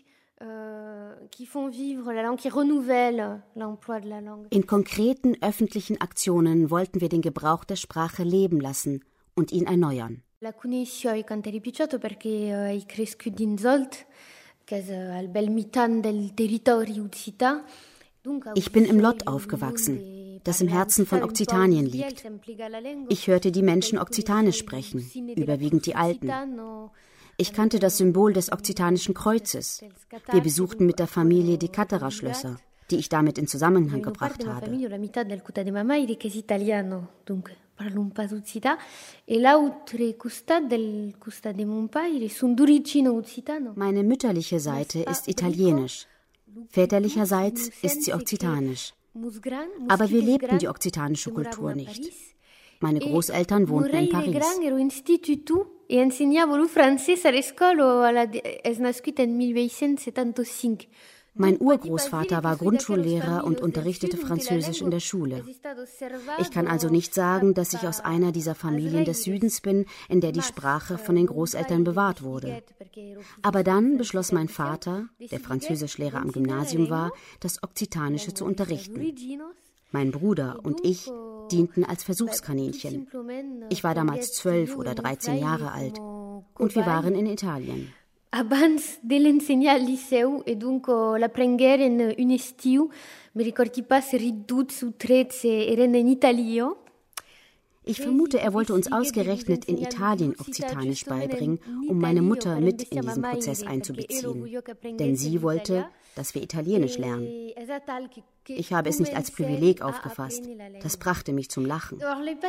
In konkreten öffentlichen Aktionen wollten wir den Gebrauch der Sprache leben lassen und ihn erneuern. La conoscioi quando eri piccolo perché hai cresciuto in Zolt, che è al bel mitan del territorio Occità. Ich bin im Lot aufgewachsen, das im Herzen von Okzitanien liegt. Ich hörte die Menschen Okzitanisch sprechen, überwiegend die Alten. Ich kannte das Symbol des Okzitanischen Kreuzes. Wir besuchten mit der Familie die Cattara-Schlösser, die ich damit in Zusammenhang gebracht habe. parlo un po' d'occità, e l'altro costato del costato di mon padre sono duricino occitano. Meine mütterliche Seite ist italienisch. Väterlicherseits ist sie okzitanisch. Aber wir lebten die okzitanische Kultur nicht. Meine Großeltern wohnten in Paris. Ero in istituto e insegnavo il francese alla scuola, è nascita nel 1875. Mein Urgroßvater war Grundschullehrer und unterrichtete Französisch in der Schule. Ich kann also nicht sagen, dass ich aus einer dieser Familien des Südens bin, in der die Sprache von den Großeltern bewahrt wurde. Aber dann beschloss mein Vater, der Französischlehrer am Gymnasium war, das Okzitanische zu unterrichten. Mein Bruder und ich dienten als Versuchskaninchen. Ich war damals 12 oder 13 Jahre alt und wir waren in Italien. Abans dell'insegnare al liceu e dunque la prenguera in un estiu, mi ricordi pas ridut su 13 eren in Italio. Ich vermute, er wollte uns ausgerechnet in Italien Okzitanisch beibringen, um meine Mutter mit in diesen Prozess einzubeziehen. Denn sie wollte, dass wir Italienisch lernen. Ich habe es nicht als Privileg aufgefasst. Das brachte mich zum Lachen.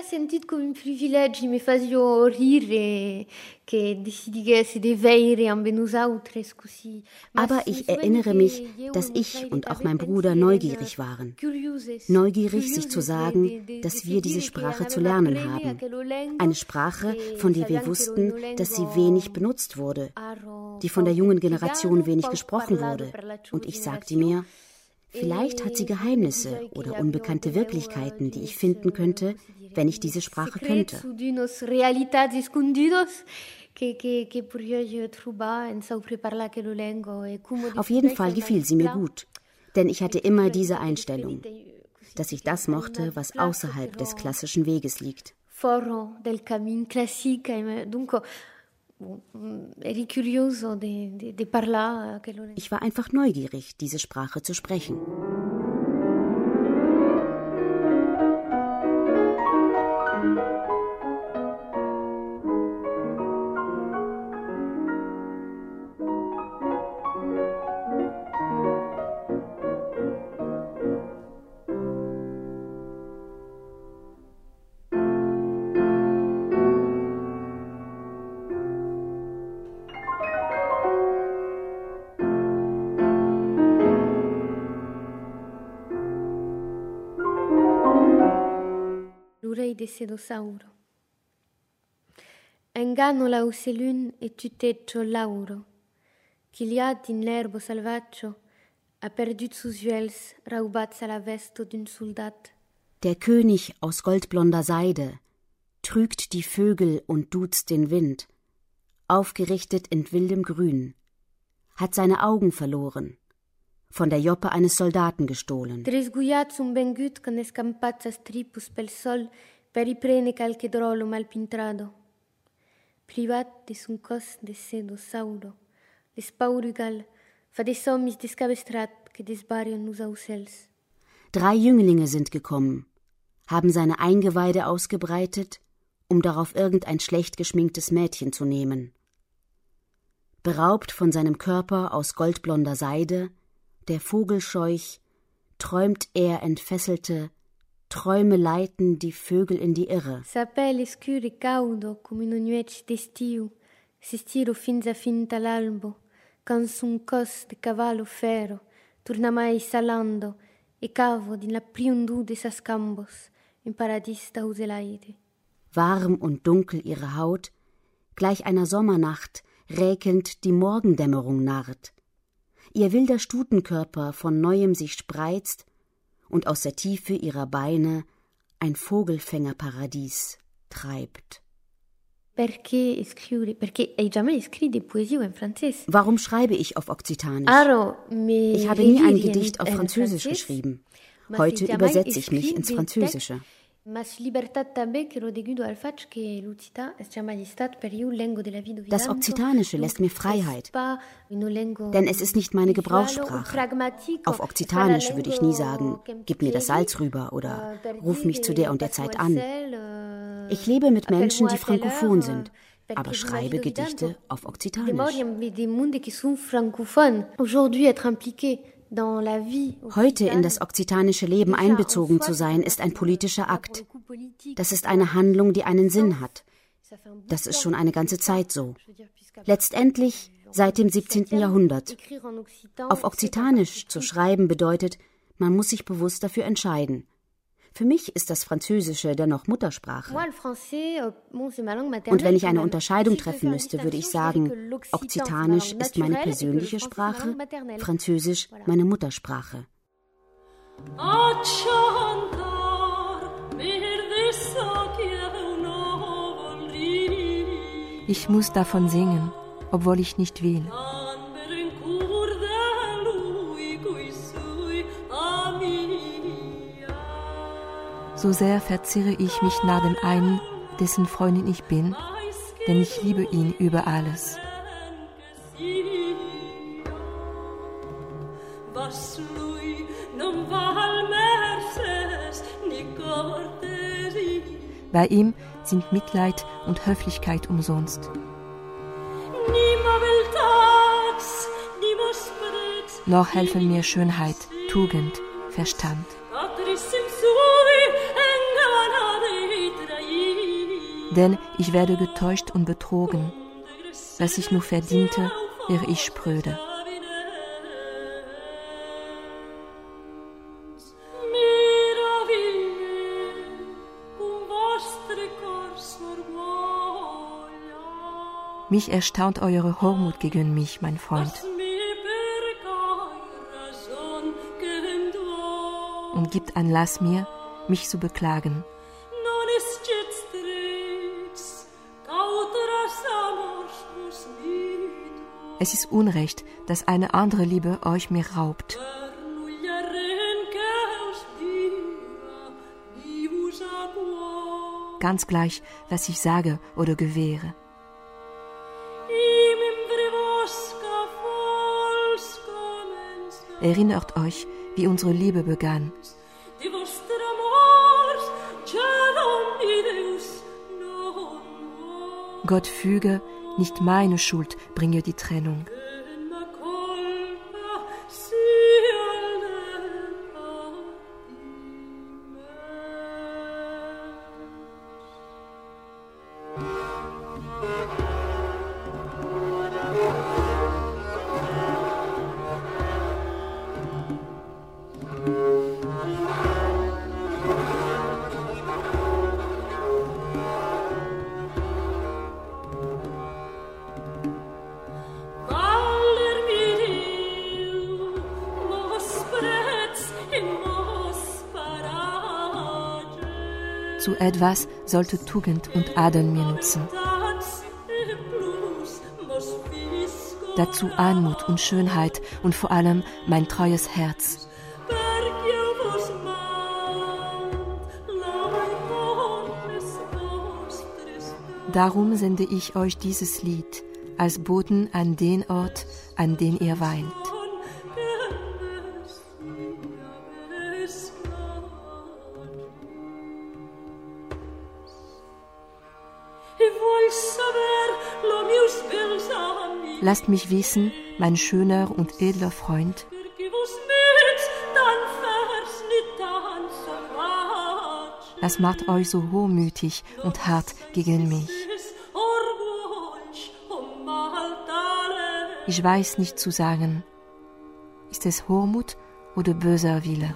Aber ich erinnere mich, dass ich und auch mein Bruder neugierig waren. Neugierig, sich zu sagen, dass wir diese Sprache zu lernen haben. Eine Sprache, von der wir wussten, dass sie wenig benutzt wurde, die von der jungen Generation wenig gesprochen wurde. Und ich sagte mir, vielleicht hat sie Geheimnisse oder unbekannte Wirklichkeiten, die ich finden könnte, wenn ich diese Sprache könnte. Auf jeden Fall gefiel sie mir gut, denn ich hatte immer diese Einstellung, dass ich das mochte, was außerhalb des klassischen Weges liegt. Ich war einfach neugierig, diese Sprache zu sprechen. De Sedosauro. Engano la uselun e tutecho lauro, chiliat in l'erbo salvaggio, ha perdut sus juels, raubats alla vesto d'un soldat. Der König aus goldblonder Seide trügt die Vögel und duzt den Wind, aufgerichtet in wildem Grün, hat seine Augen verloren, von der Joppe eines Soldaten gestohlen. Tresguiat sum bengut con escampazzas tripus pel sol, per riprene calche drolo malpintrado. Privat de sun cos de sedosauro, les paurugal, fa des sommis descabestrat, que desbarion nus ausels. 3 Jünglinge sind gekommen, haben seine Eingeweide ausgebreitet, um darauf irgendein schlecht geschminktes Mädchen zu nehmen. Beraubt von seinem Körper aus goldblonder Seide, der Vogelscheuch, träumt er entfesselte, Träume leiten die Vögel in die Irre. Sapele scure caudo come in ognuec d'estiu, si stiro finza finta l'albo, can sun cos de cavallo ferro, turna mai salando, e cavo din la priundu de sas cambos, im paradis da uselaide. Warm und dunkel ihre Haut, gleich einer Sommernacht, räkelnd die Morgendämmerung narrt. Ihr wilder Stutenkörper von Neuem sich spreizt, und aus der Tiefe ihrer Beine ein Vogelfängerparadies treibt. Warum schreibe ich auf Okzitanisch? Ich habe nie ein Gedicht auf Französisch geschrieben. Heute übersetze ich mich ins Französische. Das Okzitanische lässt mir Freiheit, denn es ist nicht meine Gebrauchssprache. Auf Okzitanisch würde ich nie sagen, gib mir das Salz rüber oder ruf mich zu der und der Zeit an. Ich lebe mit Menschen, die frankophon sind, aber schreibe Gedichte auf Okzitanisch. Aujourd'hui, être impliqué Heute in das okzitanische Leben einbezogen zu sein, ist ein politischer Akt. Das ist eine Handlung, die einen Sinn hat. Das ist schon eine ganze Zeit so. Letztendlich seit dem 17. Jahrhundert. Auf Okzitanisch zu schreiben bedeutet, man muss sich bewusst dafür entscheiden. Für mich ist das Französische dennoch Muttersprache. Und wenn ich eine Unterscheidung treffen müsste, würde ich sagen, Okzitanisch ist meine persönliche Sprache, Französisch meine Muttersprache. Ich muss davon singen, obwohl ich nicht will. So sehr verzehre ich mich nach dem einen, dessen Freundin ich bin, denn ich liebe ihn über alles. Bei ihm sind Mitleid und Höflichkeit umsonst. Noch helfen mir Schönheit, Tugend, Verstand. Denn ich werde getäuscht und betrogen. Was ich nur verdiente, wäre ich spröde. Mich erstaunt eure Hochmut gegen mich, mein Freund. Und gibt Anlass mir, mich zu beklagen. Es ist Unrecht, dass eine andere Liebe euch mir raubt. Ganz gleich, was ich sage oder gewähre. Erinnert euch, wie unsere Liebe begann. Gott füge, nicht meine Schuld bringe die Trennung. Zu etwas sollte Tugend und Adel mir nutzen. Dazu Anmut und Schönheit und vor allem mein treues Herz. Darum sende ich euch dieses Lied als Boten an den Ort, an den ihr weilt. Lasst mich wissen, mein schöner und edler Freund, was macht euch so hochmütig und hart gegen mich? Ich weiß nicht zu sagen, ist es Hochmut oder böser Wille?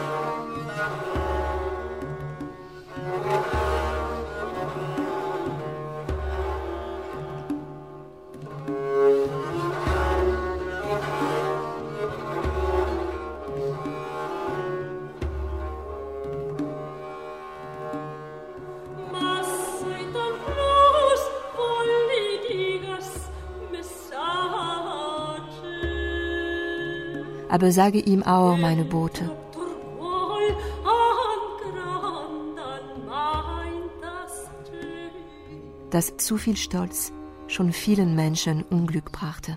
Aber sage ihm auch, meine Bote, dass zu viel Stolz schon vielen Menschen Unglück brachte.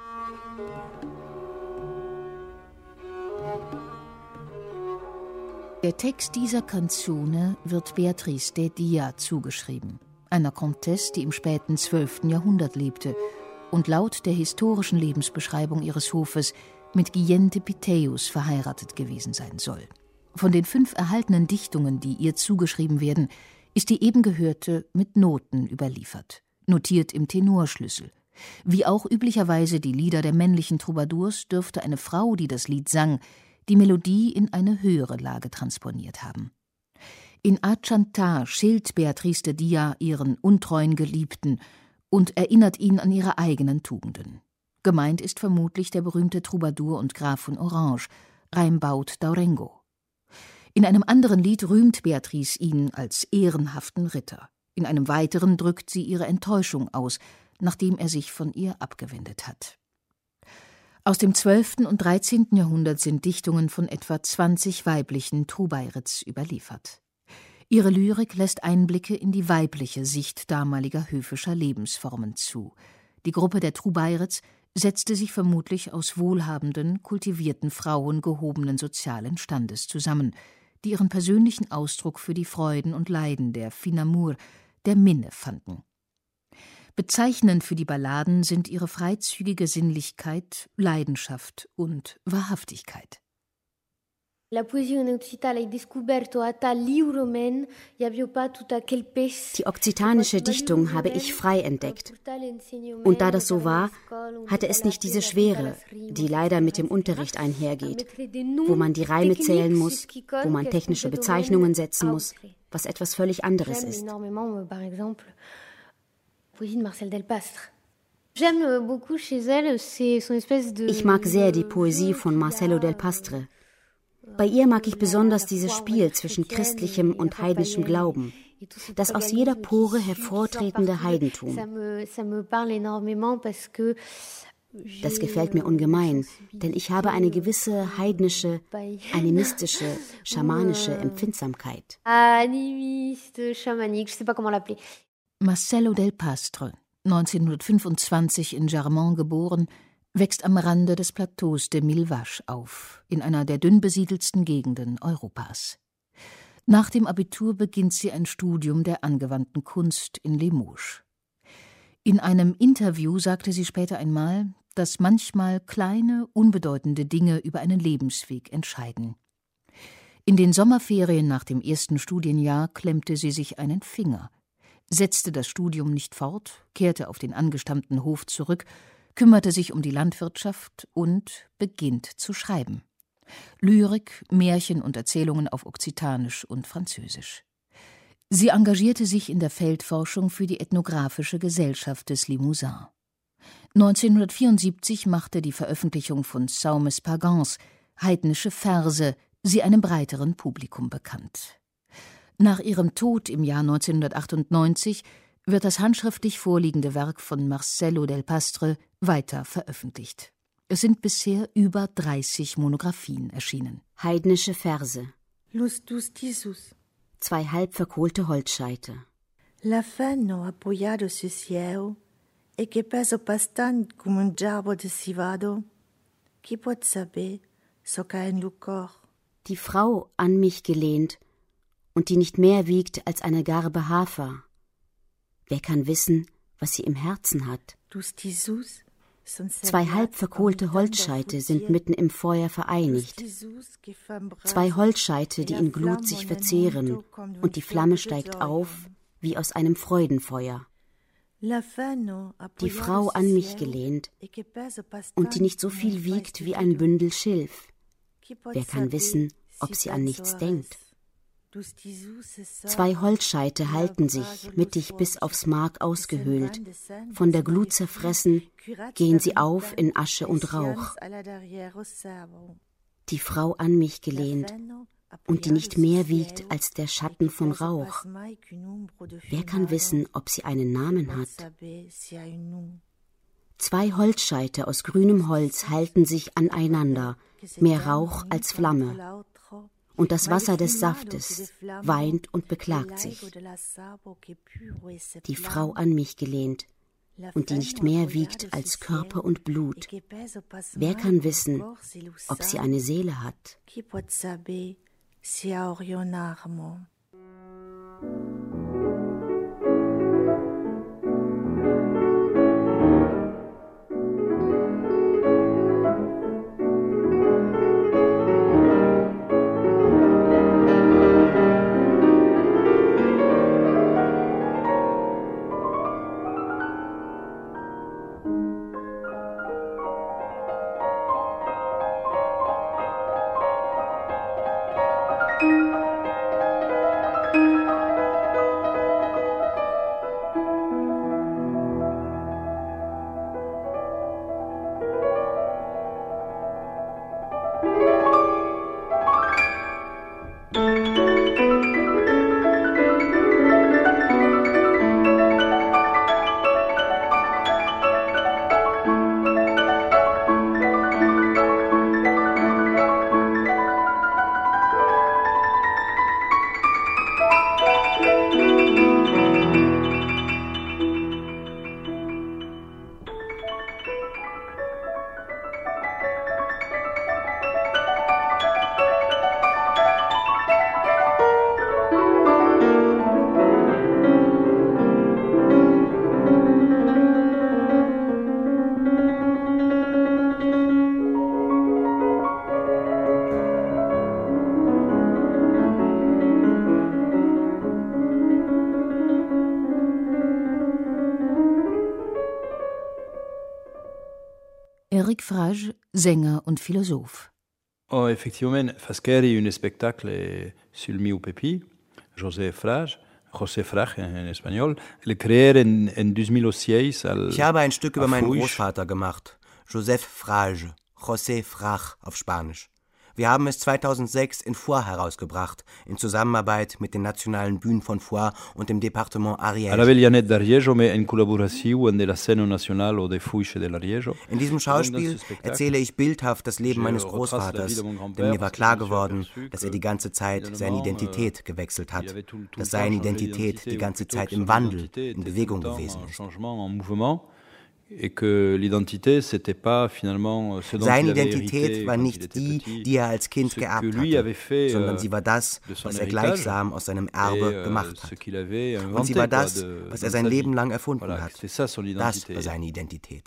Der Text dieser Canzone wird Beatrice de Dia zugeschrieben, einer Comtesse, die im späten 12. Jahrhundert lebte und laut der historischen Lebensbeschreibung ihres Hofes mit Guillaine de Pittheus verheiratet gewesen sein soll. Von den 5 erhaltenen Dichtungen, die ihr zugeschrieben werden, ist die eben gehörte mit Noten überliefert, notiert im Tenorschlüssel. Wie auch üblicherweise die Lieder der männlichen Troubadours dürfte eine Frau, die das Lied sang, die Melodie in eine höhere Lage transponiert haben. In A Chantar schilt Beatrice de Dia ihren untreuen Geliebten und erinnert ihn an ihre eigenen Tugenden. Gemeint ist vermutlich der berühmte Troubadour und Graf von Orange, Raimbaut d'Aurengo. In einem anderen Lied rühmt Beatrice ihn als ehrenhaften Ritter. In einem weiteren drückt sie ihre Enttäuschung aus, nachdem er sich von ihr abgewendet hat. Aus dem 12. und 13. Jahrhundert sind Dichtungen von etwa 20 weiblichen Troubairids überliefert. Ihre Lyrik lässt Einblicke in die weibliche Sicht damaliger höfischer Lebensformen zu. Die Gruppe der Troubairids setzte sich vermutlich aus wohlhabenden, kultivierten Frauen gehobenen sozialen Standes zusammen, die ihren persönlichen Ausdruck für die Freuden und Leiden der fin amour, der Minne fanden. Bezeichnend für die Balladen sind ihre freizügige Sinnlichkeit, Leidenschaft und Wahrhaftigkeit. Die okzitanische Dichtung habe ich frei entdeckt. Und da das so war, hatte es nicht diese Schwere, die leider mit dem Unterricht einhergeht, wo man die Reime zählen muss, wo man technische Bezeichnungen setzen muss, was etwas völlig anderes ist. Ich mag sehr die Poesie von Marcelo del Pastre. Bei ihr mag ich besonders dieses Spiel zwischen christlichem und heidnischem Glauben, das aus jeder Pore hervortretende Heidentum. Das gefällt mir ungemein, denn ich habe eine gewisse heidnische, animistische, schamanische Empfindsamkeit. Marcelo del Pastre, 1925 in Jarmont geboren, wächst am Rande des Plateaus de Mille Vaches auf, in einer der dünn besiedelsten Gegenden Europas. Nach dem Abitur beginnt sie ein Studium der angewandten Kunst in Limoges. In einem Interview sagte sie später einmal, dass manchmal kleine, unbedeutende Dinge über einen Lebensweg entscheiden. In den Sommerferien nach dem ersten Studienjahr klemmte sie sich einen Finger, setzte das Studium nicht fort, kehrte auf den angestammten Hof zurück, kümmerte sich um die Landwirtschaft und beginnt zu schreiben. Lyrik, Märchen und Erzählungen auf Okzitanisch und Französisch. Sie engagierte sich in der Feldforschung für die Ethnographische Gesellschaft des Limousin. 1974 machte die Veröffentlichung von Saumes Pagans, heidnische Verse, sie einem breiteren Publikum bekannt. Nach ihrem Tod im Jahr 1998 wird das handschriftlich vorliegende Werk von Marcelo del Pastre weiter veröffentlicht. Es sind bisher über 30 Monographien erschienen. Heidnische Verse. Los Dustisus. 2 halb verkohlte Holzscheite. La fenno appoggiato sul cielo e che peso bastante come un gerbo de civado. Chi può saber so che in lucor. Die Frau an mich gelehnt und die nicht mehr wiegt als eine Garbe Hafer. Wer kann wissen, was sie im Herzen hat? 2 halb verkohlte Holzscheite sind mitten im Feuer vereinigt. 2 Holzscheite, die in Glut sich verzehren, und die Flamme steigt auf wie aus einem Freudenfeuer. Die Frau an mich gelehnt und die nicht so viel wiegt wie ein Bündel Schilf. Wer kann wissen, ob sie an nichts denkt? 2 Holzscheite halten sich, mittig bis aufs Mark ausgehöhlt. Von der Glut zerfressen, gehen sie auf in Asche und Rauch. Die Frau an mich gelehnt und die nicht mehr wiegt als der Schatten von Rauch. Wer kann wissen, ob sie einen Namen hat? 2 Holzscheite aus grünem Holz halten sich aneinander, mehr Rauch als Flamme. Und das Wasser des Saftes weint und beklagt sich. Die Frau an mich gelehnt und die nicht mehr wiegt als Körper und Blut. Wer kann wissen, ob sie eine Seele hat? Frédéric Frage, Sänger und Philosoph. Oh, effectivement, Fasqueri, un spectacle sur le mio Pepi, José Frage en espagnol, le créer en 2006. Ich habe ein Stück über meinen Großvater gemacht, Joseph Frage, José Frage auf Spanisch. Wir haben es 2006 in Foix herausgebracht, in Zusammenarbeit mit den nationalen Bühnen von Foix und dem Département Ariège. In diesem Schauspiel erzähle ich bildhaft das Leben meines Großvaters, denn mir war klar geworden, dass er die ganze Zeit seine Identität gewechselt hat, dass seine Identität die ganze Zeit im Wandel, in Bewegung gewesen ist. Seine Identität war nicht die er als Kind geerbt hatte, sondern sie war das, was er gleichsam aus seinem Erbe gemacht hat. Und sie war das, was er sein Leben lang erfunden hat. Das war seine Identität.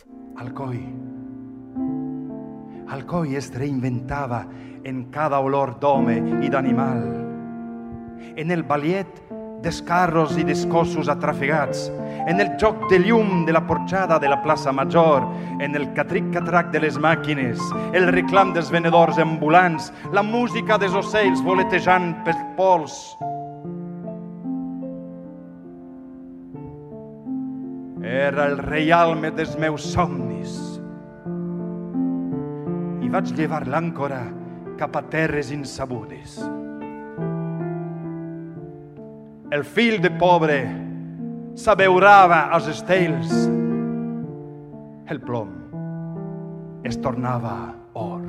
Alcoy es reinventava en cada olor d'home i d'animal. En el ballet dels carros i dels cossos atrafegats, en el joc de llum de la porxada de la plaça Major, en el catric-catrac de les màquines, el reclam dels venedors ambulants, la música dels ocells voletejant pels pols. Era el reialme dels meus somnis. I vaig llevar l'àncora cap a terres insabudes. El fill de pobre s'abeurava als estels. El plom es tornava or.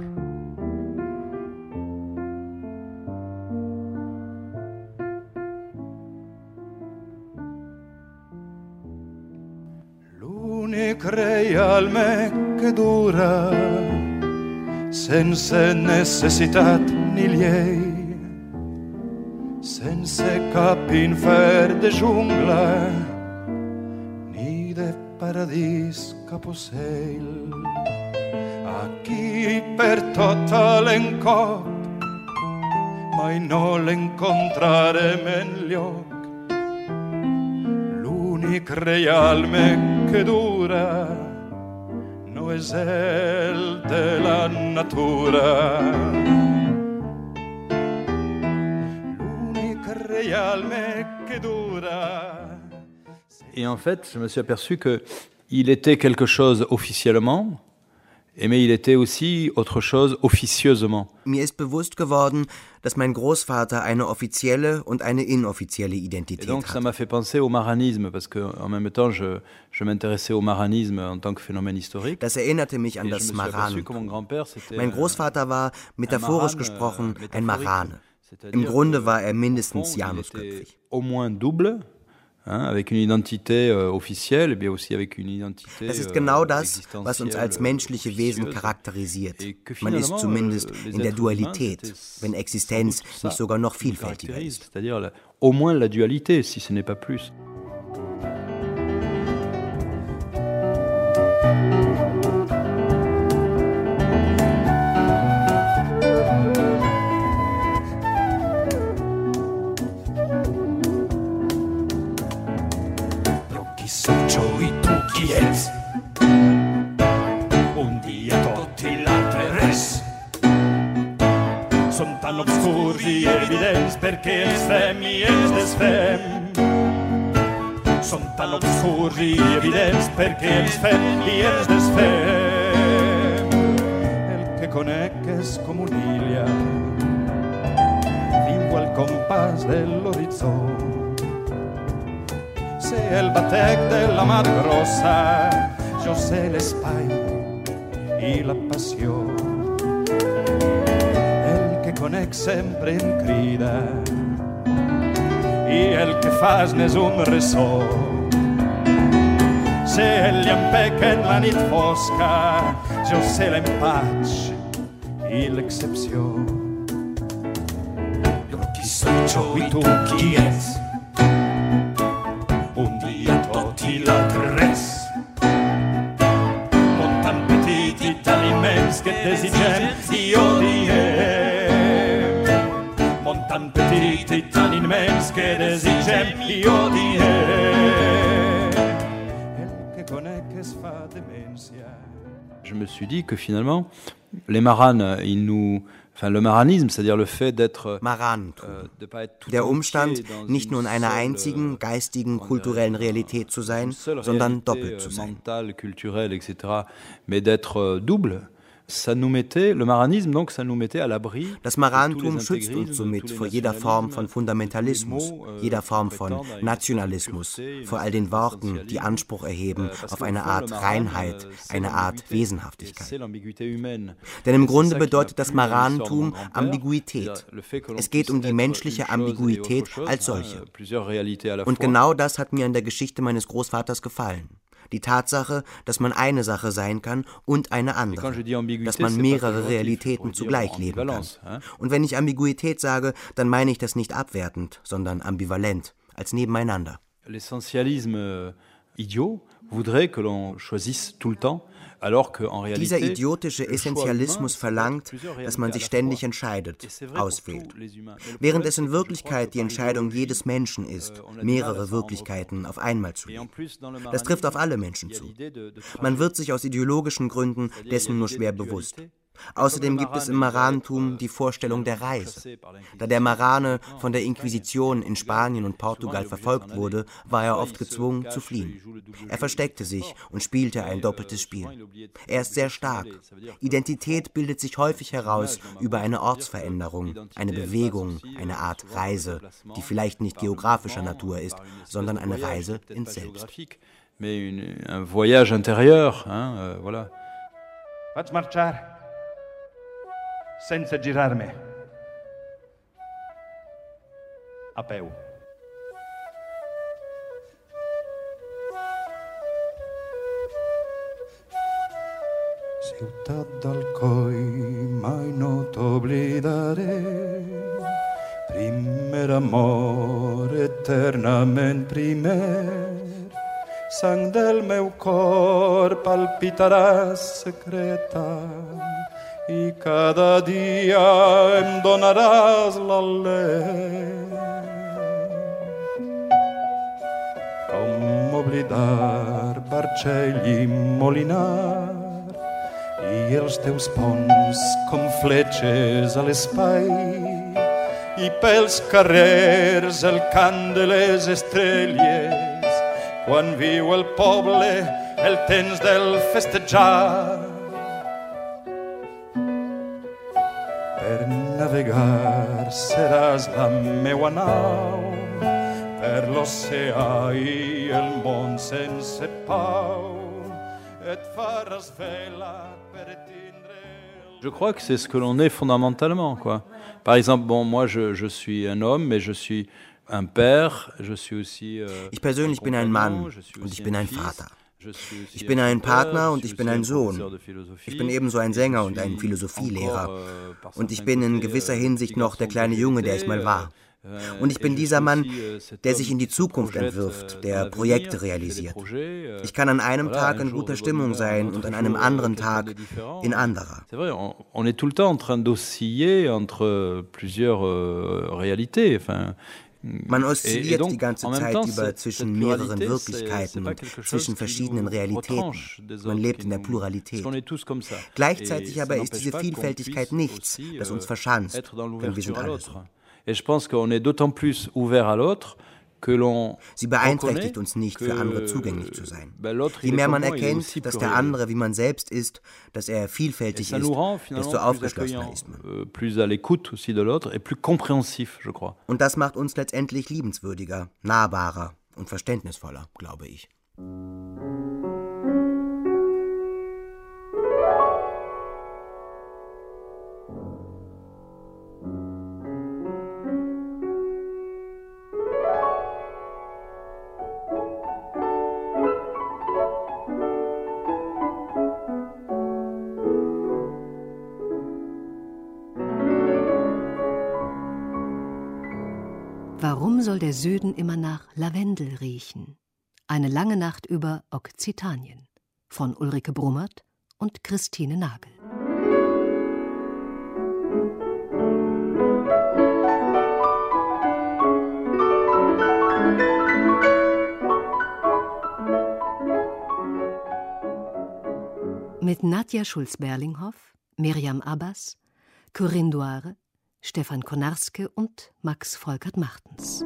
L'únic reialme que dura sense necessitat ni llei, sense cap infern de jungla ni de paradís cap ocell. Aquí per tot l'encop mai no l'encontrarem enlloc. L'únic reialme que dura no és el de la natura. Et en fait, je me suis aperçu qu'il était quelque chose officiellement, mais il était aussi autre chose officieusement. Mir ist bewusst geworden, dass mein Großvater eine offizielle und eine inoffizielle Identität hat. Et donc hat. ça m'a fait penser au maranisme, parce qu'en même temps, je m'intéressais au maranisme en tant que phénomène historique. Das erinnerte mich an das Maranentum. Mein Großvater war, metaphorisch gesprochen, ein Marane. Im Grunde war er mindestens janusköpfig. Au moins double, avec une identité officielle, et bien aussi avec une identité Das ist genau das, was uns als menschliche Wesen charakterisiert. Man ist zumindest in der Dualität, wenn Existenz nicht sogar noch vielfältiger ist. C'est-à-dire au moins la dualité, si ce n'est pas plus. Un dia tot i l'altre res. Som tan obscurs i evidents perquè ens fem i ens desfem. Som tan obscurs i evidents perquè ens fem i ens desfem. El que conec és com una illa, viu al compàs de l'horitzó. Sé el batec de la mar grossa, jo sé l'espai i la passió. El que conec sempre em crida i el que fas n'és un ressò. Sé el llampec en la nit fosca, jo sé l'empatx i l'excepció. Jo qui soy jo i tu qui ets? Un dia tot i l'altre res. Món tan petit i tan immens que desitgem i odiem. Món tan petit i tan immens que desitgem i odiem. El que conec es fa demència. Je me suis dit que finalement, les maranes, le maranisme, c'est-à-dire le fait d'être der Umstand, nicht nur in einer einzigen geistigen, kulturellen Realität zu sein, sondern doppelt zu sein. Mentale, culturelle, etc., mais d'être double. Ça nous mettait, le maranisme, donc, ça nous mettait à l'abri. Das Marantum schützt uns somit vor jeder Form von Fundamentalismus, jeder Form von Nationalismus, vor all den Worten, die Anspruch erheben auf eine Art Reinheit, eine Art Wesenhaftigkeit. Denn im Grunde bedeutet das Marantum Ambiguität. Es geht um die menschliche Ambiguität als solche. Und genau das hat mir an der Geschichte meines Großvaters gefallen. Die Tatsache, dass man eine Sache sein kann und eine andere, dass man mehrere Realitäten zugleich leben kann. Und wenn ich Ambiguität sage, dann meine ich das nicht abwertend, sondern ambivalent, als nebeneinander. L'essentialisme idiot voudrait que l'on choisisse tout le temps. Dieser idiotische Essentialismus verlangt, dass man sich ständig entscheidet, auswählt. Während es in Wirklichkeit die Entscheidung jedes Menschen ist, mehrere Wirklichkeiten auf einmal zu leben. Das trifft auf alle Menschen zu. Man wird sich aus ideologischen Gründen dessen nur schwer bewusst. Außerdem gibt es im Marantum die Vorstellung der Reise. Da der Marane von der Inquisition in Spanien und Portugal verfolgt wurde, war er oft gezwungen zu fliehen. Er versteckte sich und spielte ein doppeltes Spiel. Er ist sehr stark. Identität bildet sich häufig heraus über eine Ortsveränderung, eine Bewegung, eine Art Reise, die vielleicht nicht geografischer Natur ist, sondern eine Reise ins Selbst. Un voyage intérieur, voilà. Faccio marciare senza girarmi. A peu. Ciutat d'Alcoi, mai no t'oblidaré. Primer amor, eternament primer. Sang del meu cor palpitarà secreta i cada dia em donaràs l'alè. Com oblidar Barcell i Molinar i els teus ponts com fletxes a l'espai i pels carrers el cant de les estrelles. Quan viu el poble, el temps del festejar. Per navegar seràs la meua nau, per l'oceà i el món sense pau, et faràs vela per tindre... Je crois que c'est ce que l'on est fondamentalement, quoi. Par exemple, moi je suis un homme, mais je suis... Ich persönlich bin ein Mann und ich bin ein Vater. Ich bin ein Partner und ich bin ein Sohn. Ich bin ebenso ein Sänger und ein Philosophielehrer. Und ich bin in gewisser Hinsicht noch der kleine Junge, der ich mal war. Und ich bin dieser Mann, der sich in die Zukunft entwirft, der Projekte realisiert. Ich kann an einem Tag in guter Stimmung sein und an einem anderen Tag in anderer. C'est vrai, on est tout le temps en train d'osciller entre plusieurs réalités. Enfin, man oszilliert die ganze Zeit über zwischen mehreren Wirklichkeiten und zwischen verschiedenen Realitäten. Man lebt in der Pluralität. Gleichzeitig aber ist diese Vielfältigkeit nichts, das uns verschanzt, denn wir sind alle so. Sie beeinträchtigt uns nicht, für andere zugänglich zu sein. Je mehr man erkennt, dass der andere wie man selbst ist, dass er vielfältig ist, desto aufgeschlossener ist man. Und das macht uns letztendlich liebenswürdiger, nahbarer und verständnisvoller, glaube ich. Warum soll der Süden immer nach Lavendel riechen? Eine lange Nacht über Okzitanien von Ulrike Brummert und Christine Nagel. Mit mit Nadja Schulz-Berlinghoff, Miriam Abbas, Corinne Douare, Stefan Konarske und Max Volkert-Martens.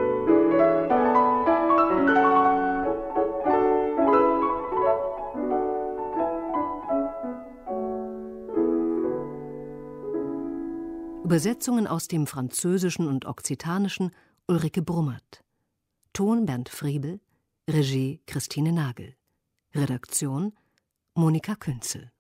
Übersetzungen aus dem Französischen und Okzitanischen Ulrike Brummert. Ton Bernd Friebel, Regie Christine Nagel. Redaktion Monika Künzel.